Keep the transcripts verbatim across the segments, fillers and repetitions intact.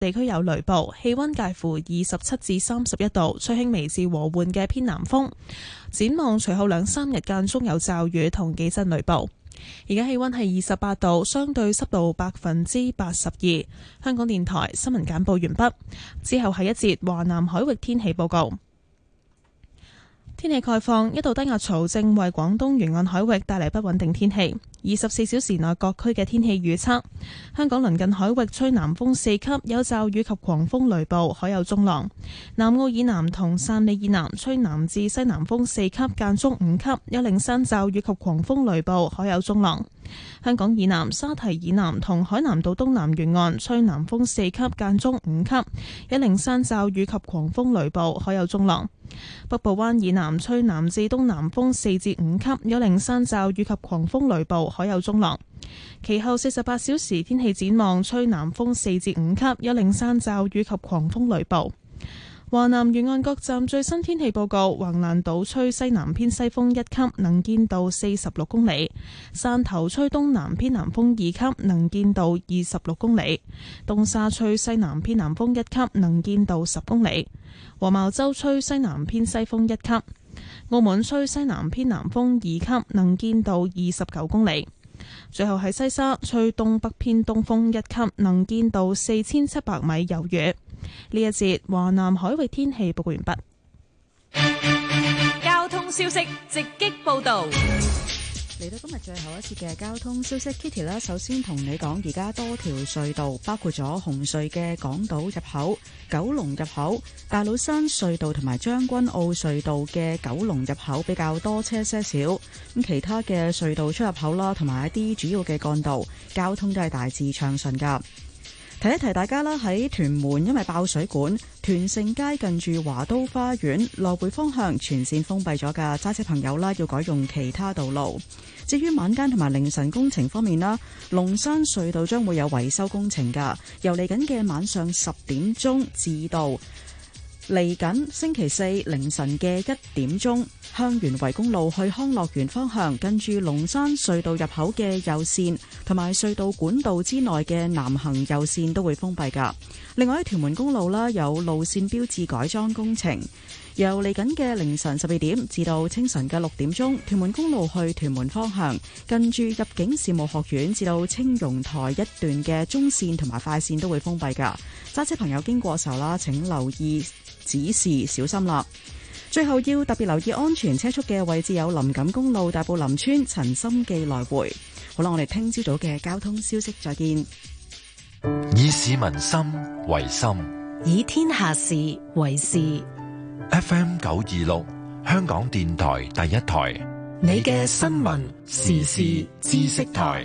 地區有雷暴，氣溫介乎二十七至三十一度，吹輕微至和緩嘅偏南風。展望隨後兩三日間中有驟雨同幾陣雷暴。而家氣溫係二十八度，相對濕度百分之八十二。香港電台新聞簡報完畢，之後係一節華南海域天氣報告。天氣概況，一道低壓槽正為廣東沿岸海域帶嚟不穩定天氣。二十四小時內各區嘅天氣預測：香港鄰近海域吹南風四級，有驟雨及狂風雷暴，海有中浪；南澳以南同汕尾以南吹南至西南風四級，間中五級，有零散驟雨及狂風雷暴，海有中浪。香港以南、沙堤以南同海南島東南沿岸吹南風四級，間中五級，有零散驟雨及狂風雷暴，海有中浪。北部灣以南吹南至東南風四至五級，有零散驟雨及狂風雷暴，海有中浪。其後四十八小時天氣展望，吹南風四至五級，有零散驟雨及狂風雷暴。華南沿岸各站最新天氣報告：橫瀾島吹西南偏西風一級，能見度四十六公里；汕頭吹東南偏南風二級，能見度二十六公里；東沙吹西南偏南風一級，能見度十公里；黃茅洲吹西南偏西風一級；澳門吹西南偏南風二級，能見度二十九公里。最後係西沙吹東北偏東風一級，能見度四千七百米，有雨。呢一節華南海域天氣報告完畢。交通消息直擊報道。 嚟到今日最後一次嘅交通消息 ，Kitty 啦，首先同你講，而家多條隧道，包括咗紅隧嘅港島入口、九龍入口、大老山隧道同埋將軍澳隧道嘅九龍入口比較多車些少。咁其他嘅隧道出入口啦，同埋一啲主要嘅幹道，交通都係大致暢順噶。提一提大家啦，喺屯門因為爆水管，屯盛街近住華都花園來回方向全線封閉咗㗎，揸車朋友啦要改用其他道路。至於晚間同埋凌晨工程方面啦，龍山隧道將會有維修工程㗎，由嚟緊嘅晚上十點鐘至到嚟緊星期四凌晨嘅一點鐘，香園圍公路去康樂園方向，近住龍山隧道入口嘅右線同埋隧道管道之內嘅南行右線都會封閉㗎。另外喺屯門公路啦，有路線標誌改裝工程，由嚟緊嘅凌晨十二點至到清晨嘅六點鐘，屯門公路去屯門方向，近住入境事務學院至到青榕台一段嘅中線同埋快線都會封閉㗎。揸車朋友經過時候啦，請留意指示，小心啦。最後要特別留意安全車速嘅位置有林錦公路大埔林村陳心記來回。好啦，我哋聽朝早嘅交通消息再見。 以市民心為心， 以天下事為事。 F M 九二六，香港電台第一台， 你嘅新聞時事知識台。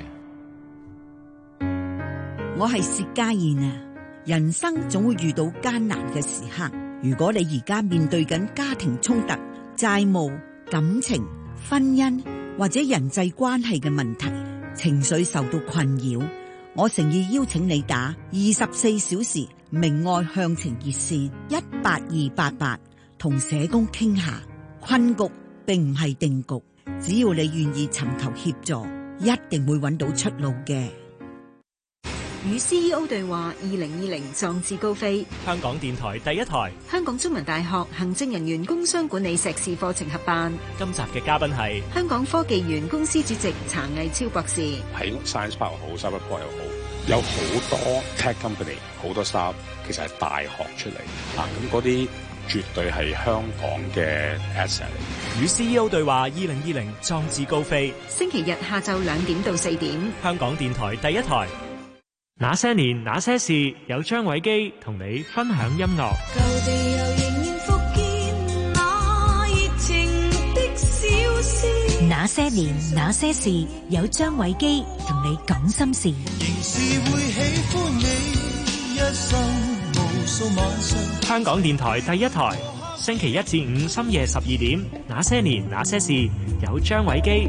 我係薛家燕啊！人生總會遇到艱難嘅時刻，如果你而家面對緊家庭衝突、債務、感情、婚姻或者人際關係嘅問題，情緒受到困擾，我誠意邀請你打二十四小時明愛向晴熱線一八二八八，同社工傾下。困局並唔係定局，只要你願意尋求協助，一定會揾到出路嘅。 與 C E O 對話二零二零壯志高飛， 香港電台第一台， 香港中文大學行政人員工商管理碩士課程合辦。 今集嘅嘉賓係香港科技園公司主席查毅超博士。 喺 Science Park 又好 Cyberport 又好，有好多 tech company， 好多 startup 其實係大學出嚟啊，咁嗰啲絕對係香港嘅 asset 嚟。 與 C E O 對話二零二零壯志高飛， 星期日下晝兩點到四點， 香港電台第一台。那些年那些事，有張偉基同你分享音樂。 舊地又仍然復見那熱情的小事。 那些年那些事，有張偉基同你講心事。 仍是會喜歡你一生無數晚上。 香港電台第一台，星期一至五深夜十二點，那些年那些事，有張偉基。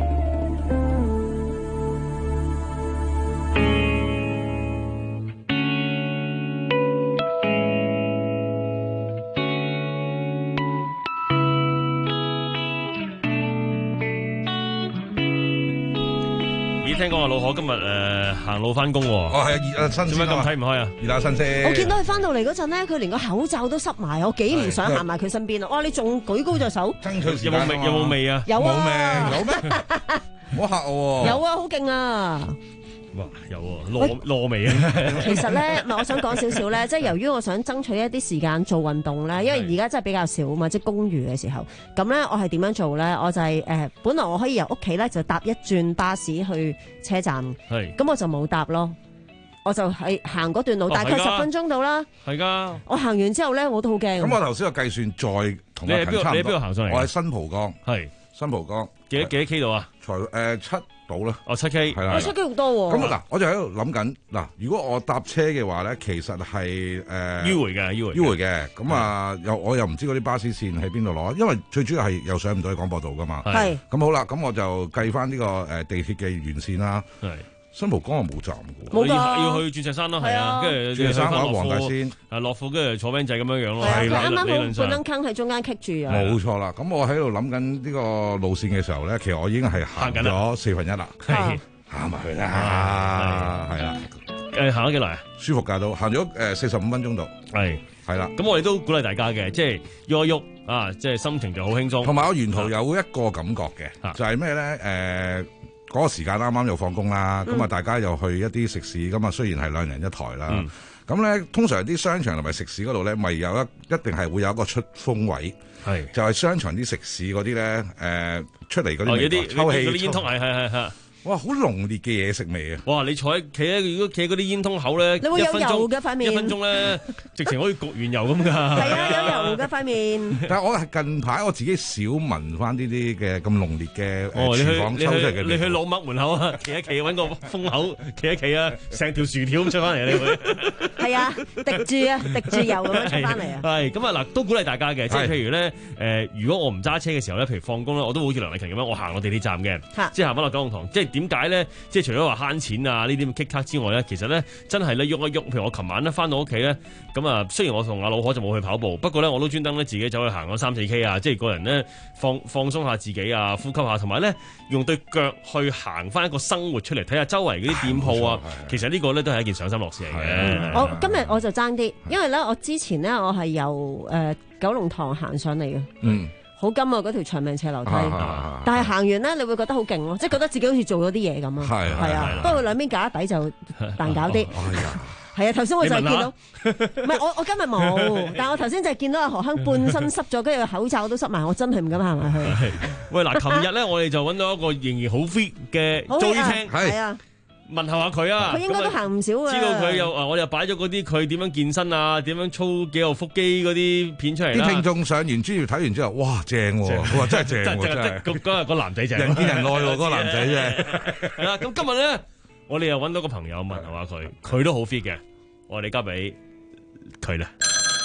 聽講話老可今日誒行路翻工喎。 哦，係啊，熱下身先。 點解咁睇唔開啊？ 熱下身先。 我見到佢翻到嚟嗰陣咧，佢連個口罩都濕埋，我幾唔想行埋佢身邊啊！哇，你仲舉高隻手， 爭取時間。 有冇味？有冇味啊？ 有啊， 有咩？唔好嚇我喎。 有啊，好勁啊！ 哇，有喎，糯糯味啊！ 其實咧，唔係我想講少少咧，即係由於我想爭取一啲時間做運動咧，因為而家真係比較少啊嘛，即係公餘嘅時候。咁咧，我係點樣做咧？我就係、是、誒、呃，本來我可以由屋企咧就搭一轉巴士去車站，係，咁我就冇搭咯，我就係行嗰段路，哦、大概十分鐘到啦。係㗎，我行完之後咧，我都好驚。 咁我頭先個計算再同阿陳差唔多。你喺邊度行上嚟？我喺新蒲崗，係新蒲崗，幾多幾多 K 度啊？才誒七。到啦，哦七 K， 係啦， 七 K 好多喎。咁嗱，我就喺度諗緊，嗱，如果我搭車嘅話咧，其實係誒迂迴嘅，迂迴迂迴嘅，咁啊，又我又唔知嗰啲巴士線喺邊度攞，因為最主要係又上唔到去廣播道噶嘛。係。咁好啦，咁我就計翻呢個誒地鐵嘅沿線啦。係。新蒲崗係冇站嘅， 冇㗎， 要去鑽石山咯，係啊，跟住鑽石山或者黃大仙，啊樂富跟住坐 van 仔咁樣樣咯， 係啦，啱啱好半燈坑喺中間棘住啊， 冇錯啦。咁我喺度諗緊呢個路線嘅時候咧，其實我已經係行咗四分一啦，行埋去啦，係啦， 誒行咗幾耐啊？ 舒服㗎都，行咗誒四十五分鐘度，係係啦。 咁我哋都鼓勵大家嘅，即係喐一喐啊，即係心情就好輕鬆。 同埋我沿途有一個感覺嘅，就係咩咧？誒。嗰個時間啱啱又放工啦，咁啊、嗯、大家又去一啲食肆，咁啊雖然係兩人一台啦，咁咧、嗯、通常啲商場同埋食肆嗰度咧，咪有一一定係會有一個出風位，係就係商場啲食肆嗰啲咧，誒、呃、出嚟嗰啲味道抽氣嗰啲煙通係係係係。 哇！好濃烈嘅嘢食味啊！ 哇！你坐喺企喺如果企喺嗰啲煙通口咧， 你會有油嘅塊面， 一分鐘咧，直情可以焗完油咁㗎。 係啊，有油嘅塊面。 但係我係近排我自己少聞翻呢啲嘅咁濃烈嘅廚房抽出嚟嘅。 你去老麥門口啊，企一企揾個風口企一企啊，成條薯條咁出翻嚟啊！你會係啊，滴住啊，滴住油咁樣出翻嚟啊！ 係咁啊嗱，都鼓勵大家嘅，即係譬如咧誒，如果我唔揸車嘅時候咧，譬如放工咧，我都好似梁麗琴咁樣，我行落地鐵站嘅，即係行翻落九龍塘，即係。點解咧？即係除咗話慳錢啊呢啲咁棘卡之外咧，其實咧真係咧喐一喐。譬如我琴晚咧翻到屋企咧，咁啊雖然我同阿老可就冇去跑步，不過咧我都專登咧自己走去行咗三四 K 啊，即係個人咧放放鬆下自己啊，呼吸下，同埋咧用對腳去行翻一個生活出嚟，睇下周圍嗰啲店鋪啊。其實呢個咧都係一件賞心樂事嚟嘅。 我今日我就爭啲，因為咧我之前咧我係由誒、呃、九龍塘行上嚟嘅。嗯。好金啊！嗰條長命斜樓梯，啊、但係行完咧，你會覺得好勁咯，即係覺得自己好似做咗啲嘢咁啊！係係啊，不過兩邊架底就難搞啲。係啊，頭先我就係見到，唔係我我今日冇，但係我頭先就係見到阿何亨半身濕咗，跟住口罩都濕埋，我真係唔敢行埋去。 喂，嗱，琴日咧我哋就揾到一個仍然好 fit 嘅租廳，係啊。問候下佢啊！ 佢應該都行唔少啊！ 知道佢又啊，我又擺咗嗰啲佢點樣健身啊，點樣操幾號腹肌嗰啲片出嚟啦！ 啲聽眾上完專業睇完之後，哇，正喎！佢話真係正喎，真係嗰嗰個男仔正， 人見人愛喎，嗰個男仔啫。 係啦，咁今日咧，我哋又揾到個朋友問候下佢，佢都好 fit 嘅，我哋交俾佢啦。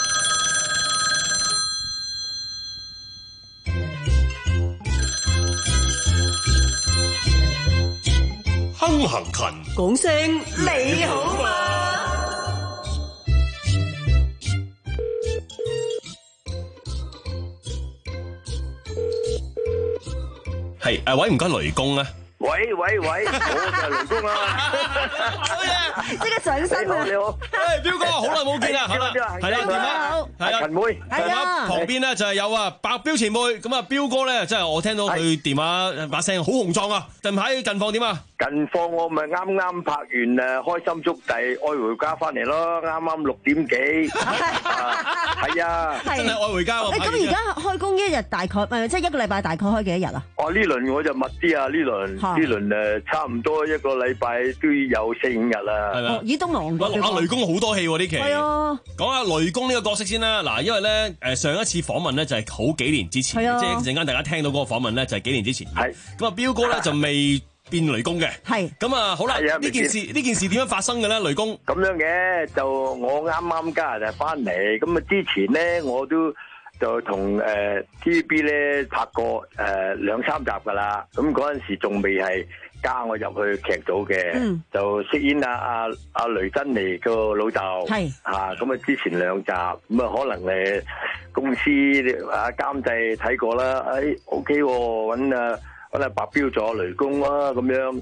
亨行勤， 講聲你好嘛？ 係誒，喂，唔該雷公啊！ 喂喂喂，我就係雷公啦！ 好嘢，即刻上身啊！ 你好， 誒，彪哥，好耐冇見啦，係啦，係啦，點啊？係啊， 陳妹， 係啊，旁邊咧就係有啊白彪前輩，咁啊彪哥咧，即係我聽到佢電話把聲好雄壯啊！近排近況點啊？ 近況我咪啱啱拍完誒開心速遞愛回家翻嚟咯，啱啱六點幾，係啊， 真係愛回家喎！ 咁而家開工一日大概誒，即係一個禮拜大概開幾多日啊？ 哦，呢輪我就密啲啊，呢輪呢輪誒差唔多一個禮拜都有四五日啦。 係咪？咦，都忙過阿雷公好多戲喎呢期。係啊，講下雷公呢個角色先啦。嗱，因為咧誒上一次訪問咧就係好幾年之前，即係一陣間大家聽到嗰個訪問咧就係幾年之前。係咁啊，彪哥咧就未變雷公嘅，係咁啊，好啦，呢件事呢件事點樣發生嘅咧？雷公咁樣嘅，就我啱啱加拿大翻嚟，咁啊之前咧我都就同誒 T V B 咧拍過誒兩三集噶啦，咁嗰陣時仲未係加我入去劇組嘅，嗯、就飾演阿阿阿雷珍妮個老豆，係吓咁啊之前兩集，咁啊可能誒公司啊監製睇過啦，誒 O K 搵啊。搵阿白彪做雷公啦，咁樣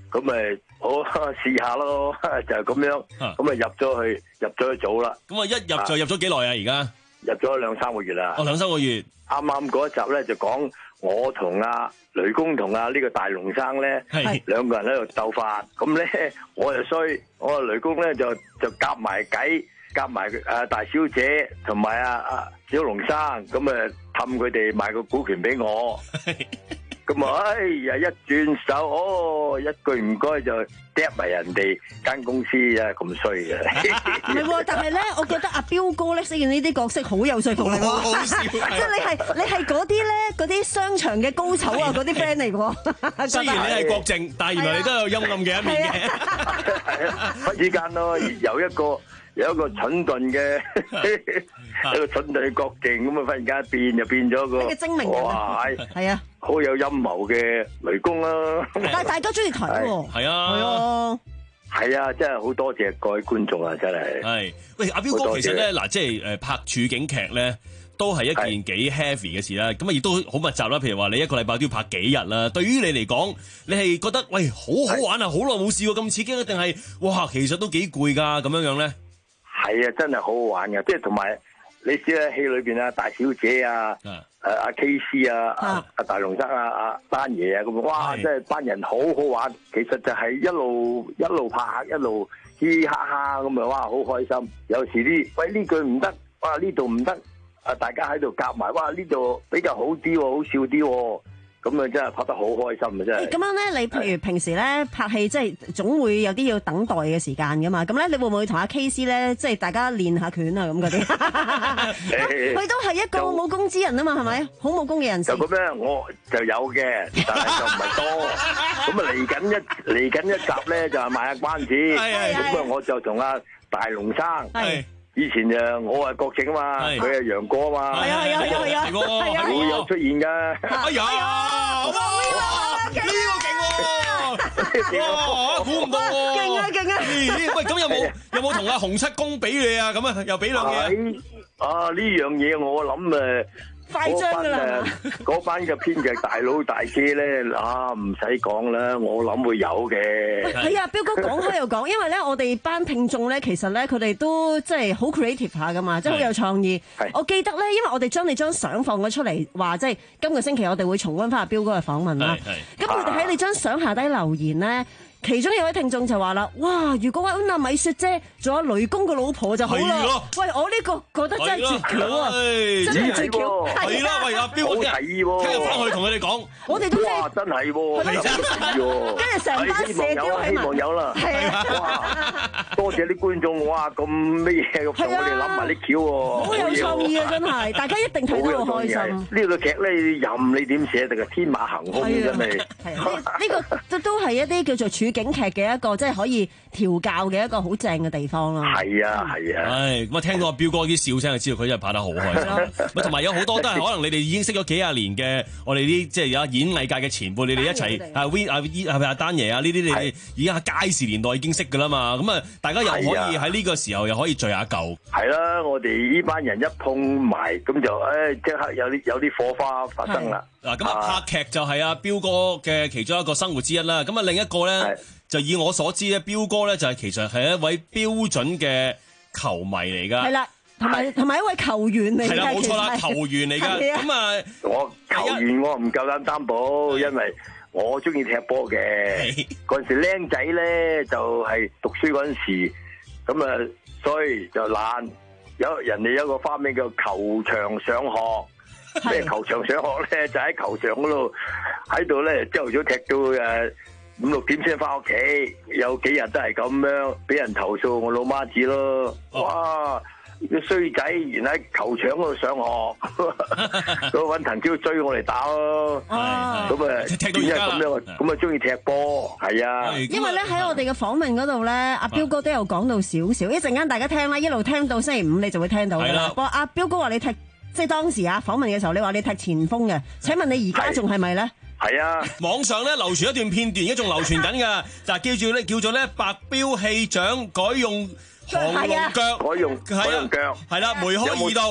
咁咪好試下咯，就係咁樣，咁啊入咗去入咗去組啦。 咁啊一入就入咗幾耐啊？而家入咗兩三個月啦。 哦，兩三個月。 啱啱嗰一集咧就講我同阿雷公同阿呢個大龍生咧，兩個人喺度鬥法。咁咧我就衰，我阿雷公咧就就夾埋計，夾埋誒大小姐同埋阿阿小龍生，咁啊氹佢哋賣個股權俾我。咁啊，哎呀，一轉手，哦，一句唔該就掟埋人哋間公司啊，咁衰嘅。 唔係喎，但係咧，我覺得阿彪哥咧飾演呢啲角色好有說服力喎。 好笑，即係你係你係嗰啲咧，嗰啲商場嘅高手啊，嗰啲 friend 嚟嘅喎。 雖然你係郭靖，但係原來你都有陰暗嘅一面嘅。 係啊，忽然間咯，有一個。有一個蠢鈍嘅，一個蠢鈍嘅郭靖咁啊！忽然間變就變咗個， 精明人哇！ 係啊， 好有陰謀嘅雷公啦。 但係大家中意睇喎， 係啊， 係啊， 係啊，真係好多謝各位觀眾啊！真係。 係，喂，阿彪哥，其實咧嗱，即係誒拍處境劇咧，都係一件幾 heavy 嘅事啦。咁啊，亦都好密集啦。譬如話你一個禮拜都要拍幾日啦。對於你嚟講，你係覺得喂好好玩啊，好耐冇試過咁刺激啊，定係哇，其實都幾攰㗎咁樣樣咧？ 係啊，真係好好玩嘅，即係同埋你知啦，戲裏邊啊，大小姐啊，誒阿 K C 啊，阿阿大龍生啊，阿丹爺啊，咁哇，真係班人好好玩。其實就係一路一路拍，一路嘻嘻哈哈咁啊，哇，好開心。有時啲喂呢句唔得，哇呢度唔得，啊大家喺度夾埋，哇呢度比較好啲喎，好笑啲喎。咁啊，真係拍得好開心啊！真係。咁樣咧，你譬如平時咧拍戲，即係總會有啲要等待嘅時間噶嘛。咁咧，你會唔會同阿 K C 咧，即係大家練下拳啊咁嗰啲？佢都係一個武功之人啊嘛，係咪？好武功嘅人士。 就咁樣，我就有嘅，但係就唔係多。咁啊，嚟緊一嚟緊一集咧，就係賣下關子。咁啊，我就同阿大龍生。以前就我係郭靖啊嘛，佢係楊過啊嘛， 係啊係啊係啊係啊， 會有出現噶。 哎呀，呢個勁喎，哇，估唔到喎， 勁啊勁啊！ 喂，咁有冇有冇同阿洪七公比你啊？咁啊，又比兩嘢。 啊，呢樣嘢我諗誒。 快張㗎啦！ 嗰班嘅編劇大佬大姐咧，啊唔使講啦，我諗會有嘅。 係啊，彪哥講開又講，因為咧我哋班聽眾咧，其實咧佢哋都即係好 creative 下噶嘛，即係好有創意。我記得咧，因為我哋將你張相放咗出嚟，話即係今個星期我哋會重溫翻阿彪哥嘅訪問啦。咁佢哋喺你張相下低留言咧。其中有位聽眾就話啦，哇！如果揾阿米雪姐做阿雷公嘅老婆就好啦。喂，我呢個覺得真係絕橋啊，真係絕橋。 係啦，喂，阿彪，我聽日聽日翻去同佢哋講。 我哋都哇，真係喎， 跟住成班射雕希望有啦。係啊，哇！多謝啲觀眾，哇！咁咩嘢嘅，我哋諗埋啲橋喎。 好有創意啊，真係，大家一定睇得好開心。 呢個劇咧，任你點寫，定係天馬行空真係。 係啊，呢個都都係一啲叫做處境劇嘅一個即係可以調教嘅一個好正嘅地方咯。 係啊係啊， 唉咁啊，聽到阿彪哥啲笑聲就知道佢真係拍得好開心。咪同埋有好多都係可能你哋已經識咗幾廿年嘅我哋啲即係有演藝界嘅前輩，你哋一齊啊 V 啊 V 係咪阿丹爺啊呢啲你哋已經喺街市年代已經識㗎啦嘛。咁啊，大家又可以喺呢個時候又可以聚下舊。 係啦，我哋呢班人一碰埋咁就誒即刻有啲有啲火花發生啦。 嗱咁啊，拍劇就係阿彪哥嘅其中一個生活之一啦。咁啊，另一個咧。就以我所知咧，彪哥咧就係其實係一位標準嘅球迷嚟噶。 係啦，同埋同埋一位球員嚟。 係啦，冇錯啦，球員嚟噶。咁啊， 我球員我唔夠膽擔保，因為我中意踢波嘅。嗰陣時僆仔咧就係讀書嗰陣時，咁啊所以就懶。有人哋有個花名叫球場上學，咩球場上學咧就喺球場嗰度喺度咧朝頭早踢到誒。五六點先翻屋企，有幾日都係咁樣，俾人投訴我老媽子咯。哇！啲衰仔原來喺球場嗰度上學，咁揾藤條追我嚟打咯。咁啊， 踢到而家咁樣，咁啊中意踢波，係啊。 因為咧喺我哋嘅訪問嗰度咧，阿彪哥都有講到少少，一陣間大家聽啦，一路聽到星期五你就會聽到噶啦。不過阿彪哥話你踢，即係當時啊訪問嘅時候，你話你踢前鋒嘅，請問你而家仲係咪咧？ 係啊， 網上咧流傳一段片段，而家仲流傳緊噶，就係叫住咧叫做咧白彪氣掌改用航龍腳， 改用改用腳， 係啦，梅開二度。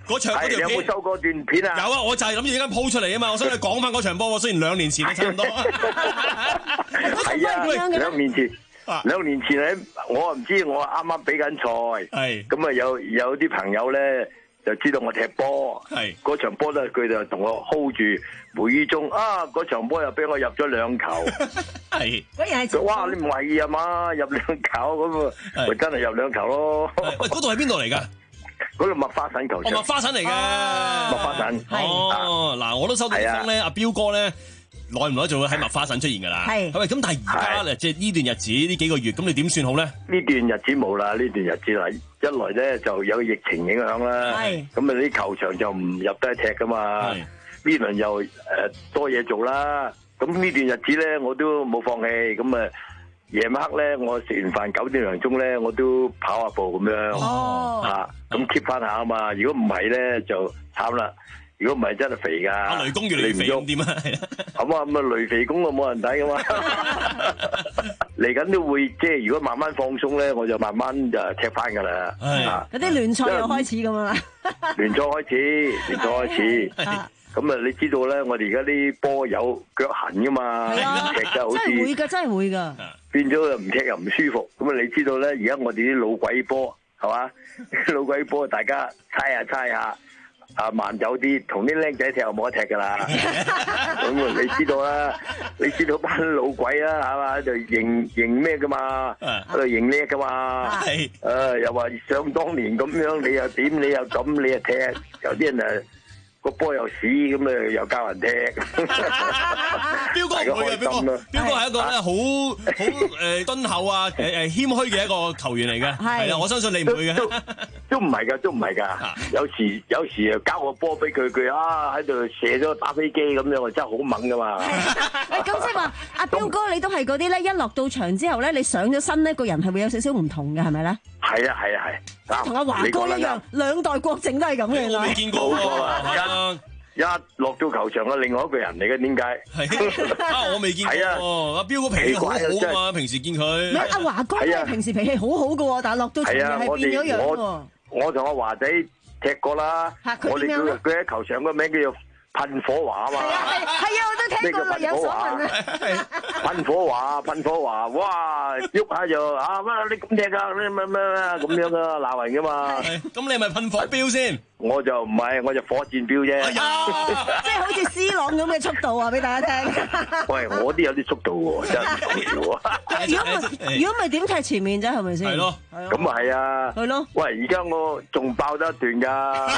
嗰場嗰條片你有冇收過段片啊？ 有啊，我就係諗住而家鋪出嚟啊嘛，我想你講翻嗰場波喎。雖然兩年前都差唔多。 係啊，兩年前。兩年前咧，我唔知我啱啱比緊賽，咁啊有有啲朋友咧就知道我踢波，嗰場波咧佢就同我 hold 住無意中啊，嗰場波又俾我入咗兩球， 係， 哇你唔係啊嘛，入兩球咁啊，咪真係入兩球咯。 喂，嗰度係邊度嚟㗎？ 嗰度麥花臣球場。 麥花臣嚟嘅， 麥花臣。 哦，嗱，我都收到風咧，阿彪哥咧。耐唔耐就會喺麥花臣出現㗎啦，係咪咁？但係而家咧，即係呢段日子呢幾個月，咁你點算好咧？ 呢段日子冇啦，呢段日子啦，一來咧就有疫情影響啦，咁啊啲球場就唔入得踢㗎嘛，呢輪又誒多嘢做啦，咁呢段日子咧我都冇放棄，咁啊夜晚黑咧我食完飯九點零鐘咧我都跑下步咁樣，嚇咁 keep 翻下啊嘛，如果唔係咧就慘啦。如果唔係真係肥噶， 阿雷公越嚟越肥咁點啊？ 咁啊咁啊雷肥公啊冇人睇噶嘛。嚟緊都會即係如果慢慢放鬆咧，我就慢慢就踢翻噶啦。 嗰啲聯賽又開始咁啊嘛。 聯賽開始，聯賽開始。咁啊，你知道咧，我哋而家啲波有腳痕噶嘛，踢得好似真係會噶，真係會噶。 變咗又唔踢又唔舒服。咁啊，你知道咧，而家我哋啲老鬼波係嘛？老鬼波大家猜下猜下。啊慢走啲，同啲僆仔踢又冇得踢噶啦。咁啊，你知道啦，你知道班老鬼啦，係嘛？就認認咩噶嘛？喺度認叻噶嘛？係。誒，又話想當年咁樣，你又點？你又咁，你又踢。有啲人誒個波又屎，咁啊又教人踢。 彪哥唔會嘅，彪哥，彪哥係一個咧好好誒敦厚啊誒誒謙虛嘅一個球員嚟嘅。係啦，我相信你唔會嘅。 都唔係噶，都唔係噶。有時有時又交個波俾佢，佢啊喺度射咗打飛機咁樣，真係好猛噶嘛。 誒，咁即係話阿彪哥，你都係嗰啲咧，一落到場之後咧，你上咗身呢個人係會有少少唔同嘅，係咪咧？ 係啊係啊係。 同阿華哥一樣，兩代國政都係咁嘅。 我未見過喎。一落到球場嘅另外一個人嚟嘅，點解？ 係啊，我未見過。係啊，阿彪哥脾氣好好啊嘛，平時見佢。 唔係阿華哥咧，平時脾氣好好嘅喎，但係落到場又係變咗樣喎。 我同阿華仔踢過啦，我哋叫佢喺球場個名叫做噴火華啊嘛。係啊係啊，我都聽過有所聞啊。噴火華，噴火華，哇！喐下就啊乜你咁踢啊？你乜乜乜咁樣啊鬧人噶嘛？ 咁你係咪噴火標先？ 我就唔係，我就火箭標啫。 即係好似 C 朗咁嘅速度啊！俾大家聽。 喂，我啲有啲速度喎，真係唔講笑啊！ 如果唔如果唔係點踢前面啫？係咪先？ 係咯， 咁啊係啊。 係咯。 喂，而家我仲爆得一段㗎。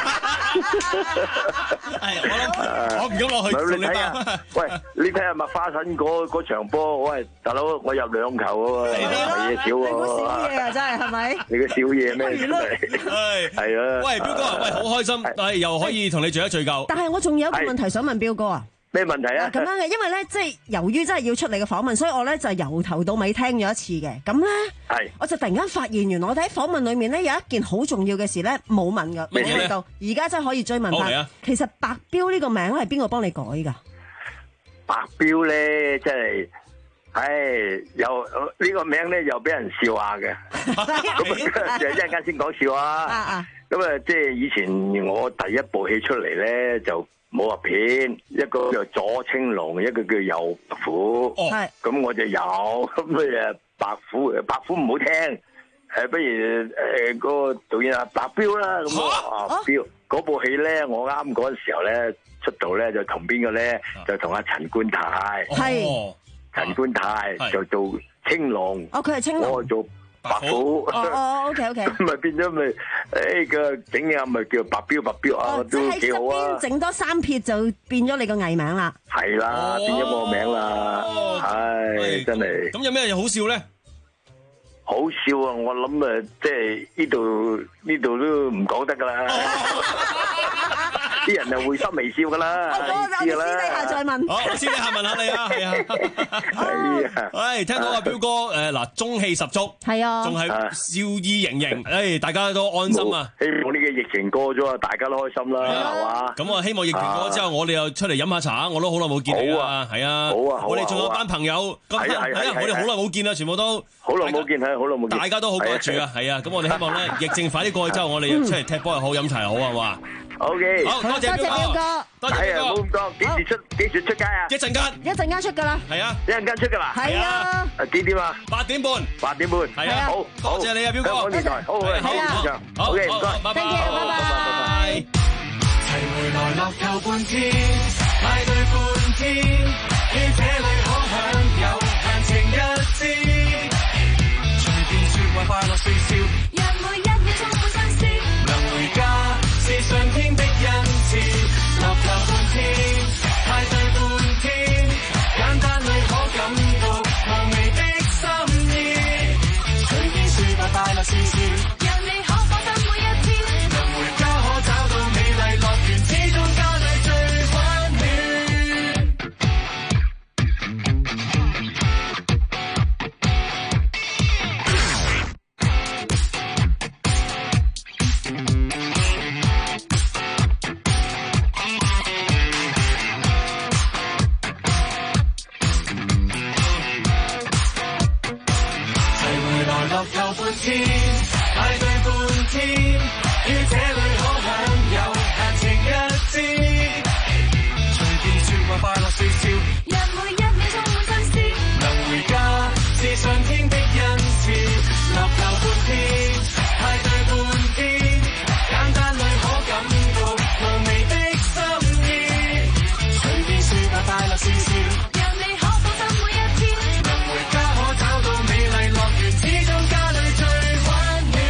我唔敢落去同你爆。 喂，你睇下麥花臣嗰嗰場波，喂大佬，我入兩球喎，唔係嘢少喎。 你個小嘢啊，真係係咪？ 你個小嘢咩？係係啊。 喂，彪哥啊，喂，好開心，係又可以同你聚一聚舊。 但係我仲有一個問題想問彪哥啊。 咩問題啊？ 咁樣嘅，因為咧，即係由於真係要出你嘅訪問，所以我咧就由頭到尾聽咗一次嘅。咁咧，係我就突然間發現，原來我哋喺訪問裏面咧有一件好重要嘅事咧冇問噶，冇提到。而家真係可以追問翻。其實白彪呢個名係邊個幫你改噶？ 白彪咧，即係。唉，又呢個名咧又俾人笑下嘅，咁就一陣間先講笑啊。咁啊，即係以前我第一部戲出嚟咧就武俠片，一個叫左青龍，一個叫右白虎。係，咁我就有咁誒白虎，白虎唔好聽，誒不如誒嗰個導演啊白彪啦。咁啊彪嗰部戲咧，我啱嗰陣時候咧出道咧就同邊個咧就同阿陳冠泰。係。陳冠泰就做青龍， 哦佢係青龍， 我做白虎， 哦哦 OK OK， 咁咪變咗咪誒個整下咪叫白彪白彪啊，都幾好啊！ 整多三撇就變咗你個藝名啦， 係啦，變咗我名啦，唉真係。 咁有咩嘢好笑咧？ 好笑啊！我諗誒，即係呢度呢度都唔講得噶啦。啲人就會心微笑噶啦， 知噶啦。私底下再問。 好，私底下問下你啊，係啊。係啊。喂，聽到阿彪哥誒嗱，中氣十足，係啊，仲係笑意盈盈，誒，大家都安心啊。 希望呢個疫情過咗啊，大家都開心啦，係嘛？ 咁啊，希望疫情過咗之後，我哋又出嚟飲下茶，我都好耐冇見你啊，係啊。好啊，我哋仲有班朋友，係啊，係啊，我哋好耐冇見啦，全部都好耐冇見，係好耐冇見。 大家都好掛住啊，係啊，咁我哋希望咧，疫症快啲過去之後，我哋出嚟踢波又好，飲茶又好，係嘛？ O K， 好多謝多謝彪哥， 多謝係啊， 彪哥。 冇咁多，幾時出？幾時出街啊？ 一陣間， 一陣間出㗎啦。 係啊， 一陣間出㗎啦。 係啊。 誒幾點啊？ 八點半。 八點半。 係啊， 好，好多謝你啊，彪哥。 香港電台，好好係啊， 好，好嘅，唔該， 拜拜， 拜拜。 齊回來樂透半天，派對半天，於這裏可享有閒情逸致，隨便説話快樂笑笑，讓每一秒充滿新鮮，能回家是上天的恩賜，樂透半天，派對半天，簡單裏可感到無微的心意，隨便説話快樂笑笑，讓你可放心每一天，能回家可找到美麗樂園，始終家裏最溫暖。齊回來樂透半天，派對半天，於這裏可享有閒情逸致，隨便説話快樂笑笑，讓每一秒充滿新鮮，能回家是上天的恩賜，樂透半天，派對半天，簡單裏可感到無微的心意，隨便説話快樂笑笑，讓你可放心每一天，能回家可找到美麗樂園，始終家裏最溫暖。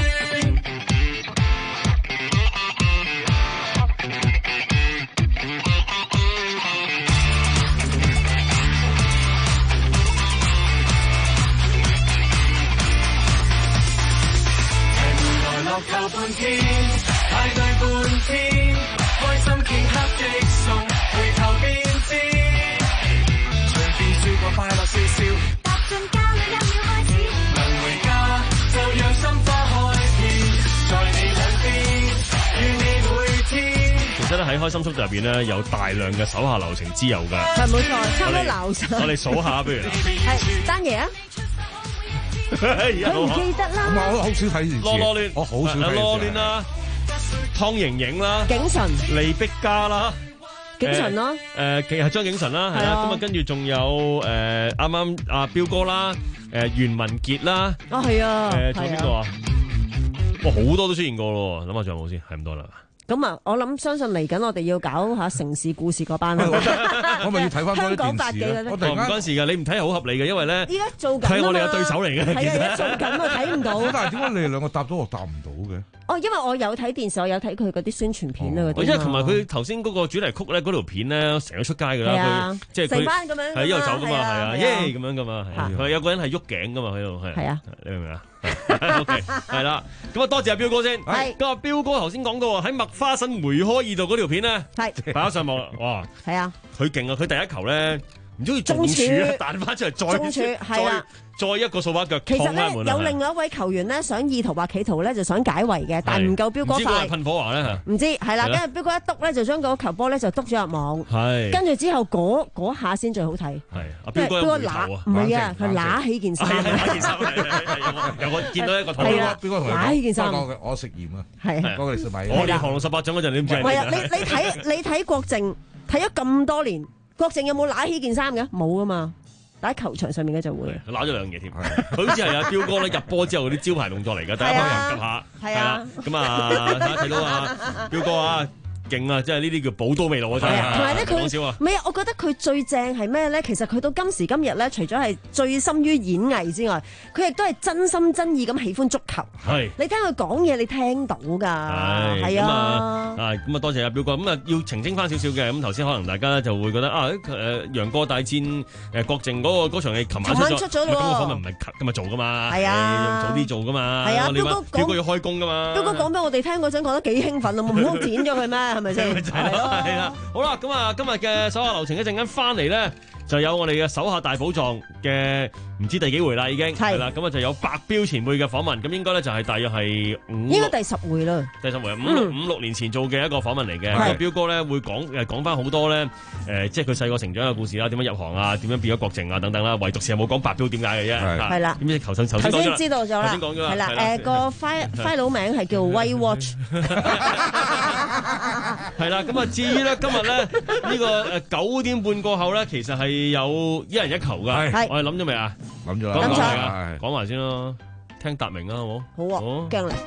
齊回來樂透半天，派對半天，開心片刻即送，回頭便知，隨便説話快樂笑笑，踏進家裏一秒開始，能回家就讓心花開遍，在你兩邊，與你每天。 其實咧喺開心速度入邊咧有大量嘅手下留情之友㗎。 係冇錯，差唔多鬧晒。 我哋數下，不如係丹爺啊，佢唔記得咁啊， 啦。 我好少睇電視， 羅羅亂， 我好少睇羅亂電視。 啦，湯盈盈啦， 景淳、 利碧嘉啦。 景淳咯， 誒其實張景淳啦，係啦，咁啊跟住仲有誒啱啱阿彪哥啦，誒袁文傑啦， 哦係啊， 誒仲有邊個啊？哇好多都出現過咯，諗下仲有冇先？係咁多啦。 咁啊，我諗相信嚟緊我哋要搞下城市故事嗰班啦。 我咪要睇翻多啲香港八電視咧。 記嗰啲我突然間唔關事㗎，你唔睇係好合理嘅，因為咧， 依家做緊啊嘛係我哋嘅對手嚟嘅。 係啊，而家做緊啊，睇唔到。 咁但係點解你哋兩個答到我答唔到嘅？ 哦，因為我有睇電視，我有睇佢嗰啲宣傳片啊嗰啲。 因為同埋佢頭先嗰個主題曲咧，嗰條片咧成日出街㗎啦，佢即係佢成班咁樣係一路走㗎嘛，係啊，耶咁樣㗎嘛， 係佢有個人係喐頸㗎嘛喺度，係係啊， 你明唔明啊？OK，係啦，咁啊多謝阿彪哥先。 係咁啊彪哥頭先講到喺麥花臣梅開二度嗰條片咧， 係擺咗上網啦，哇！ 係啊， 佢勁啊！佢第一球咧，唔知好似中柱啊，彈翻出嚟再中柱係啊。 再一個掃把腳， 其實咧有另外一位球員咧想意圖或企圖咧就想解圍嘅，但係唔夠彪哥快。 唔知嗰個噴火華咧？ 唔知係啦，跟住彪哥一篤咧就將嗰球波咧就篤咗入網。 係。 跟住之後嗰嗰下先最好睇。 係。阿彪哥有回頭啊！ 唔係啊，佢揦起件衫。 係揦件衫，係係係有個見到一個頭。 係啦。 彪哥同你講， 揦起件衫。 我食鹽啊。 係。 嗰個你食米。 我哋降龍十八掌嗰陣，你唔知係係啊！你你睇你睇郭靖睇咗咁多年，郭靖有冇揦起件衫嘅？冇啊嘛。喺球場上面嘅就會， 佢揦咗兩嘢添。佢好似係阿彪哥咧入波之後嗰啲招牌動作嚟㗎，大家幫人急下，係啦。咁啊，大家睇到啊，彪哥啊，勁啊！即係呢啲叫寶刀未老啊，真係。 同埋咧，佢講笑啊！ 唔係啊，我覺得佢最正係咩咧？其實佢到今時今日咧，除咗係醉心於演藝之外，佢亦都係真心真意咁喜歡足球。 係。 你聽佢講嘢，你聽到㗎。係。係啊。 啊，咁啊，多謝阿彪哥。咁啊，要澄清翻少少嘅。咁頭先可能大家就會覺得啊，誒楊過大戰誒郭靖嗰個嗰場戲，琴晚出咗。咁個訪問唔係今日做㗎嘛？ 係啊。 早啲做㗎嘛？ 係啊。 彪哥彪哥要開工㗎嘛？ 彪哥講俾我哋聽嗰陣，講得幾興奮啊！唔通剪咗佢咩？係咪先？ 係啦，好啦，咁啊，今日嘅手下留情一陣間翻嚟咧，就有我哋嘅手下大寶藏嘅唔知第幾回啦，已經係啦，咁啊就有白彪前輩嘅訪問，咁應該咧就係大約係五應該第十回啦， 第十回五六五六年前做嘅一個訪問嚟嘅，咁彪哥咧會講誒講翻好多咧誒，即係佢細個成長嘅故事啦，點樣入行啊，點樣變咗郭靖啊等等啦，唯獨是冇講白彪點解嘅啫， 係啦， 點知頭先頭先知道咗啦， 頭先講咗啦， 係啦，誒個 file file 名係叫 White Watch。 係啦，咁啊，至於咧今日咧呢個誒九點半過後咧，其實係有一人一球噶。 係， 我哋諗咗未啊？ 諗咗啦。 諗咗啦，講埋先咯，聽達明啊，好冇？ 好啊，驚你。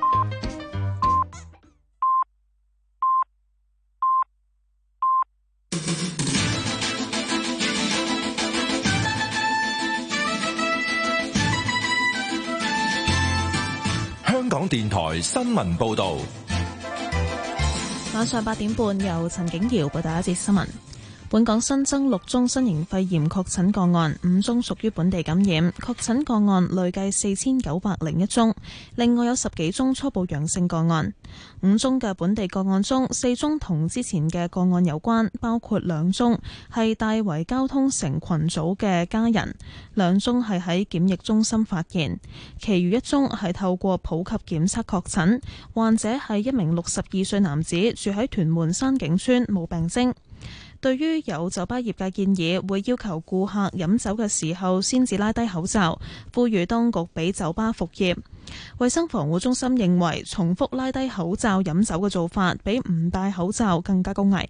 香港電台新聞報道。 晚上八點半，由陳景瑤報道一節新聞。本港新增六宗新型肺炎確診個案，五宗屬於本地感染，確診個案累計四千九百零一宗。另外有十幾宗初步陽性個案。五宗嘅本地個案中，四宗同之前嘅個案有關，包括兩宗係大圍交通城群組嘅家人，兩宗係喺檢疫中心發現，其餘一宗係透過普及檢測確診。患者係一名六十二歲男子，住喺屯門山景村，冇病徵。對於有酒吧業界建議會要求顧客飲酒嘅時候先至拉低口罩，呼籲當局俾酒吧復業。衛生防護中心認為重複拉低口罩飲酒嘅做法比唔戴口罩更加高危。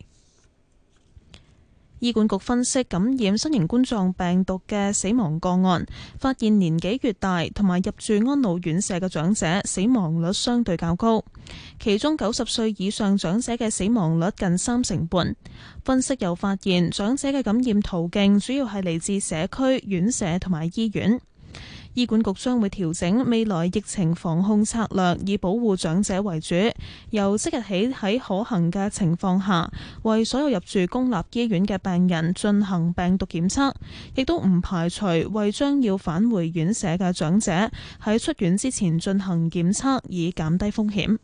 醫管局分析感染新型冠狀病毒嘅死亡個案，發現年紀越大同埋入住安老院舍嘅長者死亡率相對較高，其中九十歲以上長者嘅死亡率近三成半。分析又發現長者嘅感染途徑主要係嚟自社區、院舍同埋醫院。醫管局將會調整未來疫情防控策略，以保護長者為主。由即日起喺可行嘅情況下，為所有入住公立醫院嘅病人進行病毒檢測，亦都唔排除為將要返回院舍嘅長者喺出院之前進行檢測，以減低風險。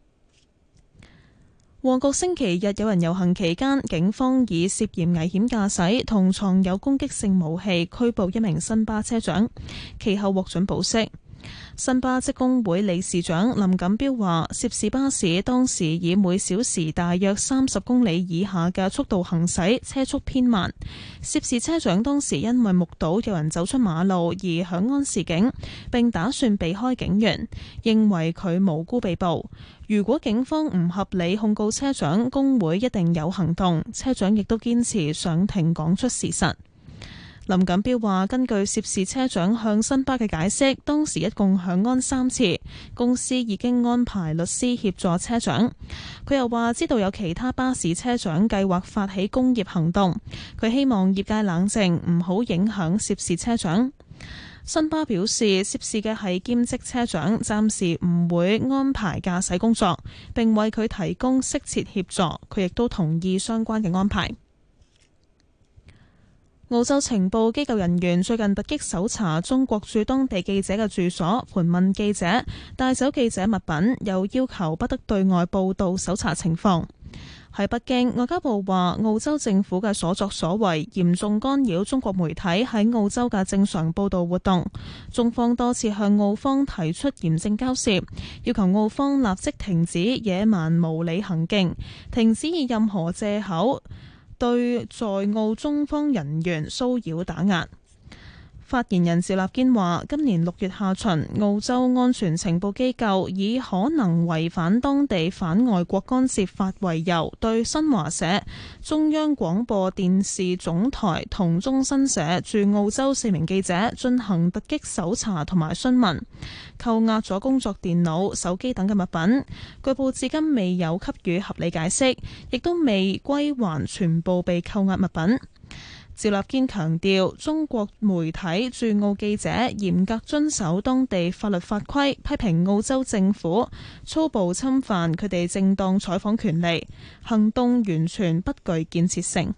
旺角星期日有人遊行期間，警方以涉嫌危險駕駛同藏有攻擊性武器拘捕一名新巴車長，其後獲准保釋。新巴職工會理事長林錦標話，涉事巴士當時以每小時大約三十公里以下嘅速度行駛，車速偏慢。涉事車長當時因為目睹有人走出馬路而響安示警，並打算避開警員，認為佢無辜被捕。如果警方唔合理控告車長，工會一定有行動。車長亦都堅持上庭講出事實。林錦標話，根據涉事車長向新巴嘅解釋，當時一共響安三次，公司已經安排律師協助車長。佢又話知道有其他巴士車長計劃發起工業行動，佢希望業界冷靜，唔好影響涉事車長。新巴表示，涉事嘅係兼職車長，暫時唔會安排駕駛工作，並為佢提供適切協助。佢亦都同意相關嘅安排。澳洲情報機構人員最近突擊搜查中國駐當地記者嘅住所，盤問記者，帶走記者物品，又要求不得對外報道搜查情況。喺北京，外交部話澳洲政府嘅所作所為嚴重干擾中國媒體喺澳洲嘅正常報道活動。中方多次向澳方提出嚴正交涉，要求澳方立即停止野蠻無理行徑，停止以任何藉口對在澳中方人員騷擾打壓。發言人趙立堅話，今年六月下旬，澳洲安全情報機構以可能違反當地反外國干涉法為由，對新華社、中央廣播電視總台同中新社駐澳洲四名記者進行突擊搜查同埋詢問，扣押咗工作電腦、手機等嘅物品。據報至今未有給予合理解釋，亦都未歸還全部被扣押物品。趙立堅強調，中國媒體駐澳記者嚴格遵守當地法律法規，批評澳洲政府粗暴侵犯佢哋正當採訪權利，行動完全不具建設性。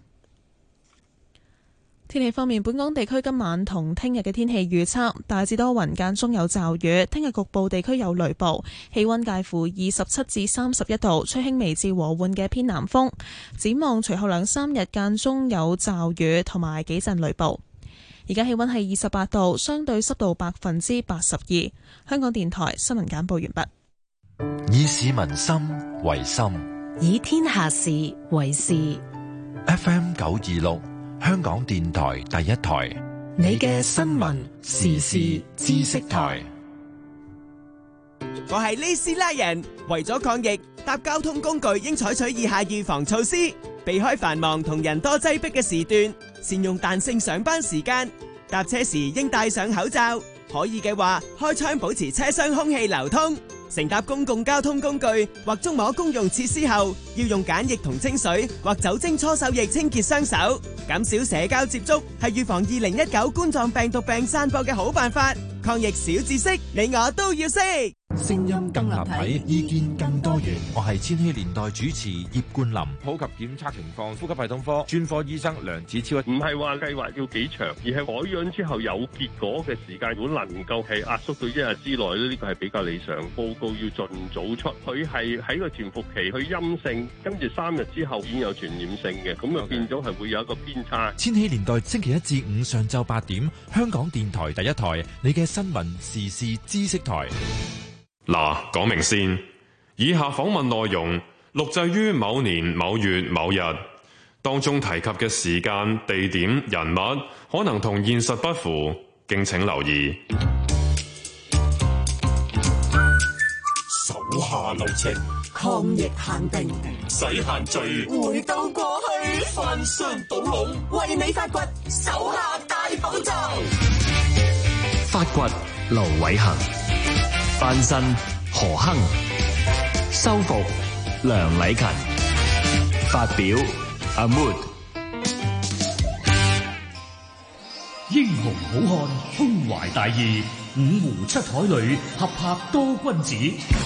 天氣方面，本港地區今晚同聽日嘅天氣預測大致多雲，間中有驟雨，聽日局部地區有雷暴，氣溫介乎二十七至三十一度，吹輕微至和緩嘅偏南風。展望隨後兩三日間中有驟雨同埋幾陣雷暴。而家氣溫係二十八度，相對濕度百分之八十二。香港電台新聞簡報完畢。以市民心為心， 以天下事為事。 F M 九二六。香港電台第一台， 你嘅新聞時事知識台。 我係呢斯拉人，為咗抗疫， 搭交通工具應採取以下預防措施：避開繁忙同人多擠迫嘅時段，善用彈性上班時間。搭車時應戴上口罩，可以嘅話開窗保持車廂空氣流通。乘搭公共交通工具或觸摸公用設施後，要用梘液同清水或酒精搓手液清潔雙手。減少社交接觸係預防二零一九冠狀病毒病散播嘅好辦法。抗疫小知識，你我都要識。 聲音更立體，意見更多元。我係千禧年代主持葉冠霖。 普及檢測情況，呼吸系統科專科醫生梁子超。 唔係話計劃要幾長，而係採樣之後有結果嘅時間，如果能夠係壓縮到一日之內咧，呢個係比較理想。報告要盡早出，佢係喺個潛伏期去陰性，跟住三日之後已經有傳染性嘅，咁啊變咗係會有一個偏差。 千禧年代星期一至五上晝八點，香港電台第一台，你嘅新聞時事知識台。 嗱，講明先，以下訪問內容錄製於某年某月某日，當中提及嘅時間、地點、人物可能同現實不符，敬請留意。 手下留情， 抗疫限定， 使限聚， 回到過去， 翻箱倒籠， 為你發掘手下大寶藏。 發掘盧偉恒，翻身何亨，修復梁禮勤，發表阿 Mood。 英雄好漢，胸懷大義，五湖七海裏合拍多君子。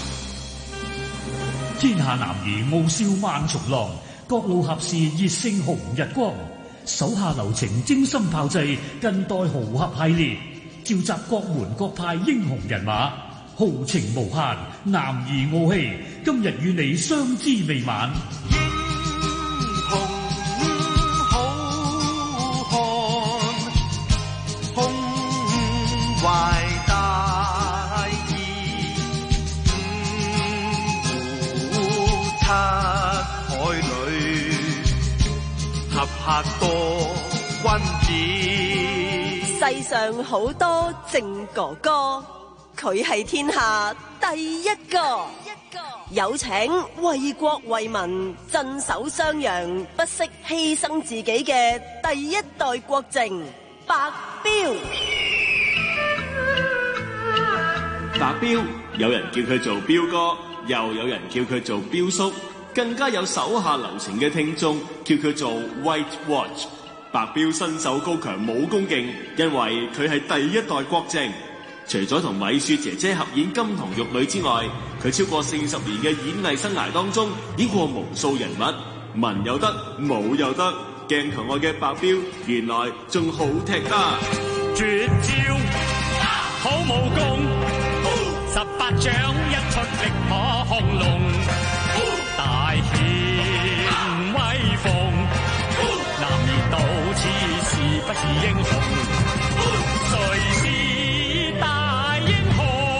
天下男兒傲笑萬重浪，各路俠士熱勝紅日光。手下留情，精心炮製近代豪俠系列，召集各門各派英雄人馬，豪情無限，男兒傲氣，今日與你相知未晚。 英雄好漢，胸懷大義，五湖七海裏合拍多君子。 世上好多正哥哥，佢係天下第一個。有請為國為民鎮守襄陽，不惜犧牲自己嘅第一代國政白彪。 白彪有人叫佢做彪哥，又有人叫佢做彪叔，更加有手下留情嘅聽眾叫佢做 White Watch。白彪身手高強，武功勁，因為佢係第一代國政。除咗同米雪姐姐合演金童玉女之外，佢超過四十年嘅演藝生涯當中，演過無數人物，文又得，武又得。鏡頭外嘅白彪，原來仲好踢啊！ 絕招，好武功，十八掌一出力可轟龍，大顯威風，男兒到此是不是英雄？誰是大英雄？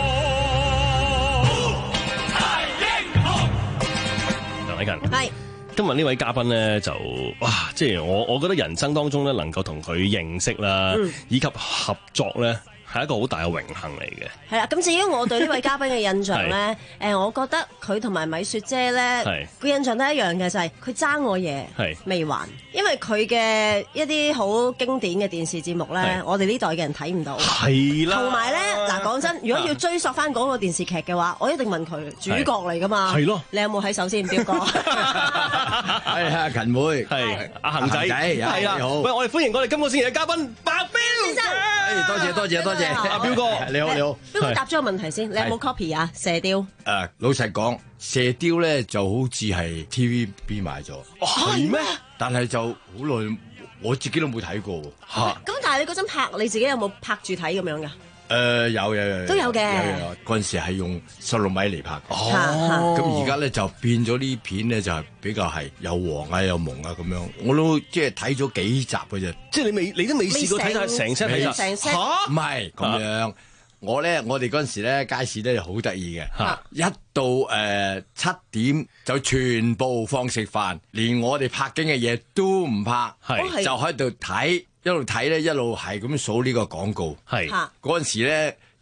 大英雄。 梁禮勤， 係今日呢位嘉賓咧就哇，即係我我覺得人生當中咧能夠同佢認識啦， 嗯、 以及合作咧。係一個好大嘅榮幸嚟嘅。 係啦，咁至於我對呢位嘉賓嘅印象咧，誒，我覺得佢同埋米雪姐咧，個印象都一樣嘅，就係佢爭我嘢未還，因為佢嘅一啲好經典嘅電視節目咧，我哋呢代嘅人睇唔到。係啦。同埋咧，嗱講真，如果要追溯翻嗰個電視劇嘅話，我一定問佢主角嚟噶嘛。係咯。你有冇喺手先，彪哥？ 係啊，勤妹，係阿恒仔，係啦。好。喂，我哋歡迎我哋今個星期嘅嘉賓白彪先生。誒， 多謝多謝多謝。 阿彪哥， 你好你好。 彪哥答咗個問題先，你有冇 copy 啊？射雕。 誒，老實講，射雕咧就好似係 T V B 買咗。 係咩？ 但係就好耐，我自己都冇睇過喎。嚇。咁但係你嗰陣拍，你自己有冇拍住睇咁樣㗎？ 誒有有有。 都有嘅。 有有。嗰陣時係用十六米嚟拍。哦。咁而家咧就變咗啲片咧就係比較係有黃啊有蒙啊咁樣，我都即係睇咗幾集嘅啫。 即係你未，你都未試過睇晒成 set 睇成 set 唔係咁樣。我咧，我哋嗰陣時咧街市咧好得意嘅，一到誒七點就全部放食飯，連我哋拍緊嘅嘢都唔拍，就喺度睇，一路睇咧一路係咁數呢個廣告。係嗰陣時咧。一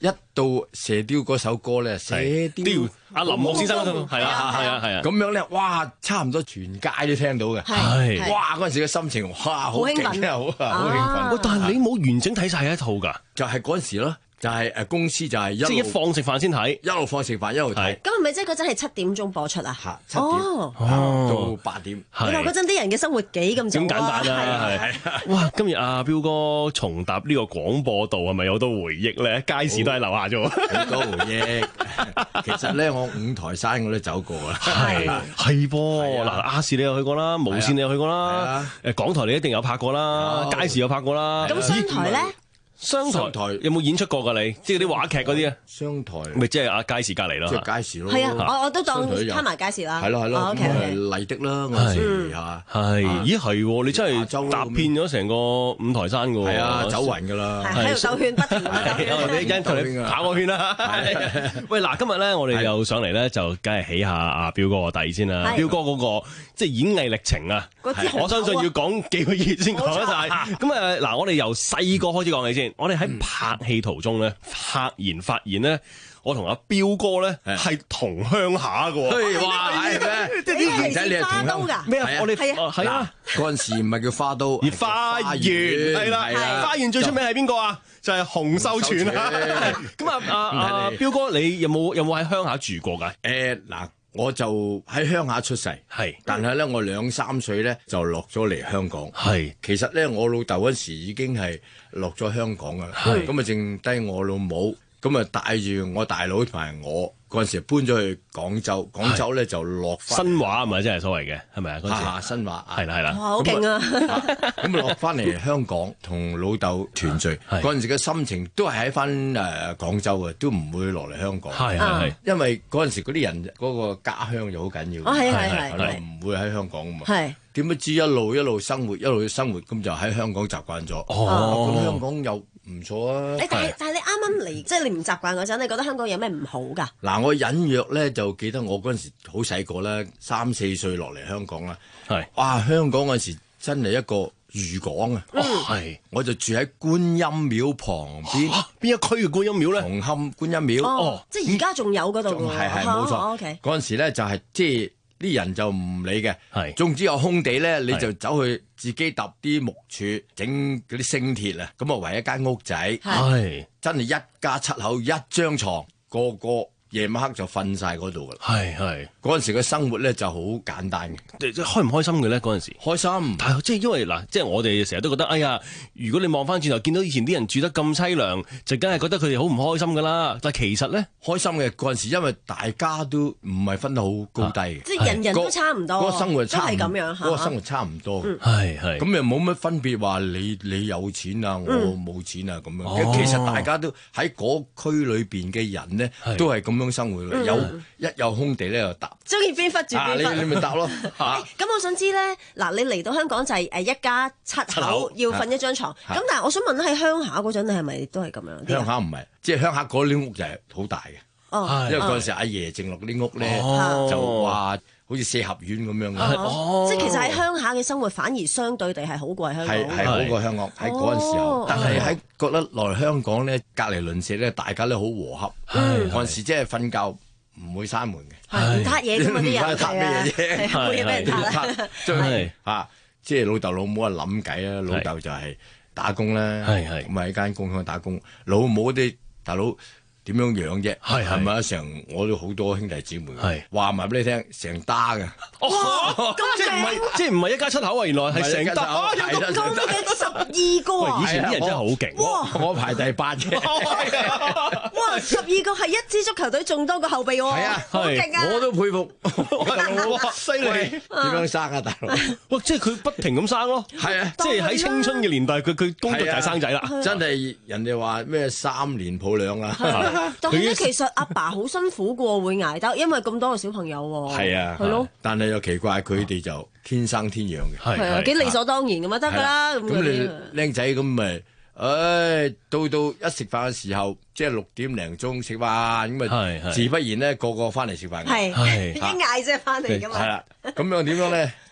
一到射雕嗰首歌咧，射雕阿林木先生嗰套，係啊係啊係啊， 咁樣咧，哇，差唔多全街都聽到嘅， 係， 哇，嗰陣時嘅心情，哇，好勁啊，好啊，好興奮。 喂，但係你冇完整睇晒一套㗎， 就係嗰陣時咯。就係誒公司就係一即係一放食飯先睇， 一路放食飯一路睇。 咁係咪即係嗰陣係七點鐘播出啊？ 嚇，七點到八點。 你話嗰陣啲人嘅生活幾咁咁簡單啊？係哇！今日阿彪哥重踏呢個廣播道係咪有好多回憶咧？街市都喺樓下啫喎， 好多回憶。其實咧，我五台山我都走過啦。 係係噃，嗱亞視你又去過啦，無線你又去過啦，誒港台你一定有拍過啦，街市有拍過啦。 咁商台咧？ 商台有冇演出過㗎你？即係啲話劇嗰啲啊？ 商台咪即係啊街市隔離咯， 即係街市咯。 係啊，我我都當攤埋街市啦。 係咯係咯，咁麗的啦，我時嚇。 係，咦係喎？你真係踏遍咗成個五台山㗎喎。係啊，走勻㗎啦。 喺度兜圈不停咁樣。我哋一陣同你跑個圈啦。喂，嗱，今日咧我哋又上嚟咧，就梗係起下阿彪哥個底先啦。彪哥嗰個即係演藝歷程啊，我相信要講幾個月先講得晒。咁誒嗱，我哋由細個開始講起先。我哋喺拍戲途中咧，突然發現咧，我同阿彪哥咧係同鄉下嘅喎。 哇，係咩？ 即係啲仔你係花都㗎？ 咩啊？我哋係啊，係啊。 嗰陣時唔係叫花都， 而花園係啦，花園最出名係邊個啊？就係洪秀全啊。咁啊，阿阿彪哥，你有冇有冇喺鄉下住過㗎？ 誒嗱。我就喺鄉下出世，係，但係咧我兩三歲咧就落咗嚟香港，係。其實咧我老豆嗰時已經係落咗香港噶啦，咁啊剩低我老母，咁啊帶住我大佬同埋我嗰陣時搬咗去廣州，廣州咧就落新華係咪真係所謂嘅？係咪啊？嗰陣時新華係啦係啦， 哇好勁啊！ 咁啊落翻嚟香港同老豆團聚，嗰陣時嘅心情都係喺翻誒廣州嘅，都唔會落嚟香港。係係係，因為嗰陣時嗰啲人嗰個家鄉就好緊要。 哦係係係， 唔會喺香港啊嘛。 係。 點不知一路一路生活一路生活，咁就喺香港習慣咗。哦，咁香港又唔錯啊！ 誒，但係但係你啱啱嚟，即係你唔習慣嗰陣，你覺得香港有咩唔好㗎？ 嗱，我隱約咧就記得我嗰陣時好細個啦，三四歲落嚟香港啦。係，哇！香港嗰陣時真係一個漁港啊！係，我就住喺觀音廟旁邊。 邊一區嘅觀音廟咧？ 紅磡觀音廟。 哦，即係而家仲有嗰度㗎。 係係冇錯。 OK。 嗰陣時咧就係即係。啲人就唔理嘅，係，總之有空地咧，你就走去自己揼啲木柱，整嗰啲星鐵啊，咁啊圍一間屋仔，係，真係一家七口一張床，個個夜晚黑就瞓晒嗰度噶啦，係係，嗰陣時嘅生活咧就好簡單嘅， 開唔開心嘅咧嗰陣時？ 開心， 但係即係因為嗱，即係我哋成日都覺得，哎呀，如果你望翻轉頭見到以前啲人住得咁凄涼，就梗係覺得佢哋好唔開心噶啦。但係其實咧， 開心嘅嗰陣時，因為大家都唔係分得好高低嘅， 即係人人都差唔多， 嗰個生活差係咁樣， 嗰個生活差唔多， 係係， 咁又冇乜分別話你你有錢啊，我冇錢啊咁樣。其實大家都喺嗰區裏邊嘅人咧，都係咁樣生活嘅，有。一有空地咧就搭， 中意邊忽住邊忽， 你你咪搭咯。 咁我想知咧，嗱，你嚟到香港就係誒一家七口要瞓一張床，咁但係我想問喺鄉下嗰陣，你係咪都係咁樣？ 鄉下唔係，即係鄉下嗰啲屋就係好大嘅。哦，因為嗰陣時阿爺剩落嗰啲屋咧，就話好似四合院咁樣嘅。 哦，即係其實喺鄉下嘅生活反而相對地係好過香港。 係係好過香港喺嗰陣時候，但係喺覺得來香港咧，隔離鄰舍咧，大家都好和洽。嗰陣時即係瞓覺。唔會閂門嘅， 係唔撻嘢啫嘛啲人， 唔撻咩嘢啫， 冇嘢俾人撻， 係嚇，即係老豆老母啊諗計啦，老豆就係打工啦，係係咁啊喺間工廠打工，老母啲大佬點樣養啫？係係咪啊？成我都好多兄弟姊妹，係話埋俾你聽，成打嘅。 哇！咁即係唔係即係唔係一家七口啊？原來係成打， 有咁高嘅十二個啊！ 以前啲人真係好勁。 哇！我排第八嘅。 哇！十二個係一支足球隊仲多個後備喎。係啊，好勁啊！ 我都佩服。 哇！犀利。 點樣生啊，大佬？ 哇！即係佢不停咁生咯。係啊，即係喺青春嘅年代，佢佢工作就係生仔啦。 真係人哋話咩三年抱兩啊！ 但係咧，其實阿爸好辛苦過，會捱得，因為咁多個小朋友喎。 係啊，係咯。但係又奇怪，佢哋就天生天養嘅。 係啊，幾理所當然咁啊，得㗎啦。 咁你僆仔咁咪，唉，到到一食飯嘅時候，即係六點零鐘食飯，咁啊，自不然咧個個翻嚟食飯。 係，一嗌啫翻嚟㗎嘛。 係啦，咁樣點樣咧？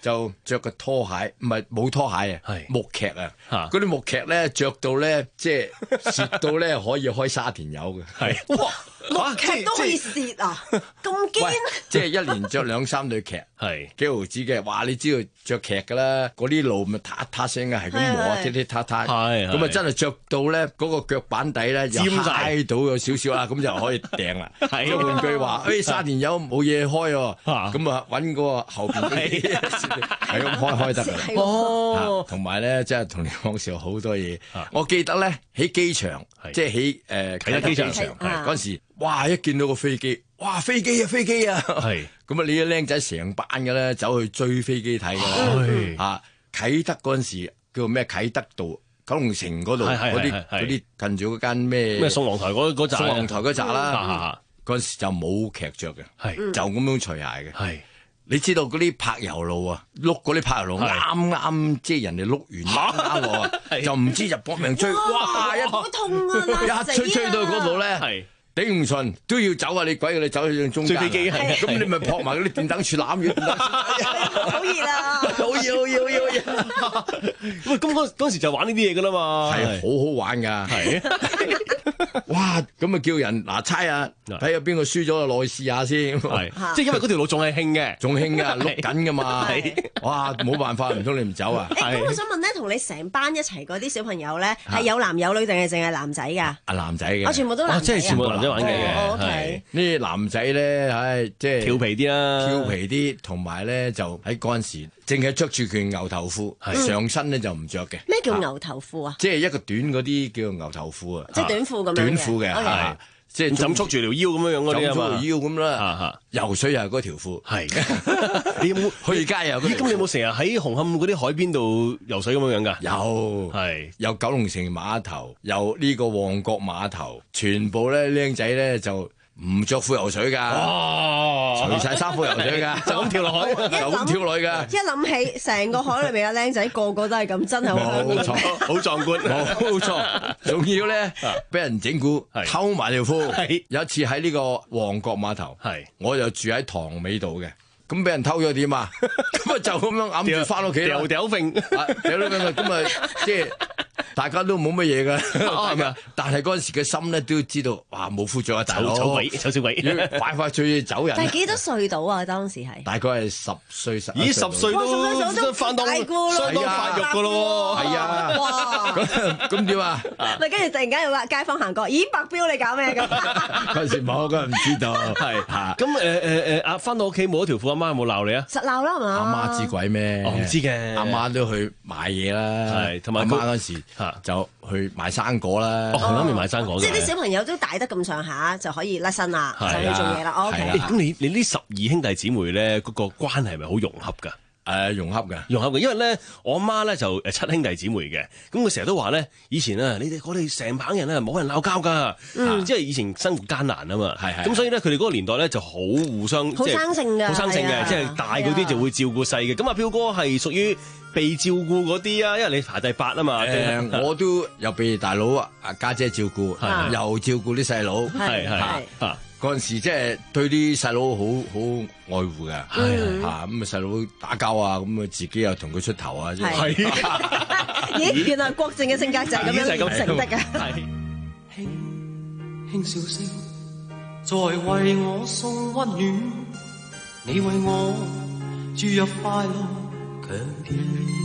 就着個拖鞋，唔係冇拖鞋啊，木屐啊，嗰啲木屐咧着到咧，即係蝕到咧可以開沙田油嘅。 係哇， 木屐都可以蝕啊，咁堅！ 即係一年着兩三對屐， 係幾毫子嘅。哇！你知道着屐㗎啦，嗰啲路咪嗒嗒聲嘅，係咁磨踢踢嗒嗒，咁啊真係着到咧嗰個腳板底咧又揩到有少少啦，咁就可以掟啦。即係換句話，誒沙田油冇嘢開喎，咁啊揾嗰個後邊嗰啲係咁開開得㗎。哦，同埋咧，即係同你講笑好多嘢。我記得咧喺機場，即係喺誒啟德機場嗰陣時，哇！一見到個飛機，哇！飛機啊飛機啊，係咁啊！你啲僆仔成班嘅咧走去追飛機睇㗎啦。嚇啟德嗰陣時叫咩？啟德道九龍城嗰度嗰啲嗰啲近住嗰間咩咩宋皇台嗰嗰扎， 宋皇台嗰扎啦。嗰陣時就冇屐着嘅，係就咁樣除鞋嘅。係你知道嗰啲柏油路啊，碌嗰啲柏油路啱啱即係人哋碌完啱啱落啊，就唔知就搏命追，哇！一好痛啊！ 一吹吹到嗰度咧，頂唔順都要走啊！你鬼你走去中間，追飛機係咁，你咪撲埋嗰啲電燈柱攬住， 好熱啊！ 好熱好熱好熱好熱！ 喂，咁嗰嗰時就玩呢啲嘢噶啦嘛， 係好好玩㗎，係。哇！咁啊叫人嗱猜啊，睇下邊個輸咗就落去試下先。 係，即係因為嗰條路仲係興嘅， 仲興㗎，碌緊㗎嘛。哇！冇辦法，唔通你唔走啊？ 誒，咁我想問咧，同你成班一齊嗰啲小朋友咧，係有男有女定係淨係男仔㗎？ 啊，男仔嘅。 我全部都男仔。 即係全部男仔玩嘅。 係呢啲男仔咧，唉，即係調皮啲啦， 調皮啲，同埋咧就喺嗰陣時，淨係着住件牛頭褲，上身咧就唔着嘅。 咩叫牛頭褲啊？ 即係一個短嗰啲叫牛頭褲啊， 即係短褲咁樣嘅。 短褲嘅係。即係枕束住條腰咁樣樣嗰啲啊嘛， 條腰咁啦，游水又係嗰條褲， 係。你有冇去街又？ 咦，咁你有冇成日喺紅磡嗰啲海邊度游水咁樣樣㗎？ 有，係有九龍城碼頭，有呢個旺角碼頭，全部咧僆仔咧就唔着褲游水㗎，除晒衫褲游水㗎， 就咁跳落海， 就咁跳落去㗎。 一諗起成個海裏面嘅僆仔個個都係咁，真係好冇錯， 好壯觀， 冇錯。仲要咧俾人整蠱，偷埋條褲。有一次喺呢個旺角碼頭，我就住喺塘尾度嘅，咁俾人偷咗點啊？咁啊就咁樣揞住翻屋企， 掉掉揈， 掉咗揈，咁啊即係。大家都冇乜嘢㗎，係咪啊？但係嗰陣時嘅心咧都知道，哇冇褲著啊，大佬， 醜鬼，醜小鬼， 快快脆走人。 但係幾多歲到啊？當時係大概係十歲十。 咦，十歲都都翻到相當發育㗎咯喎。係啊，哇！咁咁點啊？ 咪跟住突然間有個街坊行過，咦，白標你搞咩咁？ 嗰陣時冇，嗰陣唔知道。係嚇。咁誒誒誒，阿翻到屋企冇咗條褲，阿媽有冇鬧你啊？ 實鬧啦係嘛？ 阿媽知鬼咩？ 我唔知嘅。 阿媽都去買嘢啦， 係同埋阿媽嗰時。就去買生果啦， 紅磡面買生果嘅， 即係啲小朋友都大得咁上下就可以甩身啦，就去做嘢啦。O K， 咁你你呢十二兄弟姊妹咧，嗰個關係係咪好融洽㗎？ 誒融洽嘅， 融洽嘅，因為咧我阿媽咧就誒七兄弟姊妹嘅，咁佢成日都話咧，以前啊，你哋我哋成棚人啊冇人鬧交㗎，即係以前生活艱難啊嘛，係係，咁所以咧佢哋嗰個年代咧就好互相好生性嘅， 好生性嘅，即係大嗰啲就會照顧細嘅，咁阿彪哥係屬於被照顧嗰啲啊，因為你排第八啊嘛， 誒我都有被大佬啊家姐照顧，又照顧啲細佬， 係係啊。 嗰陣時即係對啲細佬好好愛護嘅，嚇咁啊細佬打交啊，咁啊自己又同佢出頭啊，即係。 咦，原來郭靖嘅性格就係咁樣成得嘅。 輕輕笑聲，在為我送溫暖，你為我注入快樂強電。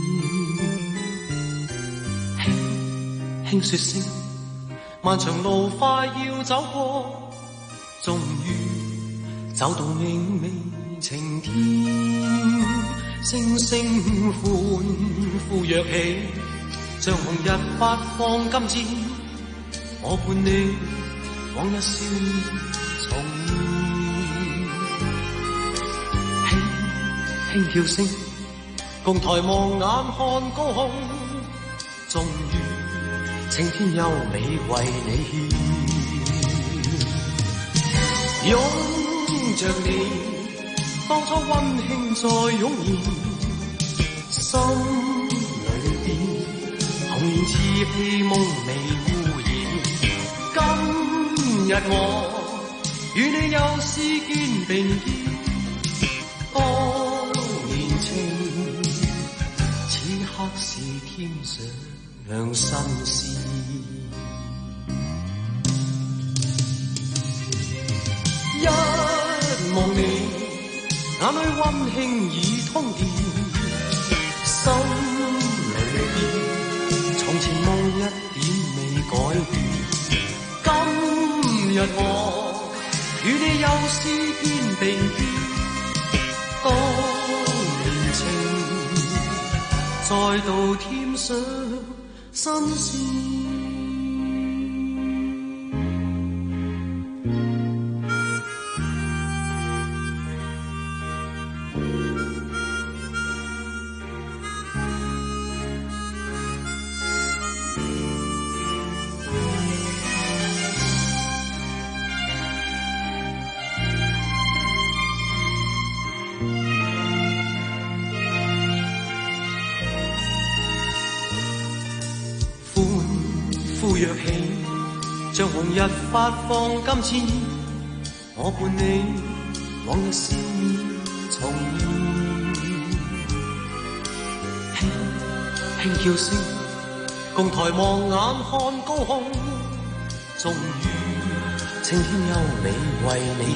輕輕說聲，漫長路快要走過。終於走到明媚晴天，星星歡呼躍起，像紅日發放金箭，我伴你往日少年重現，輕輕叫聲，共抬望眼看高空，終於青天優美為你獻。擁着你，當初溫馨再湧現，心裏邊童年稚氣夢未污染。今日我與你又試肩並肩，當年情添上心事。一望你，眼裏溫馨已通電，心裏邊從前夢一點未改變。今日我與你又試肩並肩，當年情再度添上新鮮。若起，像紅日發放金箭，我伴你往日笑面重現，輕輕叫聲，共抬望眼看高空，終於青天優美為你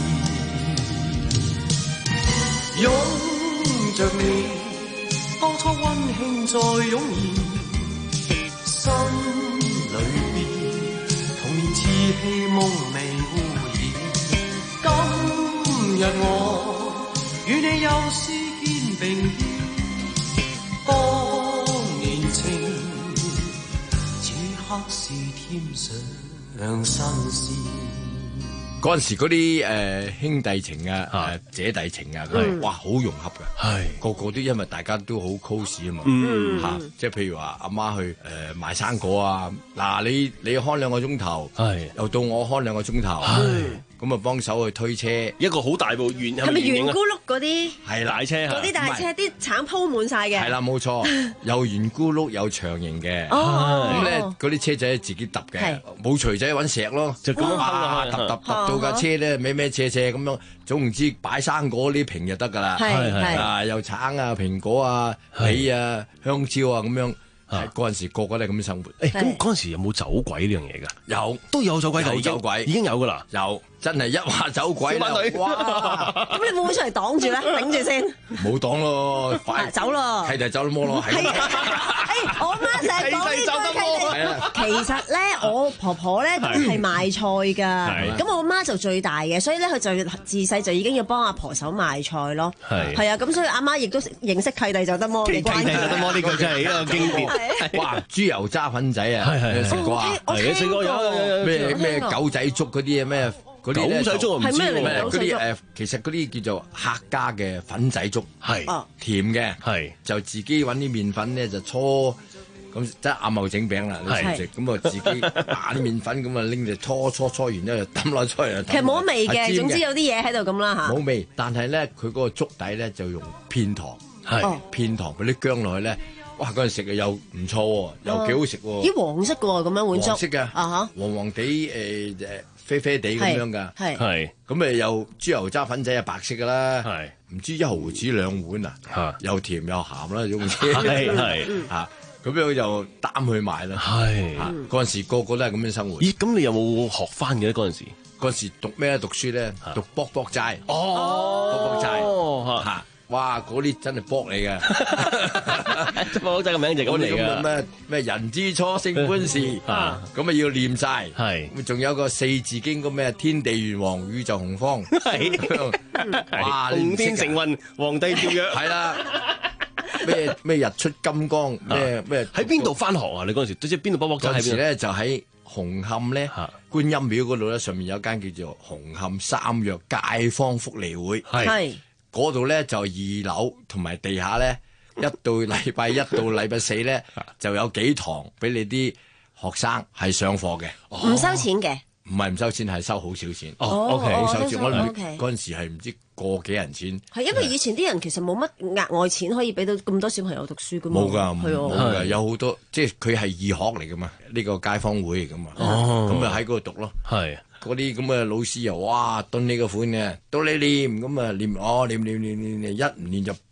獻，擁着你，當初溫馨再湧現，心裏邊童年稚氣夢未污染，今日我與你又試肩並肩，當年情此刻是添上新鮮。 嗰陣時嗰啲誒兄弟情啊、誒姐弟情啊，佢哇好融洽嘅，係個個都因為大家都好 close 啊嘛，嚇，即係譬如話阿媽去誒賣生果啊，嗱你你看兩個鐘頭，係又到我看兩個鐘頭，咁啊幫手去推車， 一個好大部圓係咪圓咕碌嗰啲？ 係啦，車嗰啲大車啲橙鋪滿晒嘅。 係啦，冇錯，有圓咕碌有長形嘅， 哦咁咧嗰啲車仔自己揼嘅，冇錘仔揾石咯，就咁樣揼揼揼到架車咧，咩咩斜斜咁樣，總唔知擺生果呢瓶就得㗎啦， 係係啊，有橙啊、蘋果啊、梨啊、香蕉啊咁樣。係嗰陣時個個都係咁樣生活。 誒，咁嗰陣時有冇走鬼呢樣嘢㗎？ 有， 都有走鬼， 有走鬼， 已經有㗎啦。 有，真係一話走鬼啦！哇！ 咁你會唔會出嚟擋住咧？頂住先。 冇擋咯，快走咯。 契弟走得摩咯，係。 我媽成日講呢句契弟。其實咧，我婆婆咧都係賣菜㗎。咁我媽就最大嘅，所以咧佢就自細就已經要幫阿婆手賣菜咯。係。係啊，咁所以阿媽亦都認識契弟走得摩嘅關係。契弟走得摩呢句真係一個經典。 哇！豬油渣粉仔啊，係食過啊， 係食過有咩咩狗仔粥嗰啲啊咩嗰啲狗仔粥我唔知咩嗰啲誒，其實嗰啲叫做客家嘅粉仔粥，係甜嘅，係就自己揾啲麵粉咧就搓咁即係阿茂整餅啦，你食唔食？咁啊自己打啲麵粉咁啊拎住搓搓搓完之後就抌落出嚟。 其實冇味嘅，總之有啲嘢喺度咁啦嚇。 冇味，但係咧佢嗰個粥底咧就用片糖，係片糖嗰啲薑落去咧。哇！嗰陣食嘅又唔錯喎，又幾好食喎。 咦，黃色嘅喎，咁樣碗粥。 黃色嘅， 啊哈， 黃黃地誒誒啡啡地咁樣㗎。 係係。咁誒又豬油渣粉仔係白色㗎啦。係。唔知一毫子兩碗啊？嚇。又甜又鹹啦，總之。係係。嚇。咁樣就擔去賣啦。係。嚇。嗰陣時個個都係咁樣生活。 咦？咁你有冇學翻嘅咧？嗰陣時嗰陣時讀咩讀書咧？讀卜卜齋。 哦。 卜卜齋。嚇。哇！嗰啲真係卜嚟嘅， 卜卜齋個名就咁嚟嘅。 咩咩人之初性本善，咁啊要念晒。係，咁仲有個四字經個咩天地元王宇宙洪荒，係，哇！ 五天承運，皇帝詔曰， 係啦。咩咩日出金光，咩咩喺邊度翻學啊？你嗰陣時即係邊度卜卜齋？ 嗰陣時咧就喺紅磡咧觀音廟嗰度咧，上面有間叫做紅磡三約街坊福利會，係。嗰度咧就二樓同埋地下咧，一到禮拜一到禮拜四咧就有幾堂俾你啲學生係上課嘅， 唔收錢嘅， 唔係唔收錢係收好少錢。 哦，OK， 好收錢。我諗 OK 嗰陣時係唔知個幾人錢。 係因為以前啲人其實冇乜額外錢可以俾到咁多小朋友讀書噶嘛。 冇㗎，冇㗎，有好多即係佢係義學嚟㗎嘛，呢個街坊會嚟㗎嘛。哦，咁咪喺嗰度讀咯。係。嗰啲咁嘅老師又哇，敦你個款嘅，到你念咁啊念，哦念念念念念，一唔念就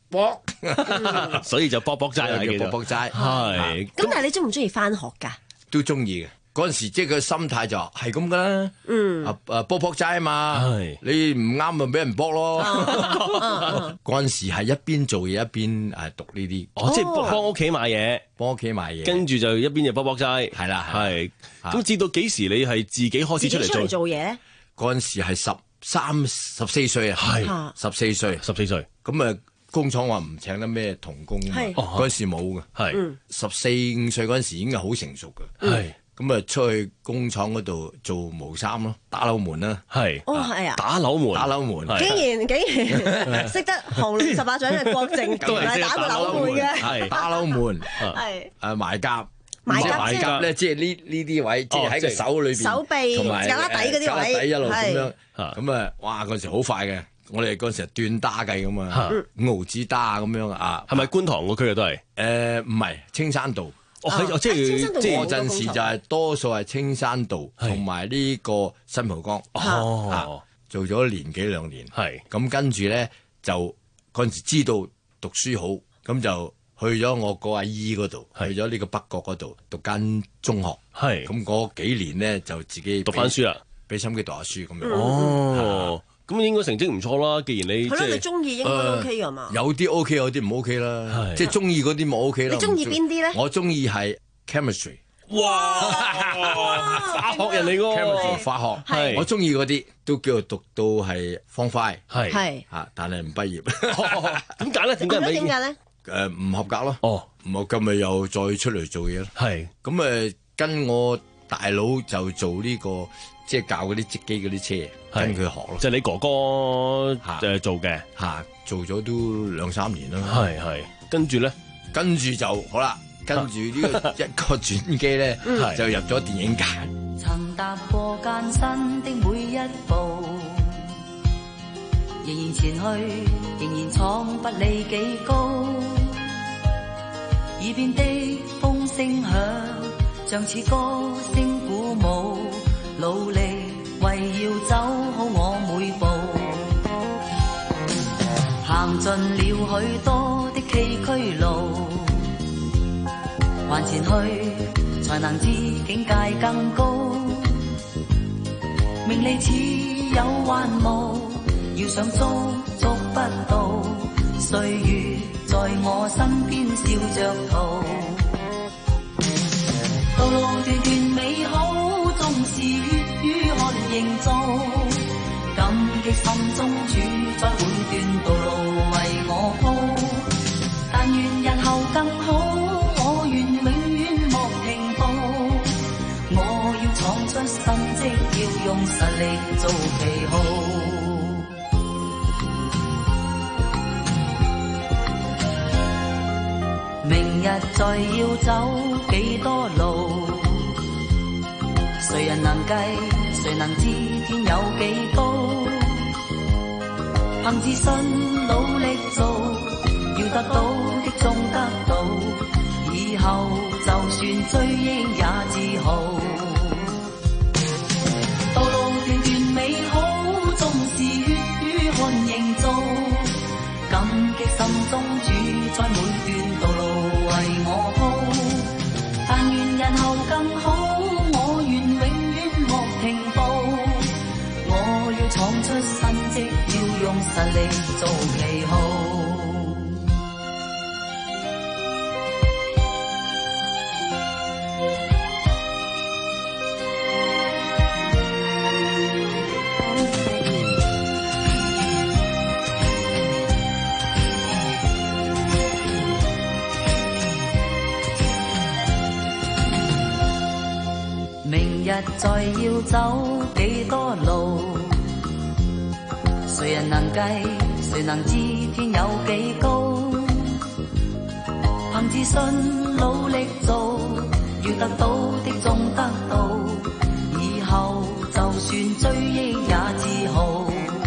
卜， 所以就卜卜齋啦， 叫卜卜齋。 係。 咁但係你中唔中意翻學㗎？ 都中意嘅。嗰陣時即係佢心態就係咁噶啦， 嗯， 啊啊卜卜齋啊嘛，你唔啱咪俾人卜咯。嗰陣時係一邊做嘢一邊誒讀呢啲， 哦，即係幫屋企買嘢， 幫屋企買嘢， 跟住就一邊就卜卜齋， 係啦， 係。咁至到幾時你係自己開始出嚟做做嘢咧？ 嗰陣時係十三十四歲啊， 係十四歲， 十四歲。 咁啊工廠話唔請得咩童工啊嘛，嗰陣時冇嘅， 係十四五歲嗰陣時已經係好成熟嘅，係。咁啊，出去工廠嗰度做毛衫咯，打樓門啦， 係， 哦係啊， 打樓門， 打樓門， 竟然竟然識得紅十八掌嘅郭靖，都係打過樓門嘅， 係打樓門， 係誒埋甲， 埋甲埋甲咧，即係呢呢啲位，即係喺個手裏邊， 手臂同埋胳肋底嗰啲位， 底一路咁樣，咁啊，哇嗰陣時好快嘅，我哋嗰陣時係斷打計咁啊，五毫子打咁樣啊， 係咪觀塘個區啊都係？ 誒唔係青山道。 哦，係即係即係嗰陣時就係多數係青山道同埋呢個新蒲崗，哦，做咗年幾兩年， 係咁跟住咧就嗰陣時知道讀書好，咁就去咗我個阿姨嗰度，去咗呢個北角嗰度讀間中學， 係咁嗰幾年咧就自己讀翻書啦， 俾心機讀下書咁樣。 哦，咁應該成績唔錯啦。既然你係咯，你中意應該都 OK 噶嘛？ 有啲 OK，有啲唔 OK 啦。即係中意嗰啲冇 OK 啦。 你中意邊啲咧？ 我中意係 chemistry。 哇！化學人嚟㗎 chemistry 化學係我中意嗰啲，都叫做讀到係 form five 係係嚇，但係唔畢業。 點解咧？點解唔畢業？ 點解咧？ 誒唔合格咯。 哦， 唔合格咪又再出嚟做嘢咯。 係咁誒，跟我大佬就做呢個。即係教嗰啲積機嗰啲車，跟佢學咯。 就係你哥哥誒做嘅， 嚇做咗都兩三年啦。 係係，跟住咧， 跟住就好啦。跟住呢個一個轉機咧，就入咗電影界。 曾踏過艱辛的每一步，仍然前去，仍然闖不理幾高。耳邊的風聲響，像似歌聲鼓舞。努力為要走好我每步，行盡了許多的崎嶇路，還前去才能知境界更高。名利似有幻霧，要想捉捉不到，歲月在我身邊笑着逃。道路段段美好，縱是血與汗營造，感激心中主宰每段道路為我鋪。但願日後更好，我願永遠莫停步。我要闖出新績，要用實力做旗號。明日再要走幾多路，誰人能計？誰能知天有幾高？憑自信努力做，要得到的終得到。以後就算追憶也自豪。道路段段美好，縱是血與汗營造。感激心中主宰每段道路為我鋪。但願日後更好，我願永遠莫停步。我要闖出新績，要用實力做旗號。明日再要走幾多路，誰人能計？誰能知天有幾高？憑自信努力做，要得到的終得到。以後就算追憶也自豪。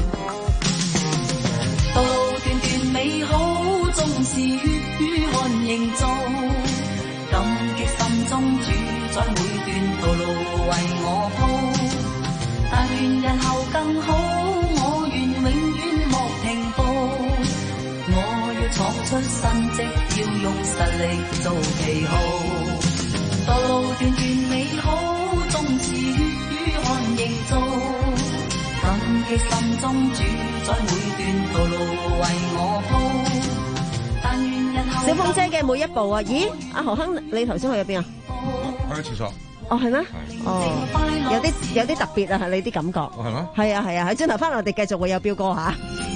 道路段段美好，縱是血與汗營造。感激心中主宰每段道路為我鋪。但願日後更好，我願永遠莫停步。我要闖出新績，要用實力做旗號。道路段段美好，縱是血與汗營造。感激心中主宰每段道路為我鋪。但願日後小鳳姐嘅每一步啊！咦，阿何亨，你頭先去咗邊啊？ 去廁所。 哦，係咩？哦，有啲有啲特別啊，係你啲感覺。 哦，係咩？ 係啊係啊，喺轉頭翻嚟我哋繼續會有彪哥嚇。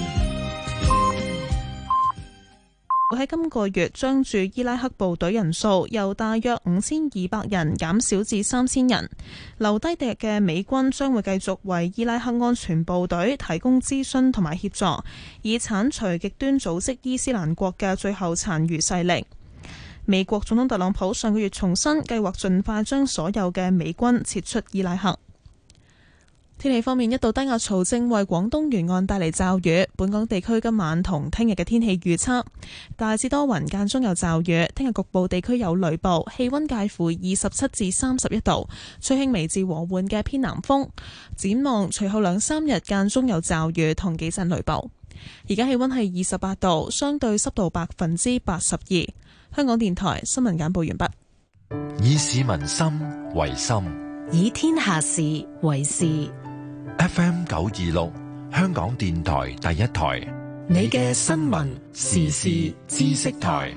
會喺今個月將駐伊拉克部隊人數由大約五千二百人減少至三千人，留低嘅美軍將會繼續為伊拉克安全部隊提供諮詢同埋協助，以剷除極端組織伊斯蘭國嘅最後殘餘勢力。美國總統特朗普上個月重申計劃盡快將所有嘅美軍撤出伊拉克。天氣方面，一道低壓槽正為廣東沿岸帶嚟驟雨。本港地區今晚同聽日嘅天氣預測大致多雲，間中有驟雨。聽日局部地區有雷暴，氣溫介乎二十七至三十一度，吹輕微至和緩嘅偏南風。展望隨後兩三日間中有驟雨同幾陣雷暴。而家氣溫係二十八度，相對濕度百分之八十二。香港電台新聞簡報完畢。 以市民心為心， 以天下事為事。 F M 九二六，香港電台第一台， 你嘅新聞時事知識台。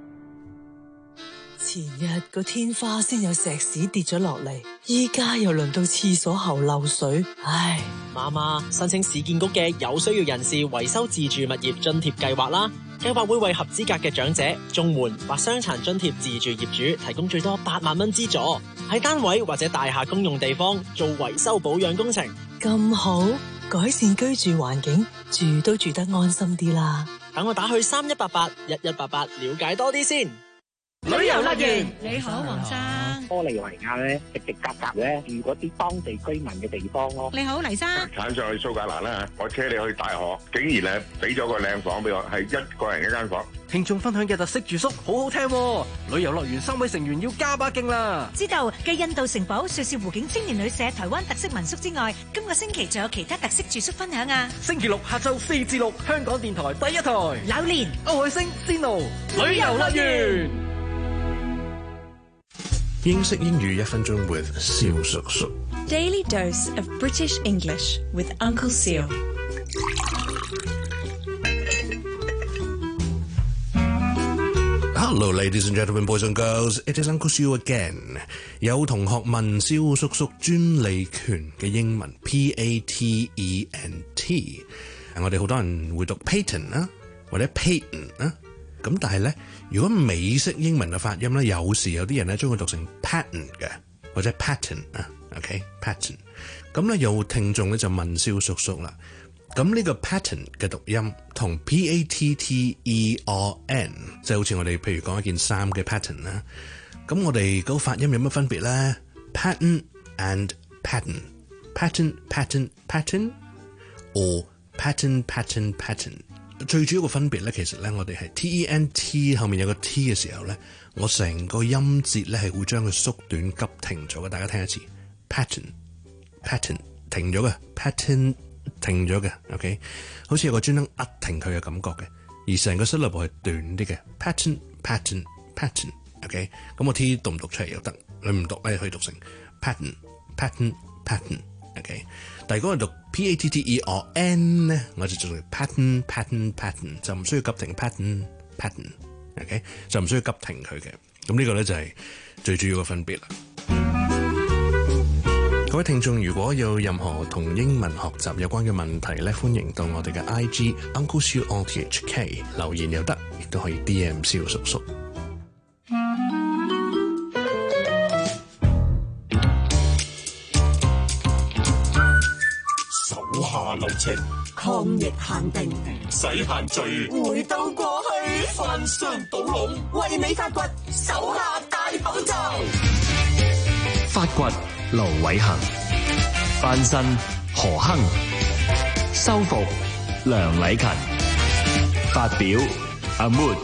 前日個天花先有石屎跌咗落嚟，依家又輪到廁所喉漏水，唉！ 媽媽，申請市建局嘅有需要人士維修自住物業津貼計劃啦。計劃會為合資格嘅長者、綜援或傷殘津貼自住業主提供最多八萬蚊資助，喺單位或者大廈公用地方做維修保養工程。 咁好，改善居住環境，住都住得安心啲啦。 等我打去三一八八一一八八了解多啲先。 旅遊樂園， 你好，黃生。 玻利維亞咧，直直夾夾咧，住嗰啲當地居民嘅地方咯。 你好，黎生。 鏟上去蘇格蘭啦，我車你去大學，竟然咧俾咗個靚房俾我，係一個人一間房。 聽眾分享嘅特色住宿好好聽喎，旅遊樂園三位成員要加把勁啦！ 知道繼印度城堡、瑞士湖景青年旅社、台灣特色民宿之外，今個星期仲有其他特色住宿分享啊！ 星期六下晝四至六，香港電台第一台。 柳蓮、 歐海星、仙奴旅遊樂園。 英式英語一分鐘 with 蕭叔叔。 Daily dose of British English with Uncle Seal。 Hello, ladies and gentlemen, boys and girls. It is Uncle Seal again. 有同學問蕭叔叔專利權嘅英文 P A T E N T， 我哋好多人會讀 patent 啦，或者 patent 啦。咁但係咧，如果美式英文嘅發音咧，有時有啲人咧將佢讀成 patent 嘅，或者 patent 啊 ，OK，patent。咁咧有聽眾咧就問蕭叔叔啦。咁呢個 patent 嘅讀音同 P A T T E R N， 即係好似我哋譬如講一件衫嘅 pattern 啦。咁我哋嗰個發音有乜分別咧 ？Pattern and pattern，pattern pattern pattern，or pattern pattern pattern。最主要嘅分別咧，其實咧我哋係 T E N T 後面有個 T 嘅時候咧，我成個音節咧係會將佢縮短急停咗嘅。大家聽一次 pattern pattern 停咗嘅 pattern。停咗嘅 ，OK， 好似有個專登呃停佢嘅感覺嘅，而成個 syllable 係短啲嘅 ，pattern pattern pattern，OK， 咁我 T 讀唔讀出嚟又得，你唔讀咧可以讀成 pattern pattern pattern，OK， 但係如果我讀 P A T T E R N 咧，我就做成 pattern pattern pattern， 就唔需要急停 pattern pattern，OK， 就唔需要急停佢嘅，咁呢個咧就係最主要嘅分別啦。各位聽眾，如果有任何同英文學習有關嘅問題咧，歡迎到我哋嘅 I G Uncle Siu R T H K 留言又得，亦都可以 D M 蕭叔叔。 手下留情， 抗疫限定， 使限聚， 回到過去， 翻箱倒籠， 為你發掘手下大寶藏。 發掘盧偉恒，翻身何亨，修復梁禮勤，發表阿 Mood。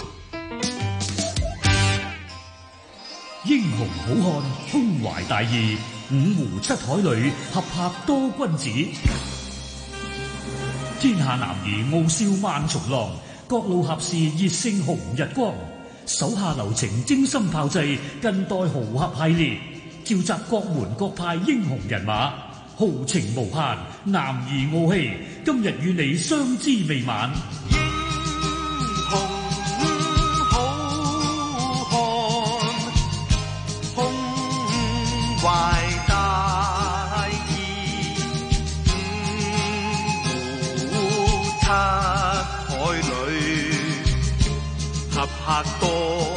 英雄好漢，胸懷大義，五湖七海裏合拍多君子。天下男兒傲笑萬重浪， 各路俠士熱勝紅日光，手下留情，精心炮製近代豪俠系列，召集各門各派英雄人馬，豪情無限，男兒傲氣，今日與你相知未晚。 懷大義，五湖七海裏，合拍多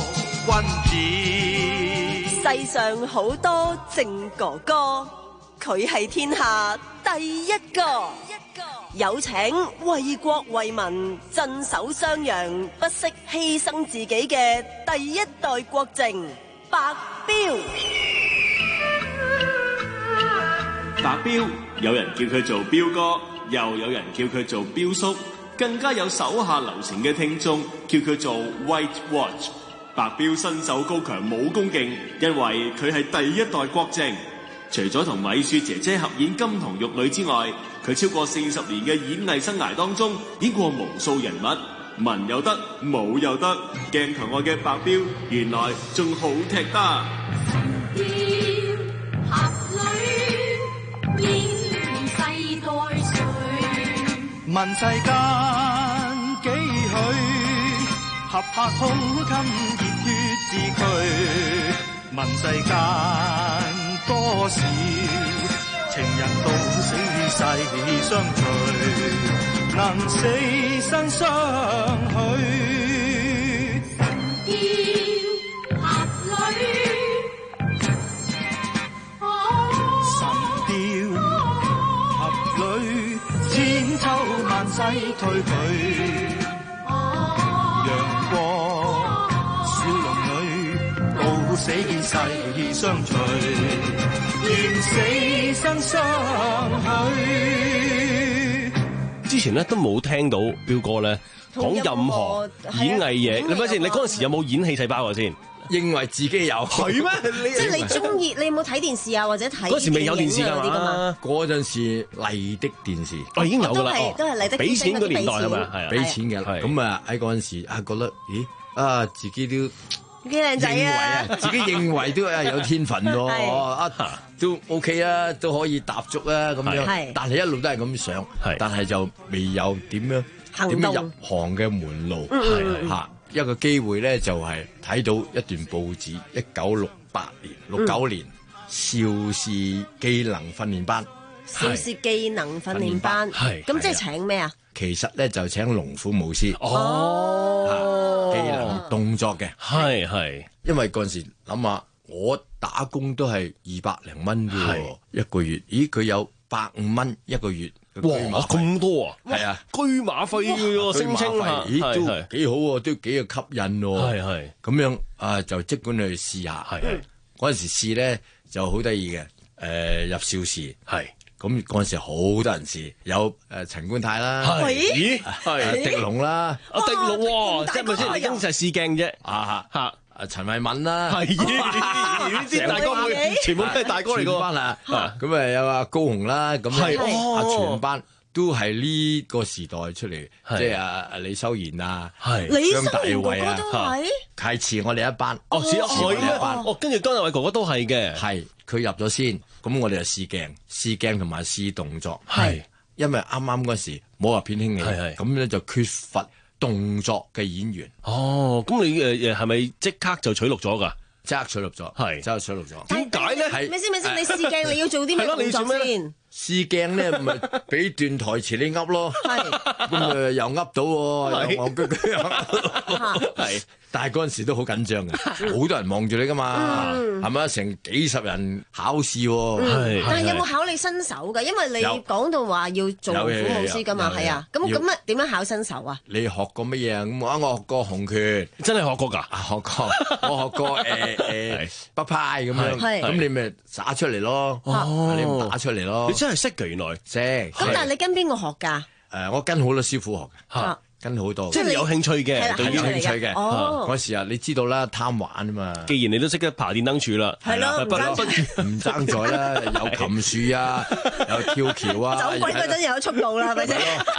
君子。 世上好多正哥哥，佢係天下第一個。有請為國為民、鎮守襄陽、不惜犧牲自己嘅第一代國政白彪。 白彪，有人叫佢做彪哥，又有人叫佢做彪叔，更加有手下留情嘅聽眾叫佢做 White Watch。白彪身手高強，武功勁，因為佢係第一代國政。除咗同米雪姐姐合演金童玉女之外，佢超過四十年嘅演藝生涯當中，演過無數人物，文又得，武又得，鏡頭外嘅白彪原來仲好踢得。 問世間幾許，合拍胸襟熱血自驅。問世間多少，情人到死誓相隨，能死生相許。神雕俠侶，神雕俠侶，千秋萬世退去。陽光笑容裏，到死誓相隨，願死生相許。 之前咧都冇聽到彪哥咧講任何演藝嘢，你咪先？你嗰陣時有冇演戲細胞啊先？ 認為自己有係咩？ 即係你中意，你有冇睇電視啊？或者睇嗰時未有電視㗎嘛？ 嗰陣時麗的電視哦已經有㗎啦， 都係麗的， 俾錢嗰年代係咪？係啊， 俾錢嘅。咁啊喺嗰陣時啊覺得，咦啊自己都幾靚仔啊！ 自己認為都啊有天分喎，啊都 OK 啊，都可以踏足啊咁樣。但係一路都係咁想，但係就未有點樣點樣入行嘅門路嚇。一個機會咧，就係睇到一段報紙，一九六八年、六九年邵氏技能訓練班。 邵氏技能訓練班，係咁即係請咩啊？ 其實咧就請龍虎武師。 哦， 技能動作嘅， 係係。 因為嗰陣時諗下，我打工都係二百零蚊嘅喎，一個月。咦，佢有百五蚊一個月。 哇！咁多啊！ 係啊， 居馬費嘅喎，聲稱嚇， 咦都幾好喎，都幾有吸引喎。 係係咁樣啊，就即管去試下。係係嗰陣時試咧就好得意嘅。誒入邵氏係咁嗰陣時好多人試，有誒陳冠泰啦， 咦係狄龍啦， 阿狄龍喎，即係咪先？你今次係試鏡啫。啊嚇！啊陳慧敏啦，係啲大哥妹，全部都係大哥嚟㗎啦。咁啊有阿高雄啦，咁啊全班都係呢個時代出嚟，即係阿阿李修賢啊，張大衛啊，係遲我哋一班。 哦，遲我哋一班。哦，跟住張大衛哥哥都係嘅， 係佢入咗先，咁我哋就試鏡、試鏡同埋試動作。係因為啱啱嗰時武俠片興起，咁咧就缺乏動作嘅演員。 哦，咁你誒誒係咪即刻就取錄咗㗎？ 即刻取錄咗，係即刻取錄咗。 點解咧？ 咩先咩先？你試鏡你要做啲咩動作先？ 試鏡咧，咪俾段台詞你噏咯。係咁誒，又噏到喎，又戇居居。係，但係嗰陣時都好緊張嘅，好多人望住你噶嘛，係咪？成幾十人考試喎。 係，但係有冇考你身手㗎？因為你講到話要做虎武師㗎嘛，係啊。咁咁啊，點樣考身手啊？ 你學過乜嘢啊？咁啊，我學過洪拳， 真係學過㗎。 學過，我學過誒誒北派咁樣。咁你咪打出嚟咯，你唔打出嚟咯。 真係識嘅，原來識。 咁但係你跟邊個學㗎？ 誒，我跟好多師傅學嘅，嚇，跟好多。 即係有興趣嘅， 對有興趣嘅。 哦， 嗰時啊，你知道啦，貪玩啊嘛。 既然你都識得爬電燈柱啦， 係咯， 唔爭在啦，有擒樹啊，有跳橋啊。 走鬼嗰陣又有速度啦，係咪先？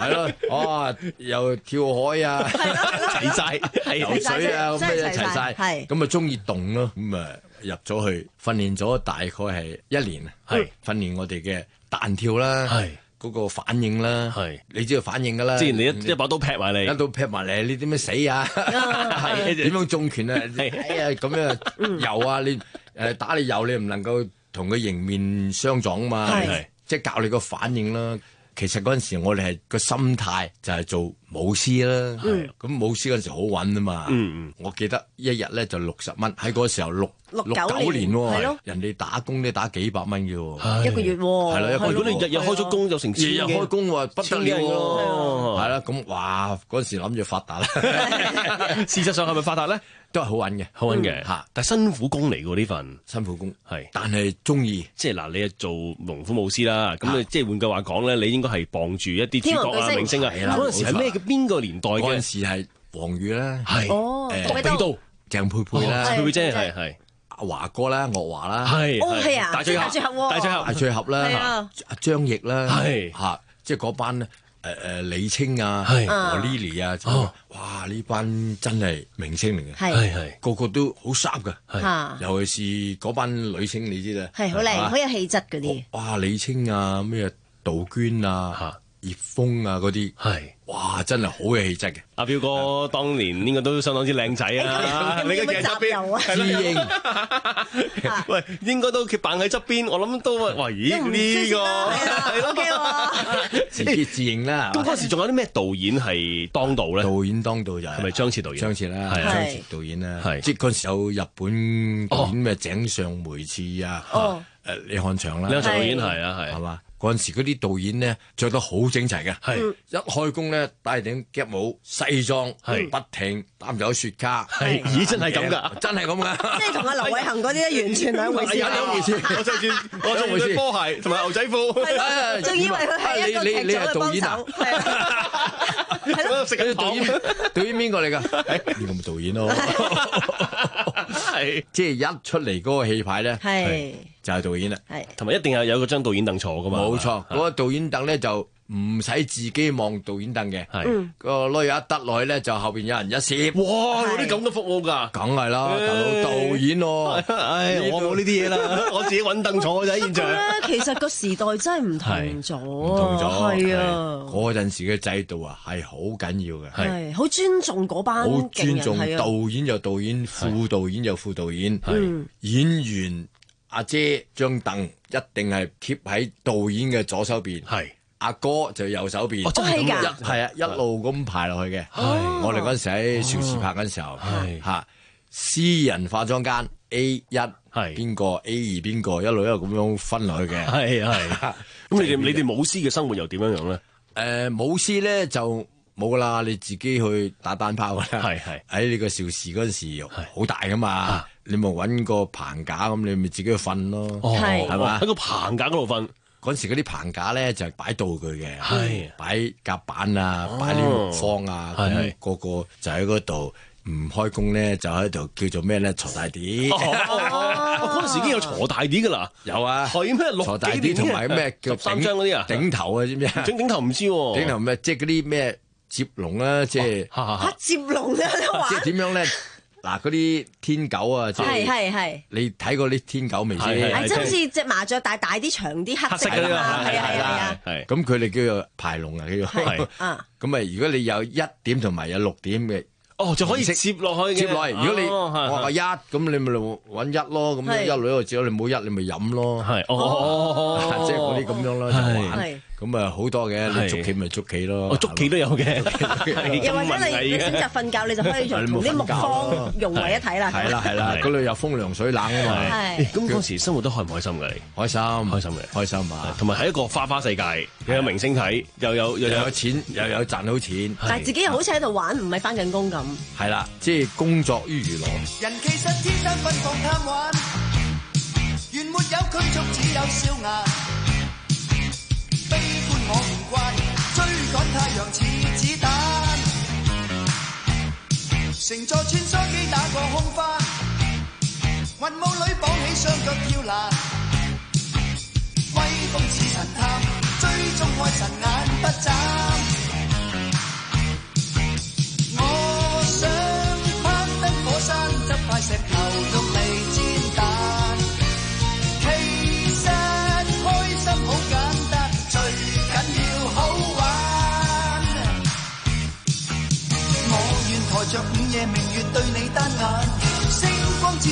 係咯，哇，又跳海啊， 齊晒， 游水啊，咁咩一齊晒， 係咁啊中意動咯，咁啊入咗去訓練咗大概係一年，係訓練我哋嘅彈跳啦，係嗰個反應啦，係你知道反應噶啦， 之前你一一把刀劈埋你， 一刀劈埋你，你點樣死啊？係點樣中拳啊？哎呀咁樣游啊，你誒打你游，你唔能夠同佢迎面相撞啊嘛，係即係教你個反應啦。其實嗰陣時我哋係個心態就係做舞獅啦，咁舞獅嗰陣時好穩啊嘛。嗯嗯，我記得一日咧就六十蚊，喺嗰時候六六九年喎，人哋打工都打幾百蚊嘅喎， 一個月喎。 係啦， 如果你日日開咗工就成千嘅， 日日開工喎不得了喎。係啦，咁哇嗰陣時諗住發達啦。 事實上係咪發達咧？ 都係好穩嘅， 好穩嘅嚇，但係辛苦工嚟㗎呢份， 辛苦工係， 但係中意， 即係嗱，你係做龍虎武師啦，咁你即係換句話講咧，你應該係傍住一啲主角啊、明星啊，嗰陣時係咩嘅邊個年代嘅？ 嗰陣時係黃宇啦， 係， 誒， 俾刀， 鄭佩佩啦， 佩佩姐係係， 阿華哥啦，岳華啦， 係， 係啊， 大醉俠，大醉俠， 大醉俠啦，阿張譯啦， 係嚇，即係嗰班咧。誒誒，李青啊， 係和 Lily 啊，哇！呢班真係明星嚟嘅， 係係個個都好 sharp 嘅， 係尤其是嗰班女星，你知啦， 係好靚，好有氣質嗰啲。 哇！李青啊，咩杜娟啊，葉楓啊嗰啲，係哇！真係好有氣質嘅。 阿彪哥當年應該都相當之靚仔啊！你嘅鏡側邊， 知英， 喂，應該都佢扮喺側邊，我諗都喂咦呢個係咯， 自己自認啦。 咁嗰時仲有啲咩導演係當道咧？ 導演當道就係咪張徹導演？ 張徹啦， 係張徹導演啦，係即係嗰陣時有日本導演咩井上梅次啊，誒李翰祥啦， 李翰祥導演係啊係， 係嘛？嗰陣時嗰啲導演咧着得好整齊嘅，係一開工咧戴頂夾帽西裝，係不停擔住雪茄， 係咦真係咁噶， 真係咁噶， 即係同阿劉偉恒嗰啲咧完全兩回事， 兩回事。 我着住我着住波鞋同埋牛仔褲， 仲以為佢係一個劇組嘅幫手，係咯， 食緊導演，導演邊個嚟噶？呢個咪導演咯，係即係一出嚟嗰個戲牌咧，係。就係導演啦， 係同埋一定係有嗰張導演凳坐噶嘛， 冇錯，嗰個導演凳咧就唔使自己望導演凳嘅，係個女一得落去咧就後邊有人一攝， 哇，有啲咁嘅服務㗎， 梗係啦，大佬導演喎， 唉，我冇呢啲嘢啦，我自己揾凳坐喺現場。 其實個時代真係唔同咗， 唔同咗， 係啊， 嗰陣時嘅制度啊係好緊要嘅， 係好尊重嗰班， 好尊重導演就導演，副導演就副導演，係演員。阿姐張凳一定係貼喺導演嘅左手邊，係阿哥就右手邊， 真係㗎， 係啊，一路咁排落去嘅。我哋嗰陣時喺邵氏拍嗰陣時候，嚇私人化妝間 A 一係邊個 A 二邊個，一路一路咁樣分落去嘅。係係。咁你哋你哋舞獅嘅生活又點樣樣咧？ 誒舞獅咧就冇噶啦，你自己去打單炮啦。係係喺呢個邵氏嗰陣時好大噶嘛。你咪揾個棚架咁，你咪自己去瞓咯，係係嘛？ 喺個棚架嗰度瞓。 嗰陣時嗰啲棚架咧就係擺道具嘅，係擺夾板啊，擺啲木方啊，咁個個就喺嗰度唔開工咧，就喺度叫做咩咧？鋤大碟。 嗰陣時已經有鋤大碟噶啦， 有啊。 係咩？ 鋤大碟同埋咩叫三張嗰啲啊？ 頂頭啊，知唔知啊？ 整頂頭唔知喎。 頂頭咩？即係嗰啲咩接龍啊，即係嚇接龍啊！ 即係點樣咧？嗱，嗰啲天狗啊，即係係係， 你睇過啲天狗未先？ 係即係好似隻麻雀大大啲長啲黑色㗎嘛，係啊係啊係啊。 咁佢哋叫做排龍啊，叫做。啊。咁啊，如果你有一點同埋有六點嘅， 哦就可以接落去嘅。 接落去，如果你我話一，咁你咪揾一咯，咁一路一路接，你冇一你咪飲咯。係哦，即係嗰啲咁樣咯，就玩。咁啊好多嘅，你捉棋咪捉棋咯， 捉棋都有嘅。 又或者你你選擇瞓覺，你就可以同啲木方融為一體啦。 係啦係啦，嗰度有風涼水冷啊嘛。 係。咁嗰時生活都開唔開心㗎？你開心， 開心嘅， 開心啊！ 同埋喺一個花花世界，又有明星睇，又有又有錢，又有賺到錢。 但係自己又好似喺度玩，唔係返緊工咁。 係啦，即係工作於娛樂。 人其實天生奔放貪玩，原沒有拘束，只有笑顏。悲觀我唔慣，追趕太陽似子彈，乘坐穿梭機打過空翻，雲霧裏綁起雙腳跳欄，威風似神探，追蹤愛神眼不眨。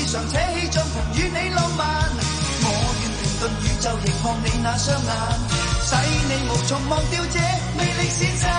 上扯起帳篷與你浪漫，我願停頓宇宙凝望你那雙眼，使你無從忘掉這魅力先生。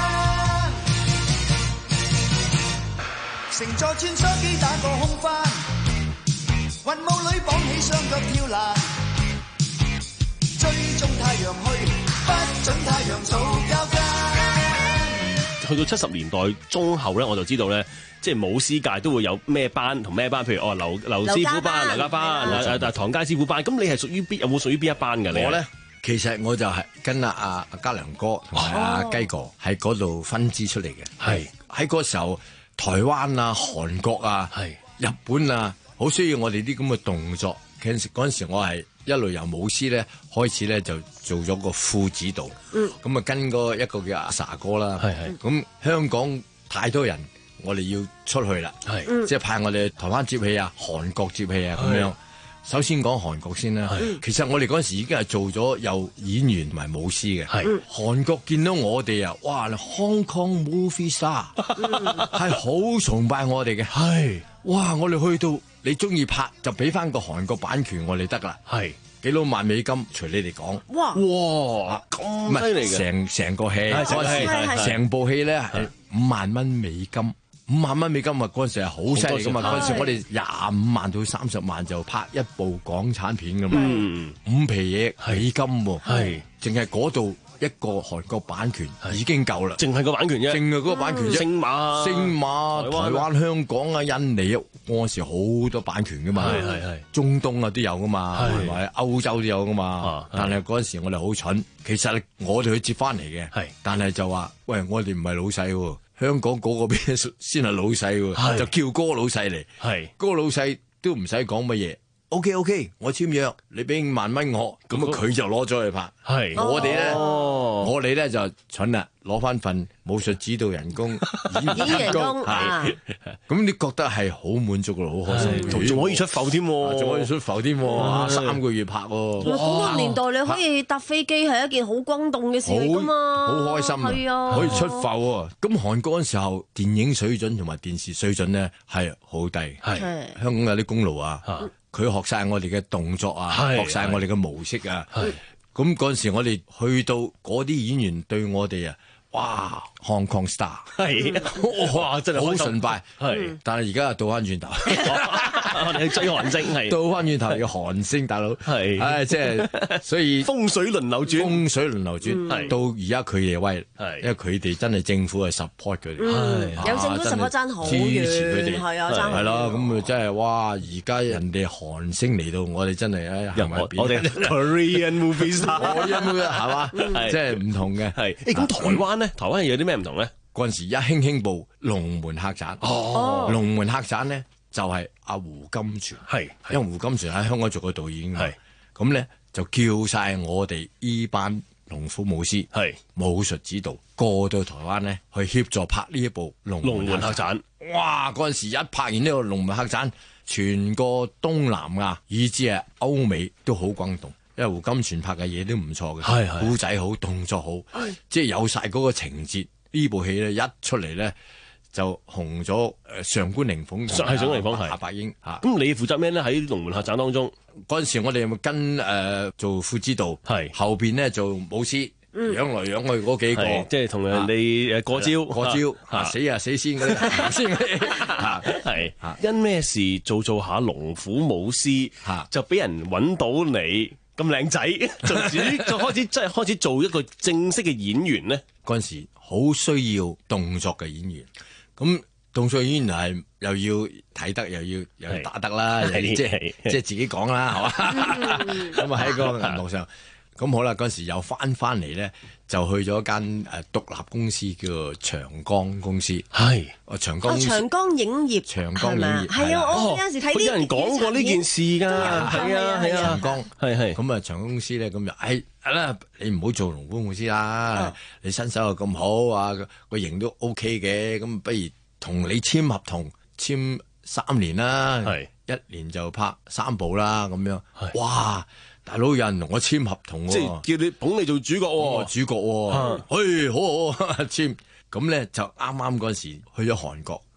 乘坐穿梭機打個空翻，雲霧裏綁起雙腳跳欄，追蹤太陽去，不准太陽做交間。 去到七十年代中後咧，我就知道咧，即係舞獅界都會有咩班同咩班，譬如哦劉劉師傅班、劉家班、啊啊唐家師傅班。咁你係屬於邊？有冇屬於邊一班㗎？你我咧，其實我就係跟阿阿阿嘉良哥同埋阿雞哥喺嗰度分支出嚟嘅。係喺嗰時候，台灣啊、韓國啊、日本啊，好需要我哋啲咁嘅動作。嗰陣時嗰陣時，我係一路由舞獅咧開始咧，就做咗個副指導。嗯，咁啊跟個一個叫阿 sa 哥啦。係係。咁香港太多人，我哋要出去啦。係，即係派我哋台灣接戲啊、韓國接戲啊咁樣。首先講韓國先啦。其實我哋嗰陣時已經係做咗有演員同埋舞獅嘅。係。韓國見到我哋啊，哇 ！Hong Kong movie star 係好崇拜我哋嘅。係。哇！我哋去到。你中意拍就俾翻個韓國版權我哋得啦，係幾多萬美金隨你哋講。哇哇咁犀利嘅，成成個戲嗰陣時，成部戲咧係五萬蚊美金，五萬蚊美金啊！嗰陣時係好犀利噶嘛，嗰陣時我哋廿五萬到三十萬就拍一部港產片噶嘛，五皮嘢美金喎，係淨係嗰度。一個韓國版權已經夠啦，淨係個版權啫，淨係嗰個版權啫。星馬、星馬、台灣、香港啊、印尼啊，嗰陣時好多版權噶嘛，係係係，中東啊都有噶嘛，同埋歐洲都有噶嘛。但係嗰陣時我哋好蠢，其實我哋去接翻嚟嘅，係，但係就話喂，我哋唔係老細喎，香港嗰個邊先係老細喎，就叫嗰個老細嚟，係，嗰個老細都唔使講乜嘢。O K O K， 我簽約，你俾五萬蚊我，咁啊佢就攞咗去拍。係我哋咧，我哋咧就蠢啦，攞翻份武術指導人工，演員工。係，咁你覺得係好滿足噶咯，好開心，仲可以出埠添，仲可以出埠添，三個月拍。嗰個年代你可以搭飛機係一件好轟動嘅事嚟噶嘛， 好開心啊， 係啊， 可以出埠。咁韓國嗰時候電影水準同埋電視水準咧係好低，係香港有啲功勞啊。佢學晒我哋嘅動作啊，學晒我哋嘅模式啊。咁嗰陣時，我哋去到嗰啲演員對我哋啊，哇 Hong Kong star 係，哇真係好崇拜。係，但係而家倒翻轉頭，我哋追韓星係，倒翻轉頭嘅韓星大佬係，唉即係所以風水輪流轉，風水輪流轉。係到而家佢哋威，係因為佢哋真係政府係 support 佢哋， 有政府 support 爭好遠，支持佢哋係啊，爭係咯。咁啊真係哇！而家人哋韓星嚟到，我哋真係唉行埋邊，我哋 Korean movies Korean movie 係嘛，即係唔同嘅係。誒咁台灣咧，台灣有啲咩唔同咧？嗰陣時一興興部龍門客棧，哦，龍門客棧咧就係阿胡金銓，係因為胡金銓喺香港做過導演，係咁咧就叫晒我哋依班龍虎武師，係武術指導過到台灣咧去協助拍呢一部龍門客棧。哇！嗰陣時一拍完呢個龍門客棧，全個東南亞以至係歐美都好轟動。因為胡金銓拍嘅嘢都唔錯嘅，係係古仔好，動作好，即係有晒嗰個情節。呢部戲咧一出嚟咧就紅咗。誒上官靈鳳係上官靈鳳係夏伯英嚇。咁你負責咩咧？喺龍門客棧當中嗰陣時，我哋有冇跟誒做副指導？係後邊咧做武師，養來養去嗰幾個，即係同人哋誒過招過招嚇死啊死先嗰啲先嚇係因咩事做做下龍虎武師嚇就俾人揾到你？咁靚仔，就自己就開始即係開始做一個正式嘅演員咧。嗰陣時好需要動作嘅演員，咁動作演員係又要睇得，又要又要打得啦，即係即係自己講啦，係嘛？咁啊喺個銀幕上，咁好啦。嗰陣時又翻翻嚟咧，就去咗間誒獨立公司叫做長江公司，係哦長江長江影業， 長江影業係啊！我有陣時睇啲有人講過呢件事㗎，係啊係啊，長江係係咁啊長江公司咧咁就誒啦，你唔好做龍虎武師啦，你身手又咁好啊，個型都 OK 嘅，咁不如同你簽合同簽三年啦，係一年就拍三部啦，咁樣哇！大佬有人同我簽合同，即係叫你捧你做主角喎，主角喎，誒好好簽，咁咧就啱啱嗰陣時去咗韓國，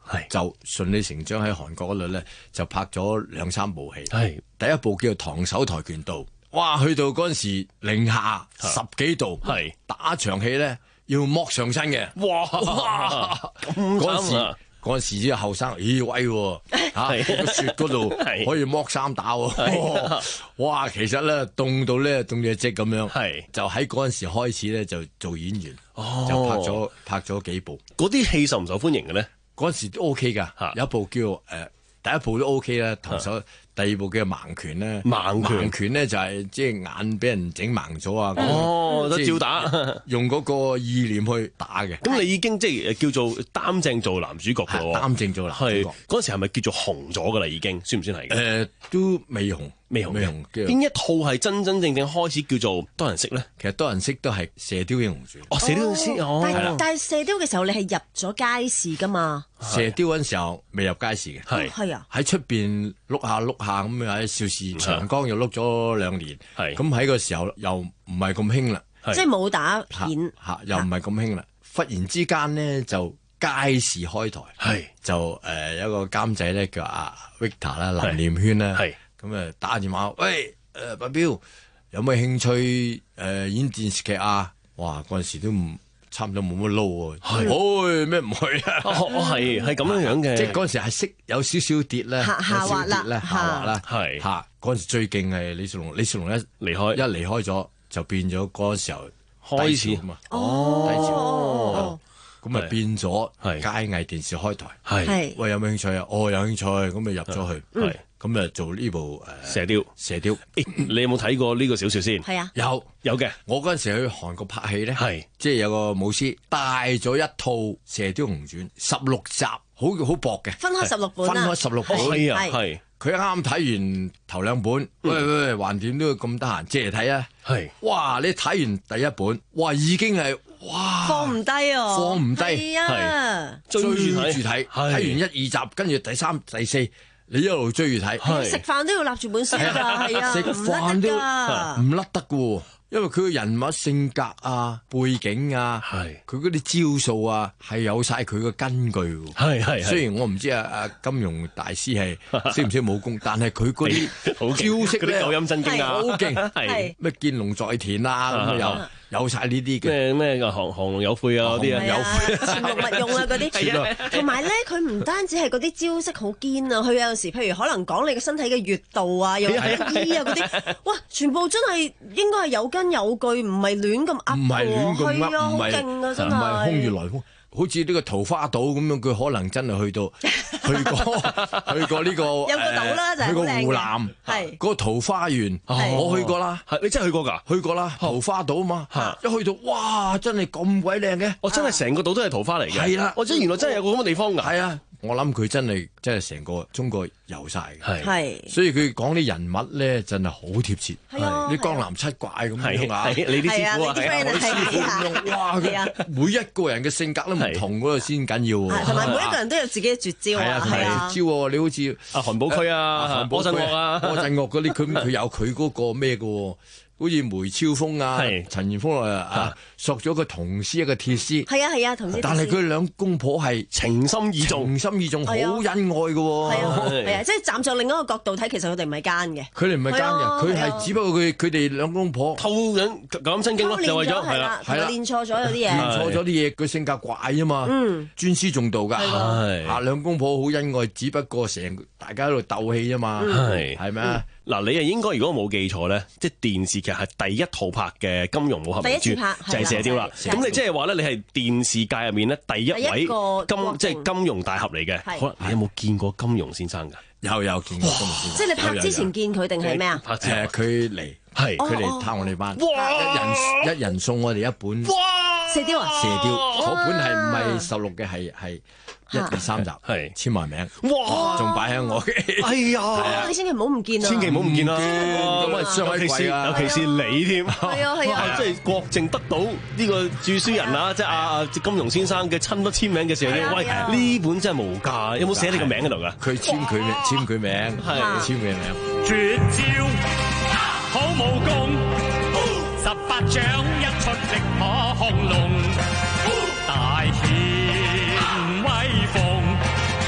就順理成章喺韓國嗰度咧就拍咗兩三部戲。係第一部叫做《唐手跆拳道》，哇！去到嗰陣時零下十幾度，係打場戲咧要剝上身嘅。哇！咁嗰陣時。嗰陣時啲後生，咦威喎嚇！個雪嗰度可以剝衫打喎，哇！其實咧凍到咧凍隻積咁樣，就喺嗰陣時開始咧就做演員，就拍咗拍咗幾部。 嗰啲戲受唔受歡迎嘅咧？ 嗰陣時都 OK 㗎，有一部叫誒第一部都 OK 啦，唐手。第二部叫盲拳咧，盲拳盲拳咧就係即係眼俾人整盲咗啊！ 哦，都照打， 用嗰個意念去打嘅。 咁你已經即係叫做擔正做男主角㗎喎， 擔正做男主角。 嗰陣時係咪叫做紅咗㗎啦？已經算唔算係？ 誒，都未紅， 未紅嘅。邊一套係真真正正開始叫做多人識咧？ 其實多人識都係《射雕英雄傳》。 哦，《射雕英雄傳》哦， 但係但係《射雕》嘅時候，你係入咗街市㗎嘛？ 《射雕》嗰陣時候未入街市嘅， 係係啊，喺出邊碌下碌下咁喺邵氏長江又碌咗兩年，咁喺個時候又唔係咁興啦， 即係冇打片嚇，又唔係咁興啦。忽然之間咧就街市開台，就誒有一個監製咧叫阿 Victor 啦，林念軒啦，咁誒打電話，喂誒白彪有冇興趣誒演電視劇啊？哇！嗰陣時都唔〜差唔多冇乜撈喎，哎咩唔去啊？ 哦，係係咁樣樣嘅， 即係嗰陣時係識有少少跌咧， 下下滑啦， 下滑啦，係嚇嗰陣時最勁係李小龍，李小龍一離開一離開咗就變咗嗰陣時候開始啊嘛，哦，咁咪變咗佳藝電視開台，係喂有冇興趣啊？哦有興趣，咁咪入咗去，係。咁啊，做呢部誒射雕，射雕，你有冇睇過呢個小説先？ 係啊， 有有嘅。 我嗰陣時去韓國拍戲咧，係即係有個武師帶咗一套《射雕雄傳》十六集，好好薄嘅， 分開十六本， 分開十六本， 係啊，係。 佢啱啱睇完頭兩本，喂喂喂，橫掂都咁得閒借嚟睇啊！係，哇！你睇完第一本，哇，已經係哇， 放唔低哦， 放唔低， 係追住睇，睇完一二集，跟住第三、第四。你一路追住睇， 食飯都要立住本書㗎，係啊， 食飯都唔甩得㗎喎，因為佢個人物性格啊、背景啊，係佢嗰啲招數啊，係有晒佢個根據喎。係係，雖然我唔知啊啊金庸大師係識唔識武功，但係佢嗰啲招式咧， 九陰真經啊， 好勁，係咩見龍在田啊咁有。有晒呢啲嘅咩咩降降龍有悔啊嗰啲啊，有悔潛龍勿用啊嗰啲，同埋咧佢唔單止係嗰啲招式好堅啊，佢有陣時譬如可能講你個身體嘅穴道啊，又係醫啊嗰啲，哇！全部真係應該係有根有據，唔係亂咁噏， 唔係亂咁噏， 唔係勁啊真係， 唔係空穴來風。好似呢個桃花島咁樣，佢可能真係去到去過去過呢個有個島啦，就係去過湖南，係嗰個桃花源，我去過啦。 係你真係去過㗎？ 去過啦，桃花島啊嘛。一去到，哇！真係咁鬼靚嘅， 我真係成個島都係桃花嚟嘅。係啦，我真原來真係有個咁嘅地方㗎。 係啊。我諗佢真係真係成個中國遊晒嘅， 係， 所以佢講啲人物咧真係好貼切，啲江南七怪咁樣啊， 你啲師傅啊， 我師傅咁樣，哇！每一個人嘅性格都唔同，嗰個先緊要喎， 同埋每一個人都有自己嘅絕招啊， 係啊，招喎，你好似阿韓寶區啊，柯震岳啊， 柯震岳嗰啲，佢佢有佢嗰個咩嘅喎。好似梅超風啊，陳炎峰啊，啊索咗個銅絲一個鐵絲， 係啊係啊，銅絲。 但係佢兩公婆係情深意重， 情深意重，好恩愛嘅喎。 係啊係啊，即係站在另一個角度睇，其實佢哋唔係奸嘅。 佢哋唔係奸嘅，佢係只不過佢佢哋兩公婆偷緊咁真經咯，就為咗係啦， 係啦，練錯咗有啲嘢， 練錯咗啲嘢，佢性格怪啊嘛，嗯，尊師重道㗎，係啊，兩公婆好恩愛，只不過成大家喺度鬥氣啊嘛，係係咪啊？ 嗱，你係應該如果我冇記錯咧，即係電視劇係第一套拍嘅金庸武俠名著就係射雕啦。咁你即係話咧，你係電視界入面咧第一位金即係金庸大俠嚟嘅。可能你有冇見過金庸先生㗎？ 有有見過金庸先生。 即係你拍之前見佢定係咩啊？ 拍之前佢嚟，係佢嚟探我哋班，一人一人送我哋一本射雕啊！ 射雕嗰本係唔係十六嘅，係係。一日三集係簽埋名，哇！仲擺喺我嘅， 哎呀！ 你千祈唔好唔見啊！ 千祈唔好唔見啦！ 咁啊，上位貴啊， 尤其是你添， 係啊係啊！ 即係郭靖得到呢個著書人啊，即係阿金庸先生嘅親筆簽名嘅時候咧，喂，呢本真係無價，有冇寫你個名喺度㗎？ 佢簽佢名，簽佢名，係簽佢名。 絕招好武功，十八掌一出力可亢龍，大顯威風。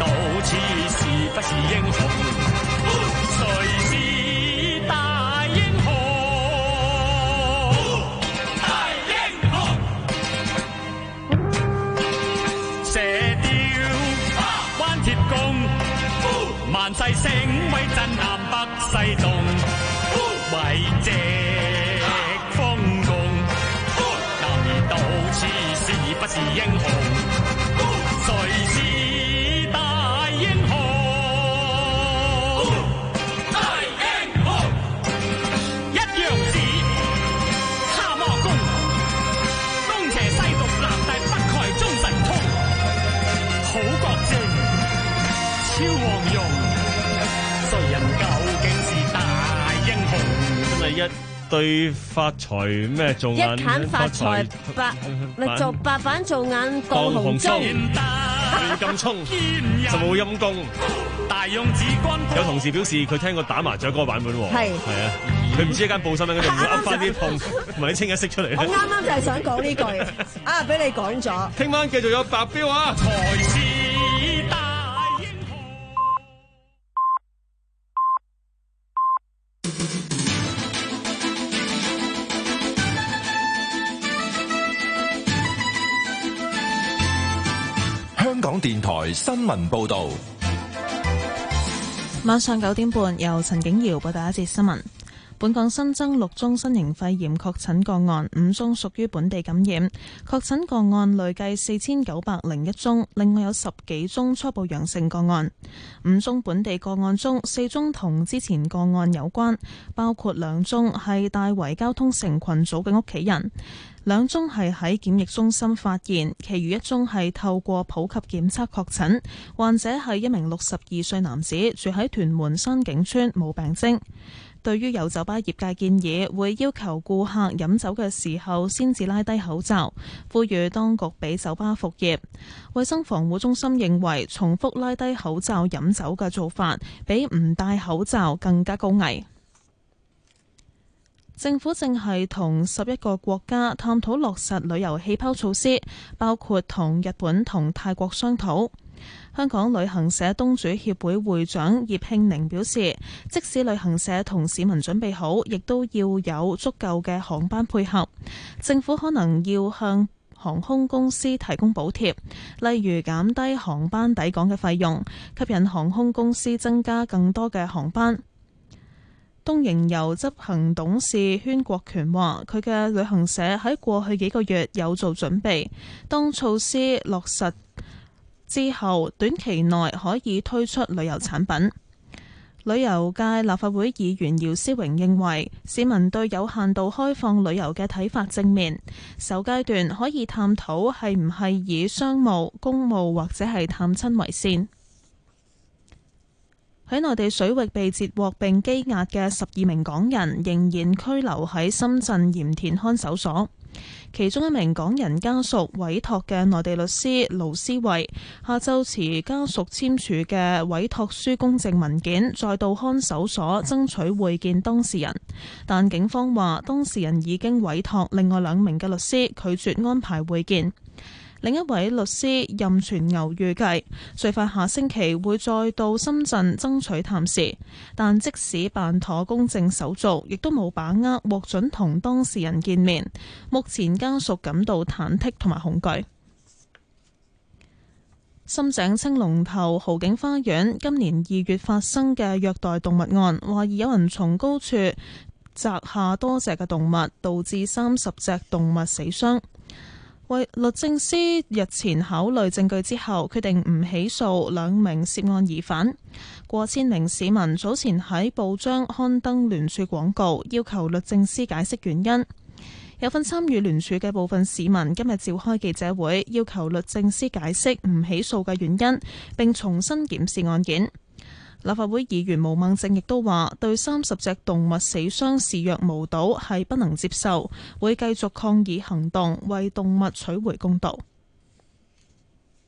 道此是不是英雄？誰是大英雄？大英雄！射雕關鐵功，萬世聲威震南北西東，為藉豐功，難道此是不是英雄？誰是大英雄？大英雄！一陽指，蛤蟆功，東邪西毒，南帝北丐，中神通，好國正，超黃蓉，誰人究竟是大英雄？ 真係一對發財咩做眼一砍發財白，你做白板做眼當紅中， 亂咁衝，就冇陰功。 大勇子軍有同事表示佢聽過打麻雀嗰個版本喎， 係係啊，佢唔知一間報新聞嗰度會噏翻啲碰，同埋你清一色出嚟。 我啱啱就係想講呢句，啊俾你講咗。 聽晚繼續有白標啊！ 才是大英雄。 香港電台新聞報導， 晚上九點半由陳景瑤報道一節新聞。本港新增六宗新型肺炎確診個案，五宗屬於本地感染，確診個案累計四千九百零一宗，另外有十幾宗初步陽性個案。五宗本地個案中，四宗同之前個案有關，包括兩宗係大圍交通城群組嘅屋企人，兩宗係喺檢疫中心發現，其餘一宗係透過普及檢測確診。患者係一名六十二歲男子，住喺屯門山景村，冇病徵。對於有酒吧業界建議會要求顧客飲酒嘅時候先至拉低口罩，呼籲當局俾酒吧復業。衛生防護中心認為重複拉低口罩飲酒嘅做法比唔戴口罩更加高危。政府正係同十一個國家探討落實旅遊氣泡措施，包括同日本同泰國商討。香港旅行社東主協會會長葉慶寧表示，即使旅行社同市民準備好，亦都要有足夠嘅航班配合。政府可能要向航空公司提供補貼，例如減低航班抵港嘅費用，吸引航空公司增加更多嘅航班。東瀛遊執行董事禤國權話，佢嘅旅行社喺過去幾個月有做準備，當措施落實之後，短期內可以推出旅遊產品。旅遊界立法會議員姚思榮認為，市民對有限度開放旅遊嘅睇法正面，首階段可以探討係唔係以商務、公務或者係探親為先。喺內地水域被截獲並羈押嘅十二名港人仍然拘留喺深圳鹽田看守所。其中一名港人家屬委託嘅內地律師盧思慧下晝持家屬簽署嘅委託書公證文件，再到看守所爭取會見當事人，但警方話當事人已經委託另外兩名嘅律師拒絕安排會見。另一位律師任全牛預計最快下星期會再到深圳爭取探視，但即使辦妥公證手續，亦都冇把握獲准同當事人見面。目前家屬感到忐忑同埋恐懼。深井青龍頭豪景花園今年二月發生嘅虐待動物案，懷疑有人從高處砸下多隻嘅動物，導致三十隻動物死傷。為律政司日前考慮證據之後，決定唔起訴兩名涉案疑犯。過千名市民早前喺報章刊登聯署廣告，要求律政司解釋原因。有份參與聯署嘅部分市民今日召開記者會，要求律政司解釋唔起訴嘅原因，並重新檢視案件。立法會議員毛孟靜亦都話，對三十隻動物死傷視若無睹係不能接受，會繼續抗議行動，為動物取回公道。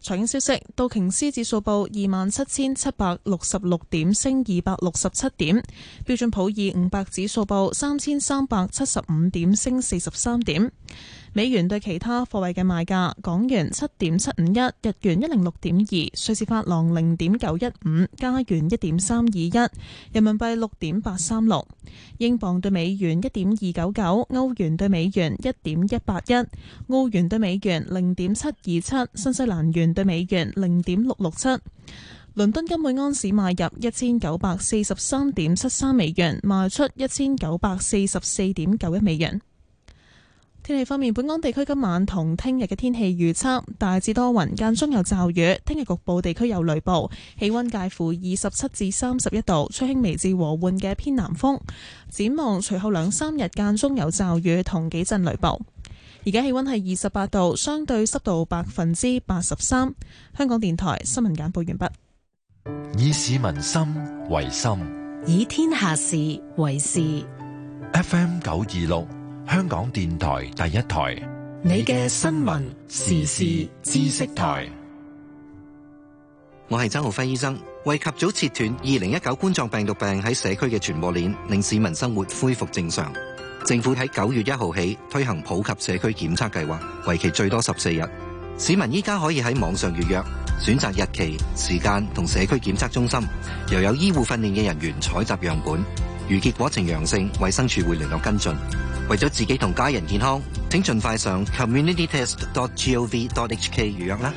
財經消息，道瓊斯指數報二萬七千七百六十六點，升二百六十七點；標準普爾五百指數報三千三百七十五點，升四十三點。美元對其他貨幣嘅賣價：港元七點七五一，日元一零六點二，瑞士法郎零點九一五，加元一點三二一，人民幣六點八三六，英鎊對美元一點二九九，歐元對美元一點一八一，澳元對美元零點七二七，新西蘭元對美元零點六六七。倫敦金每安士買入一千九百四十三點七三美元，賣出一千九百四十四點九一美元。天氣方面，本港地區今晚同聽日嘅天氣預測大致多雲，間中有驟雨。聽日局部地區有雷暴，氣溫介乎二十七至三十一度，吹輕微至和緩嘅偏南風。展望隨後兩三日間中有驟雨同幾陣雷暴。而家氣溫係二十八度，相對濕度百分之八十三。香港電台新聞簡報完畢。 以市民心為心， 以天下事為事。 F M 九二六。香港電台第一台， 你嘅新聞時事知識台。 我係曾浩輝醫生，為及早切斷二零一九冠狀病毒病喺社區嘅傳播鏈，令市民生活恢復正常。政府喺九月一號起推行普及社區檢測計劃，為期最多十四日。市民依家可以喺網上預約，選擇日期、時間同社區檢測中心，又有醫護訓練嘅人員採集樣本。如結果呈陽性，衛生署會聯絡跟進。為咗自己同家人健康，請盡快上 community test dot gov dot h k 預約啦。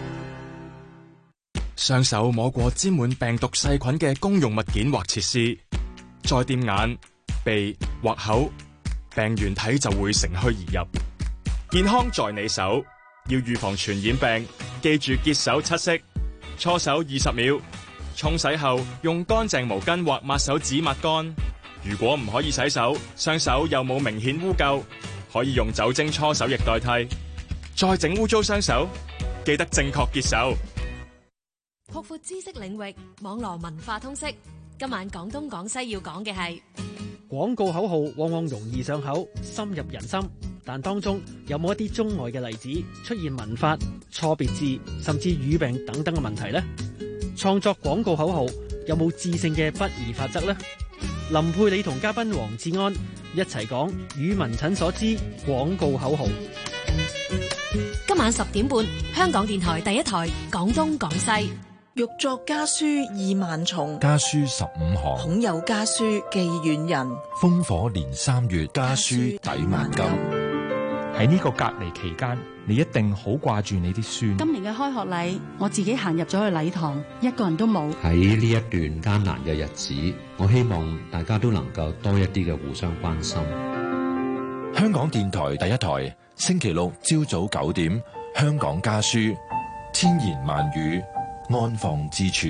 雙手摸過沾滿病毒細菌嘅公用物件或設施，再掂眼、鼻或口，病原體就會乘虛而入。健康在你手，要預防傳染病，記住潔手七式：搓手二十秒，沖洗後用乾淨毛巾或抹手紙抹乾。如果唔可以洗手，雙手又冇明顯污垢，可以用酒精搓手液代替。再整污糟雙手，記得正確潔手。 擴闊知識領域，網絡文化通識。今晚廣東廣西要講嘅係廣告口號，往往容易上口，深入人心。但當中有冇一啲中外嘅例子出現文法、錯別字，甚至語病等等嘅問題呢？創作廣告口號有冇致勝嘅不二法則呢？林佩理同嘉賓黃志安一齊講語文診所之廣告口號。 今晚十點半，香港電台第一台廣東廣西。 欲作家書意萬重， 家書十五行， 恐有家書寄遠人。 烽火連三月，家書抵萬金。 喺呢個隔離期間，你一定好掛住你啲孫。 今年嘅開學禮，我自己行入咗去禮堂，一個人都冇。 喺呢一段艱難嘅日子，我希望大家都能夠多一啲嘅互相關心。 香港電台第一台，星期六朝早九點，香港家書，千言萬語，安放之處。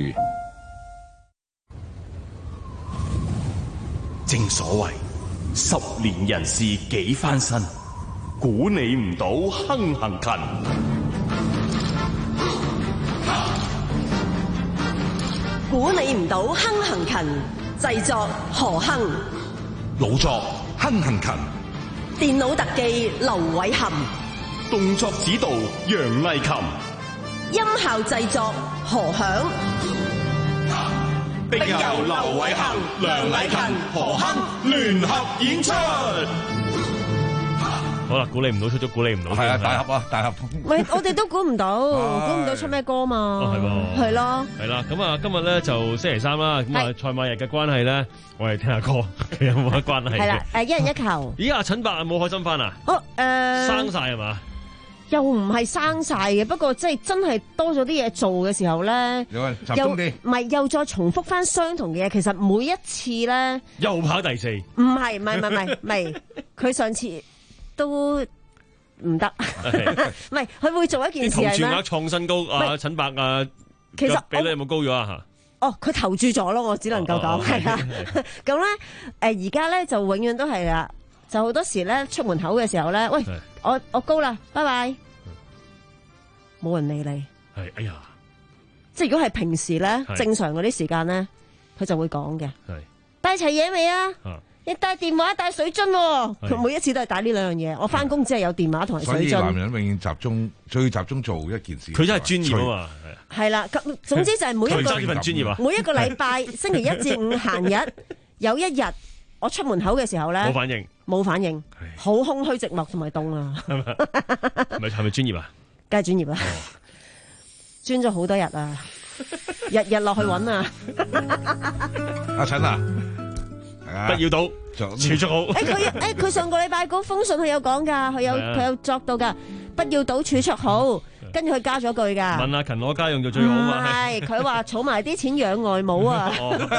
正所謂十年人事幾番新，估你唔到亨行勤。 估你唔到亨行勤，製作何亨， 老作亨行勤， 電腦特技劉偉含， 動作指導楊藝琴， 音效製作何響， 並由劉偉含、梁禮勤、何亨聯合演出。 好啦，估你唔到出咗，估你唔到。 係啊，大盒啊，大盒。 喂，我哋都估唔到，估唔到出咩歌嘛。 哦，係喎。 係咯。 係啦，咁啊，今日咧就星期三啦，咁啊賽馬日嘅關係咧，我哋聽下歌，佢有冇乜關係？ 係啦，誒，一人一球。 咦，阿陳伯冇開心翻啊？ 哦，誒。 生晒係嘛？ 又唔係生晒嘅，不過即係真係多咗啲嘢做嘅時候咧， 集中啲， 唔係又再重複翻相同嘅嘢。其實每一次咧， 又跑第四。 唔係唔係唔係唔係，佢上次都唔得，唔係佢會做一件事係咩？ 投注額創新高，阿陳伯啊， 其實比例有冇高咗啊？吓， 哦，佢投注咗咯，我只能夠講係啊。咁咧，誒而家咧就永遠都係啦。就好多時咧出門口嘅時候咧，喂，我我高啦，拜拜，冇人理你。 係，哎呀， 即係如果係平時咧正常嗰啲時間咧，佢就會講嘅。 係， 帶齊嘢未啊？ 你帶電話帶水樽喎，佢每一次都係帶呢兩樣嘢。我翻工只係有電話同埋水樽。 所以男人永遠集中最集中做一件事。 佢真係專業啊嘛。 係啦，咁總之就係每一個專業啊， 每一個禮拜星期一至五閒日有一日我出門口嘅時候咧， 冇反應， 冇反應，好空虛寂寞同埋凍啊。 係咪係咪係咪專業啊？ 梗係專業啦，專咗好多日啊，日日落去揾啊。 阿陳啊！ 不要賭，儲蓄好。 誒佢誒佢上個禮拜嗰封信佢有講㗎，佢有佢有作到㗎，不要賭儲蓄好，跟住佢加咗句㗎。 問阿勤攞家用就最好嘛。 唔係，佢話儲埋啲錢養外母啊。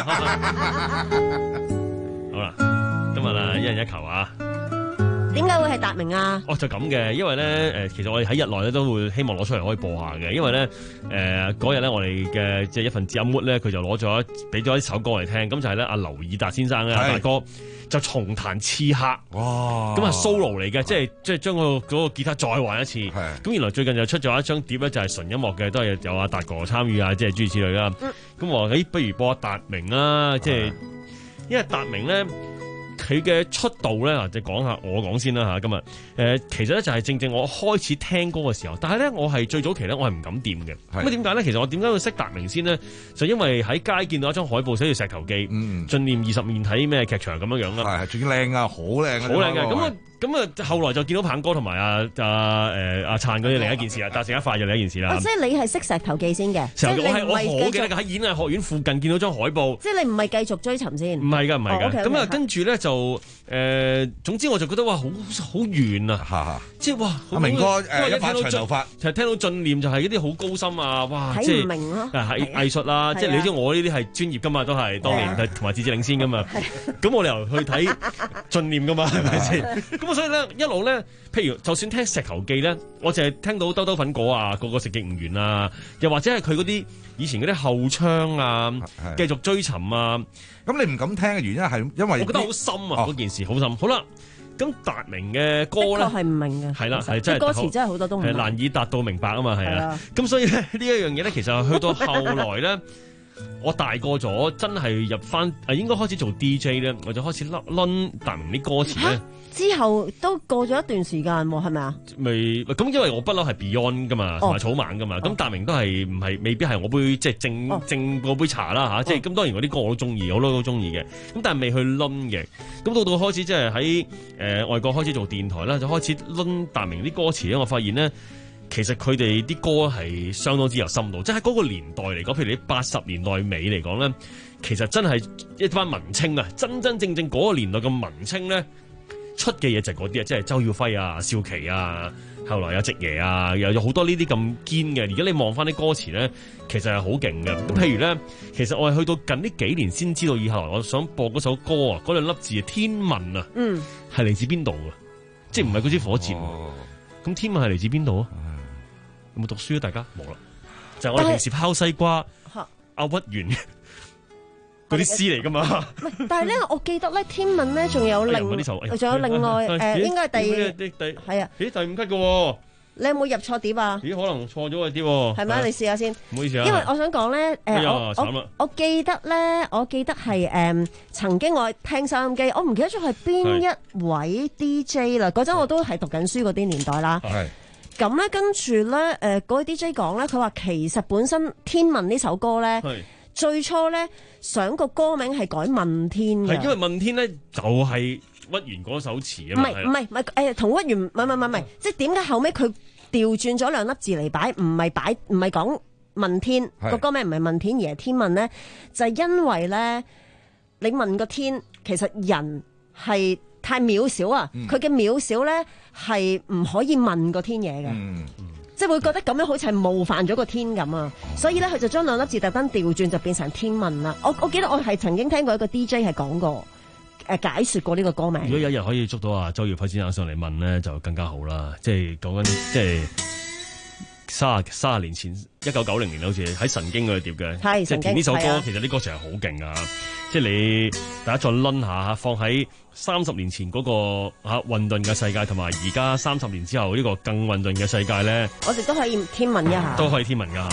好啦，今日啊一人一球啊。 點解會係達明啊？ 哦，就咁嘅，因為咧誒，其實我哋喺日內咧都會希望攞出嚟可以播下嘅，因為咧誒嗰日咧我哋嘅即係一份子阿 Mood 咧，佢就攞咗俾咗一首歌嚟聽，咁就係咧阿劉以達先生咧大哥就重彈刺客，哇！咁啊 solo 嚟嘅，即係即係將個嗰個吉他再玩一次，咁原來最近就出咗一張碟咧，就係純音樂嘅，都係有阿達哥參與啊，即係諸如此類啦。咁我話誒，不如播下達明啦，即係因為達明咧。佢嘅出道咧，嗱，就講下我講先啦嚇。今日誒、呃，其實咧就係正正我開始聽歌嘅時候，但係咧我係最早期咧，我係唔敢掂嘅。咁啊點解咧？其實我點解會識達明先呢？就因為喺街見到一張海報寫住石頭記，嗯，進念二十面睇咩劇場咁樣樣啦。係，仲靚啊，好靚，好靚嘅。咁啊咁啊，後來就見到棒哥同埋阿阿誒阿燦嗰啲另一件事啦，達成一塊就另一件事啦。 即係你係識石頭記先嘅， 石頭記我係我好記得喺演藝學院附近見到張海報。 即係你唔係繼續追尋先？唔係㗎，唔係㗎。咁啊， 哦、 跟住咧就誒、呃，總之我就覺得哇，好好遠啊！即係哇，阿明哥誒一把長頭髮， 其實聽到進念就係一啲好高深啊！哇， 睇唔明咯， 係藝術啦，即係你知我呢啲係專業㗎嘛，都係當年係同埋智志領先㗎嘛。咁我哋又去睇進念㗎嘛，係咪先？咁所以咧一路。咧，譬如就算聽石頭記咧，我淨係聽到兜兜粉果啊，個個食極唔完啊，又或者係佢嗰啲以前嗰啲後窗啊，繼續追尋啊， 咁你唔敢聽嘅原因係因為我覺得好深啊，嗰、哦、件事好深。好啦，咁達明嘅歌咧， 的確係唔明嘅， 係啦，係真係歌詞真係好多都唔明， 係難以達到明白啊嘛，係啊。咁所以咧呢一樣嘢咧，其實去到後來咧。我大個咗，真係入翻誒，應該開始做 D J 咧，我就開始甩撚達明啲歌詞咧。 之後都過咗一段時間喎，係咪啊？ 未咁，因為我不嬲係 Beyond 噶嘛，同埋草蜢噶嘛，咁、哦、達明都係唔係未必係我杯即係正、哦、正嗰杯茶啦嚇，即係咁當然我啲歌我都中意，好多都中意嘅，咁但係未去撚嘅。咁到到開始即係喺誒外國開始做電台啦，就開始撚達明啲歌詞咧，我發現咧。其實佢哋啲歌係相當之有深度，即係喺嗰個年代嚟講，譬如你八十年代尾嚟講咧，其實真係一班文青啊，真真正正嗰個年代嘅文青咧出嘅嘢就係嗰啲啊，即係周耀輝啊、少琪啊，後來有夕爺啊，又有好多呢啲咁堅嘅。而家你望翻啲歌詞咧，其實係好勁嘅。咁譬如咧，其實我係去到近呢幾年先知道，以後我想播嗰首歌啊，嗰兩粒字啊，天問啊，嗯，係嚟自邊度嘅？即係唔係嗰支火箭？咁、哦、天問係嚟自邊度啊？有冇讀書啊？大家冇啦，就係、我哋平時拋西瓜、阿屈原嗰啲詩嚟噶嘛。 唔係，但係咧，我記得咧，天問咧仲有另，仲、哎、有另外誒、呃，應該係第係啊， 咦，第五級嘅喎。 你有冇入錯碟啊？ 咦，可能錯咗嘅啲喎。係咪？ 你試下先。 唔好意思啊。 因為我想講咧，誒、呃哎，我我我記得咧，我記得係誒、呃，曾經我聽收音機，我唔記得咗係邊一位 D J 啦。嗰陣我都係讀緊書嗰啲年代啦。係。咁咧，跟住咧，誒、呃，嗰位 D J 講咧，佢話其實本身《天問》呢首歌咧，最初咧想個歌名係改問天嘅， 係因為問天咧就係屈原嗰首詞啊嘛， 唔係唔係唔係誒，同屈原唔係唔係唔係，即係點解後尾佢調轉咗兩粒字嚟擺，唔係擺唔係講問天個歌名唔係問天而係天問咧，就係、是、因為咧你問個天，其實人係太渺小啊，佢、嗯、嘅渺小咧。係唔可以問個天嘢嘅、嗯嗯，即係會覺得咁樣好似係冒犯咗個天咁啊，所以咧佢就將兩粒字特登調轉，就變成天問啦。我我記得我係曾經聽過一個 D J 係講過誒、呃、解說過呢個歌名。 如果有一日可以捉到啊周耀輝先生上嚟問咧，就更加好啦。即係講緊即係三十三十年前，一九九零年好似喺神經嗰度碟嘅，即係填呢首歌，其實啲歌詞係好勁啊！即係你大家再掄下，放喺三十年前嗰個嚇混沌嘅世界，同埋而家三十年之後呢個更混沌嘅世界咧， 我哋都可以天問一下， 都可以天問噶嚇。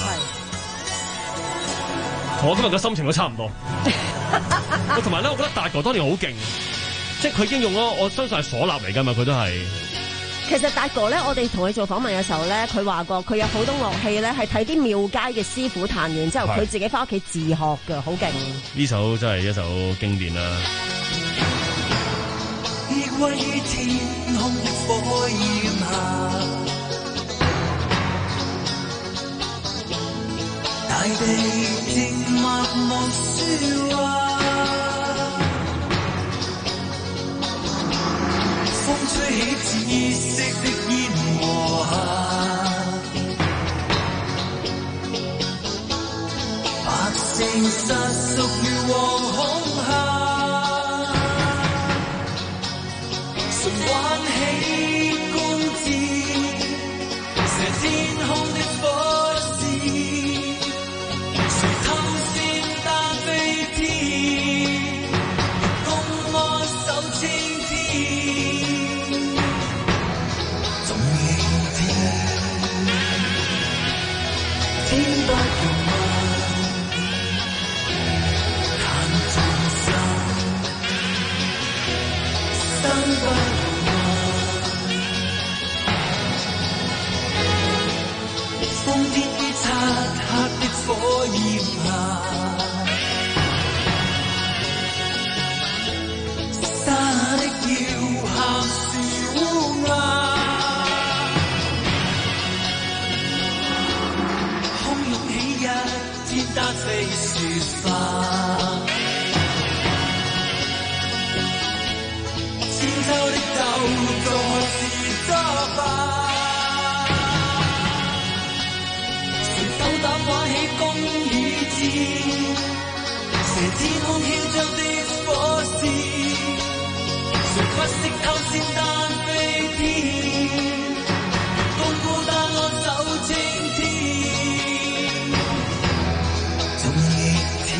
同我今日嘅心情都差唔多。我同埋咧，我覺得達哥當年好勁， 即係佢已經用咗，我相信係嗩吶嚟㗎嘛，佢都係。 其實達哥咧，我哋同佢做訪問嘅時候咧，佢話過佢有好多樂器咧係睇啲廟街嘅師傅彈完之後，佢自己翻屋企自學㗎，好勁。 呢首真係一首經典啦。 依歸於天空的火焰下，大地靜默無說話，風吹起紫色的煙和霞，百姓瑟縮於惶恐下，誰挽起弓箭，射天空的火線，誰偷先單飛天，公安手青天，總應天，天不容問，彈盡心，生不容問，瘋癲於漆黑的火焰下，沙的叫喊是烏鴉，洶湧起一天單飛雪花，千秋的鬥在是作罷。誰鬥膽玩起弓與箭，射天空囂張的火線，誰不惜偷先單飛天，共孤單安守青天，總逆天，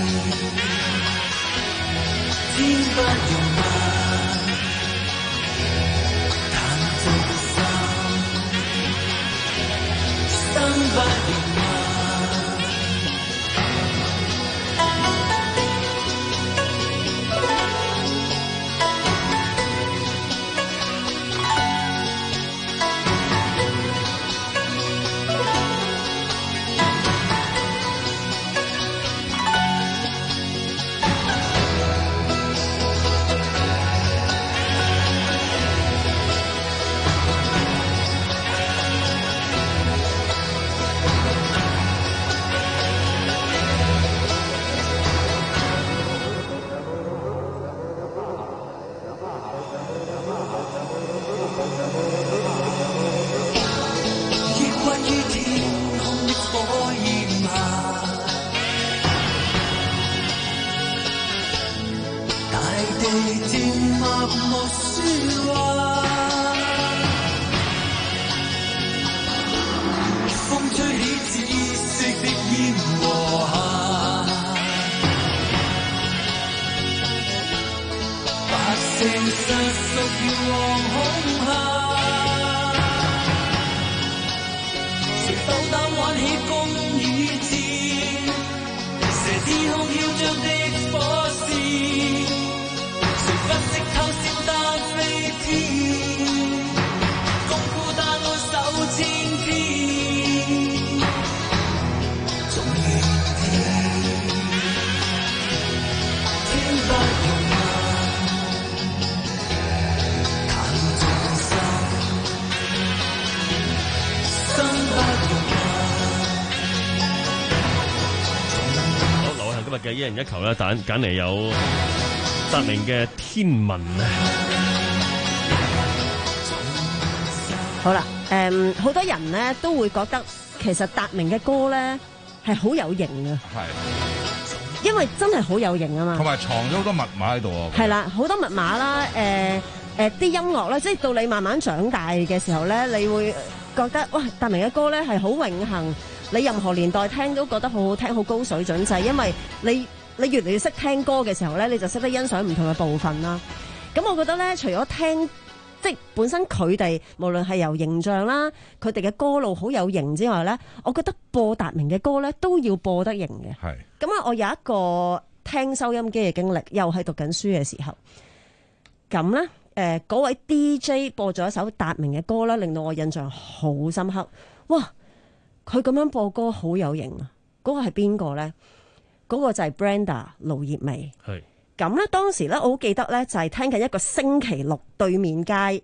天不容問，彈盡心，生不容問。 嘅一人一球啦，揀揀嚟有達明嘅《天問》啊！ 好啦，誒、嗯，好多人咧都會覺得其實達明嘅歌咧係好有型嘅，係，因為真係好有型啊嘛， 同埋藏咗好多密碼喺度啊， 係啦，好多密碼啦，誒、呃、誒，啲、呃、音樂咧，即係到你慢慢長大嘅時候咧，你會覺得哇，達明嘅歌咧係好永恆。你任何年代聽都覺得好好聽，好高水準，就係因為你你越嚟越識聽歌嘅時候咧，你就識得欣賞唔同嘅部分啦。咁我覺得咧，除咗聽即係本身佢哋無論係由形象啦，佢哋嘅歌路好有型之外咧，我覺得播達明嘅歌咧都要播得型嘅。係咁啊！我有一個聽收音機嘅經歷，又係讀緊書嘅時候， 咁咧誒嗰位 D J 播咗一首達明嘅歌啦，令到我印象好深刻。哇！佢咁樣播歌好有型啊！嗰、嗰個係邊個咧？嗰、嗰個就係 Brenda 盧業薇。 係咁咧，當時咧我好記得咧，就係聽緊一個星期六對面街二台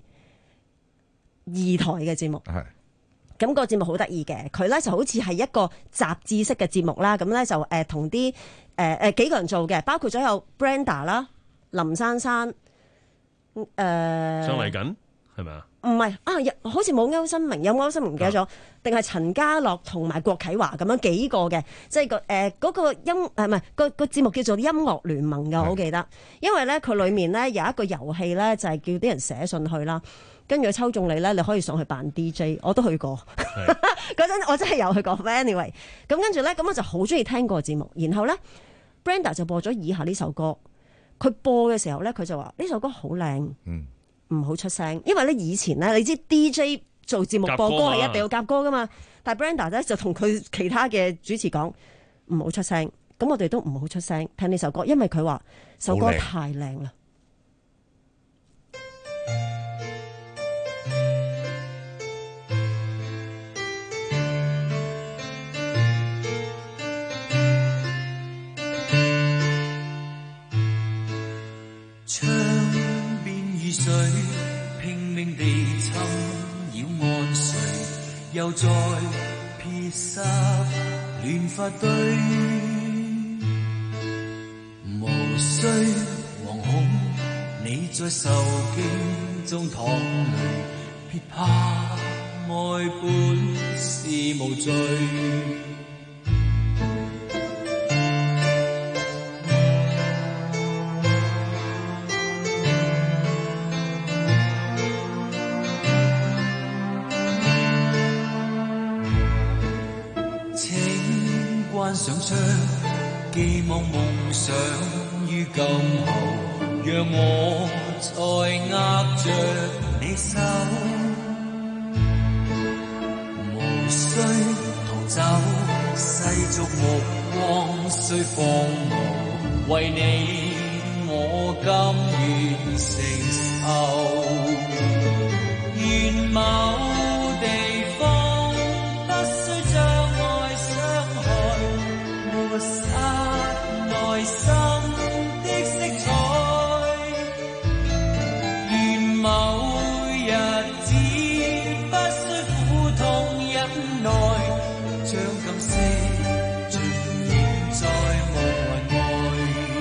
嘅節目。係。咁個節目好得意嘅，佢咧就好似係一個雜誌式嘅節目啦。咁咧就誒同啲誒誒幾個人做嘅，包括咗有 Brenda 啦、林珊珊、誒、呃、 張麗瑾係咪啊？ 唔係啊，好似冇歐新明，有歐新明唔記得咗，定係陳家樂同埋郭啟華咁樣幾個嘅，即係個誒嗰個音誒唔係個個節目叫做音樂聯盟嘅，我好記得，因為咧佢裡面咧有一個遊戲咧就係叫啲人寫信去啦。跟住抽中你咧，你可以上去扮 D J， 我都去過。嗰陣我真係有去過。Anyway，咁跟住咧，咁我就好中意聽個節目。然後咧 ，Brenda 就播咗以下呢首歌。佢播嘅時候咧，佢就話呢首歌好靚，唔好出聲。因為咧以前咧，你知 D J 做節目播歌係一定要夾歌噶嘛。但係 Brenda 咧就同佢其他嘅主持講唔好出聲。咁我哋都唔好出聲聽呢首歌，因為佢話首歌太靚啦。 窗邊雨水拼命地侵擾安睡，又再撇濕亂髮堆，無需惶恐，你在受驚中淌淚，別怕愛本是無罪。上窗，寄望夢想於今後，讓我再握着你手，無需逃走，世俗目光雖荒蕪，為你我甘願承受，願某地方抹殺內心的色彩，願某日子不需苦痛忍耐，將感色盡映在夢魂外。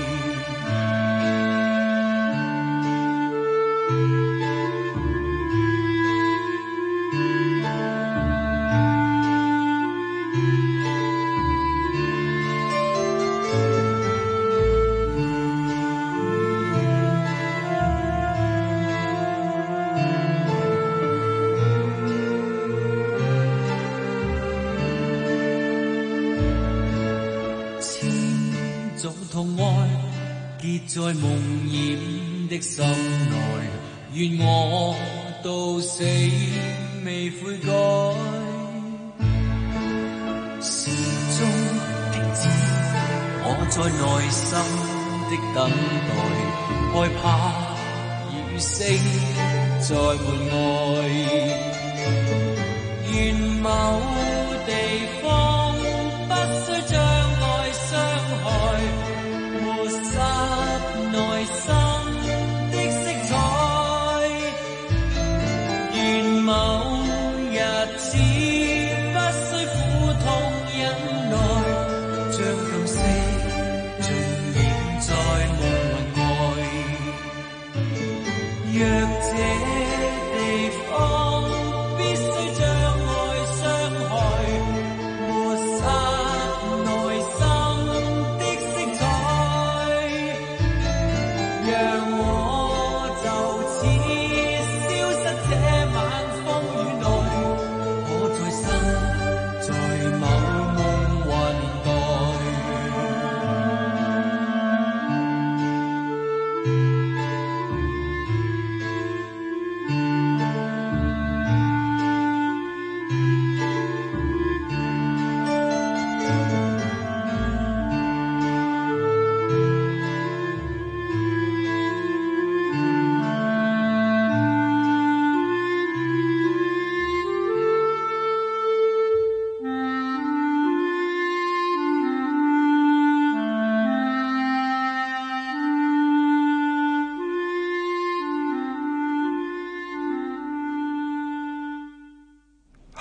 在夢魘的心內，願我到死未悔改，時鐘停止我在內心的等待，害怕雨聲在門外，願某地方不需將愛傷害，抹殺內心的色彩，願某日子不需苦痛忍耐，將感色盡映在夢魂外。若這地方必須將愛傷害，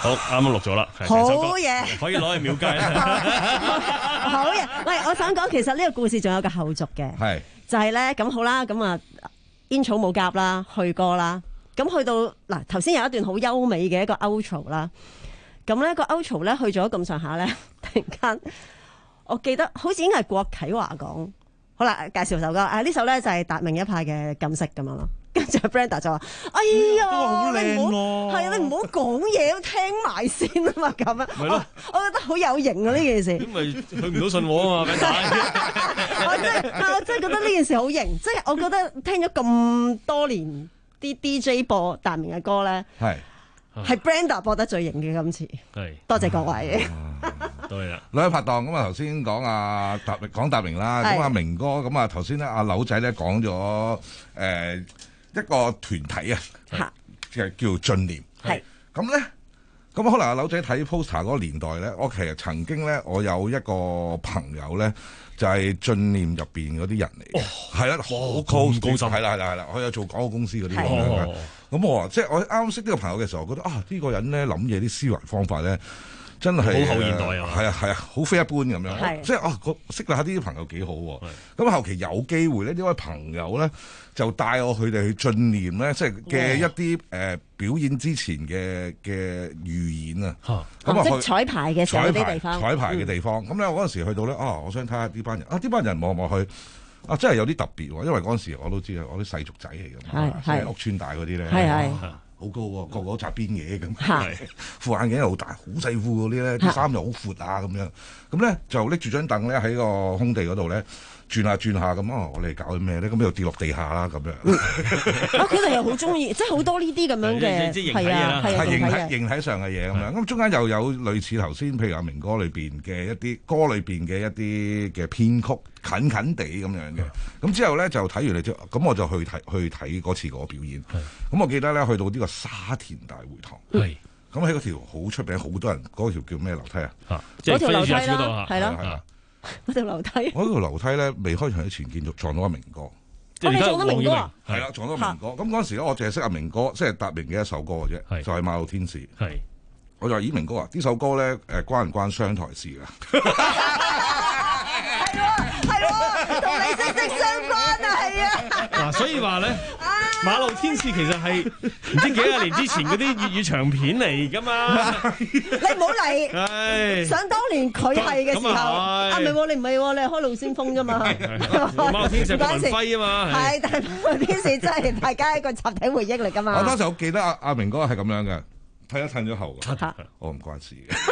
好，啱啱錄咗啦， 好嘢， 可以攞去廟街啦。 好嘢，喂，我想講其實呢個故事仲有個後續嘅， 係就係咧咁好啦，咁啊煙草冇夾啦，去過啦，咁去到嗱頭先有一段好優美嘅一個 outro 啦，咁咧個 outro 咧去咗咁上下咧，突然間我記得好似應該係郭啟華講，好啦介紹首歌，啊呢首咧就係達明一派嘅禁色咁樣咯。跟住 Brenda 就話：哎呀， 好靚喎！ 係啊，你唔好講嘢，聽埋先啊嘛，咁樣。 係咯， 我覺得好有型啊呢件事。 咁咪去唔到信和啊嘛我真係，我真係覺得呢件事好型，即係我覺得聽咗咁多年啲 D J 播達明嘅歌咧， 係係 Brenda 播得最型嘅今次。 係， 多謝各位。 多謝啦。 兩位拍檔咁啊，頭先講阿達講達明啦，咁阿明哥咁啊，頭先咧阿柳仔咧講咗誒。一個團體啊，即係叫進念。係咁咧，咁可能阿柳仔睇 poster 嗰個年代咧，我其實曾經咧，我有一個朋友咧，就係進念入邊嗰啲人嚟嘅，係啦，好高高深，係啦係啦係啦，我有做廣告公司嗰啲咁樣嘅。咁我即係我啱啱識呢個朋友嘅時候，我覺得啊，呢個人咧諗嘢啲思維方法咧。真係好後現代啊！ 係啊係啊，好非一般咁樣。即係啊，識下啲朋友幾好喎。咁後期有機會咧，呢位朋友咧就帶我佢哋去進念咧，即係嘅一啲誒表演之前嘅嘅預演啊。咁啊， 即係彩排嘅時候啲地方， 彩排嘅地方。咁咧，我嗰陣時去到咧，啊，我想睇下呢班人啊，呢班人望望去啊，真係有啲特別喎。因為嗰陣時我都知啊，我啲世俗仔嚟㗎嘛，即係屋村大嗰啲咧。係係。好高喎，個個都紮邊嘢咁，副眼鏡又好大，好細副嗰啲咧，啲衫又好闊啊咁樣，咁咧就拎住張凳咧喺個空地嗰度咧轉下轉下咁啊！我哋搞啲咩咧？咁又跌落地下啦咁樣。 啊！佢哋又好中意，即係好多呢啲咁樣嘅，係啊，係形體形體上嘅嘢咁樣。咁中間又有類似頭先，譬如阿明哥裏邊嘅一啲歌裏邊嘅一啲嘅編曲，近近地咁樣嘅。咁之後咧就睇完你之後，咁我就去睇去睇嗰次嗰個表演。咁我記得咧去到呢個沙田大會堂。係。咁喺嗰條好出名，好多人嗰條叫咩樓梯啊？ 嗰條樓梯啦，係咯。嗰條樓梯， 我嗰條樓梯咧未開場之前見到撞到阿明哥， 我哋撞到明哥， 係啦，撞到明哥。咁嗰陣時咧，我淨係識阿明哥，即係達明嘅一首歌嘅啫，就係《馬路天使》。係，我就話：咦，明哥啊，呢首歌咧誒關唔關商台事㗎？係喎，係喎，同你息息相關啊，係啊。 嗱，所以話咧。馬路天使其實係唔知幾廿年之前嗰啲粵語長片嚟㗎嘛， 你唔好嚟。想當年佢係嘅時候，啊唔係喎，你唔係喎，你係開路先鋒㗎嘛。 馬路天使係郭文輝啊嘛， 係，但係馬路天使真係大家一個集體回憶嚟㗎嘛。 我當時我記得阿阿明哥係咁樣嘅，睇一褪咗後嘅，我唔關事嘅。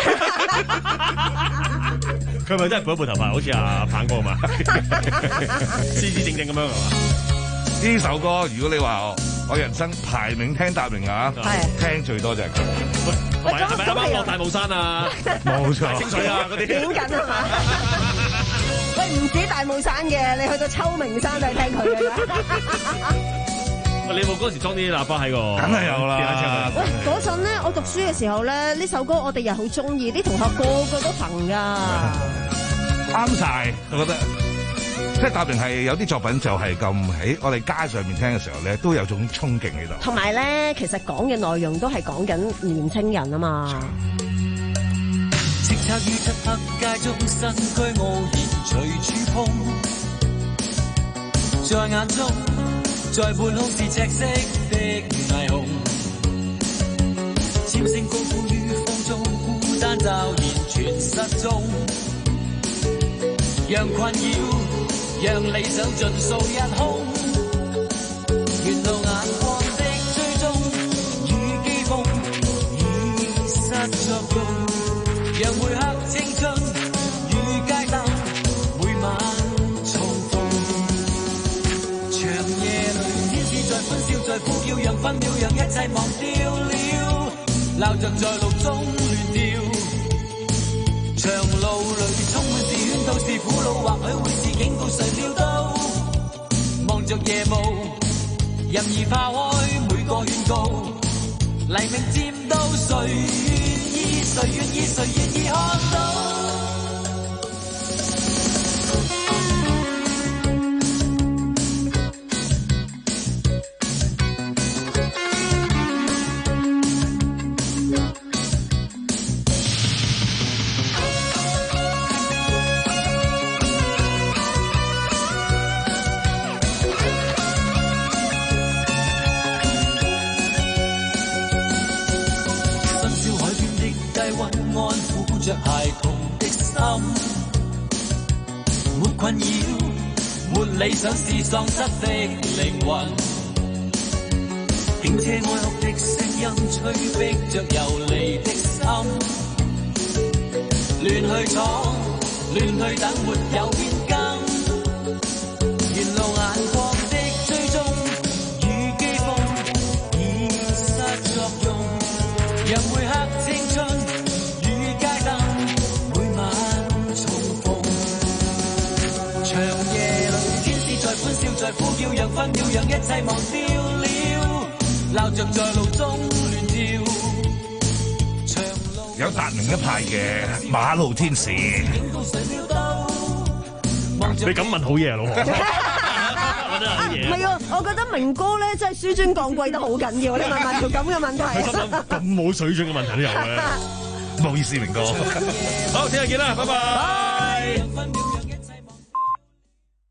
佢咪真係撥一撥頭髮，好似阿棒哥嘛，斯斯正正咁樣係嘛？ 呢首歌如果你話我人生排名聽達明啊，聽最多就係佢。 喂，係咪啱啱落大帽山啊？ 冇錯， 清水啊嗰啲。 點緊啊嘛？喂，唔止大帽山嘅，你去到秋名山就係聽佢嘅啦。 喂，你冇嗰時裝啲喇叭喺個？ 梗係有啦。 喂，嗰陣咧，我讀書嘅時候咧，呢首歌我哋又好中意，啲同學個個都憑㗎。 啱晒，我覺得。即係達明係有啲作品就係咁喺我哋街上面聽嘅時候咧，都有種衝勁喺度。 同埋咧，其實講嘅內容都係講緊年青人啊嘛。 叱咤於漆黑街中，身軀傲然隨處碰，在眼中，在半空是赤色的霓虹，尖聲高呼於風中，孤單驟然全失蹤，讓困擾。讓理想盡數一空，沿路眼光的追蹤與譏諷已失作用，讓每刻青春與街燈每晚重逢。長夜裏天使在歡笑在呼叫，讓分秒讓一切忘掉了，鬧着在路中亂跳。長路裏充滿是圈套是苦惱，或許會是警告，誰料到望着夜霧，任意拋開每個勸告，黎明漸到，誰願意誰願意誰願意看到。 着孩童的心，沒困擾，沒理想是喪失的靈魂。輕車哀哭的聲音催逼着遊離的心，亂去闖，亂去等，沒有變更。沿路眼光的追蹤與譏諷已失作用，讓每刻青春與街燈每晚重逢。長夜裏天使在歡笑，在呼叫，讓分秒讓一切忘掉了，鬧着在路中亂跳。 有達明一派嘅馬路天使， 你咁問好嘢啊，老何。 唔係啊，我覺得明哥咧真係紆尊降貴得好緊要，你問問條咁嘅問題。 佢心諗咁冇水準嘅問題都有嘅， 唔好意思，明哥。 好，聽日見啦，拜拜。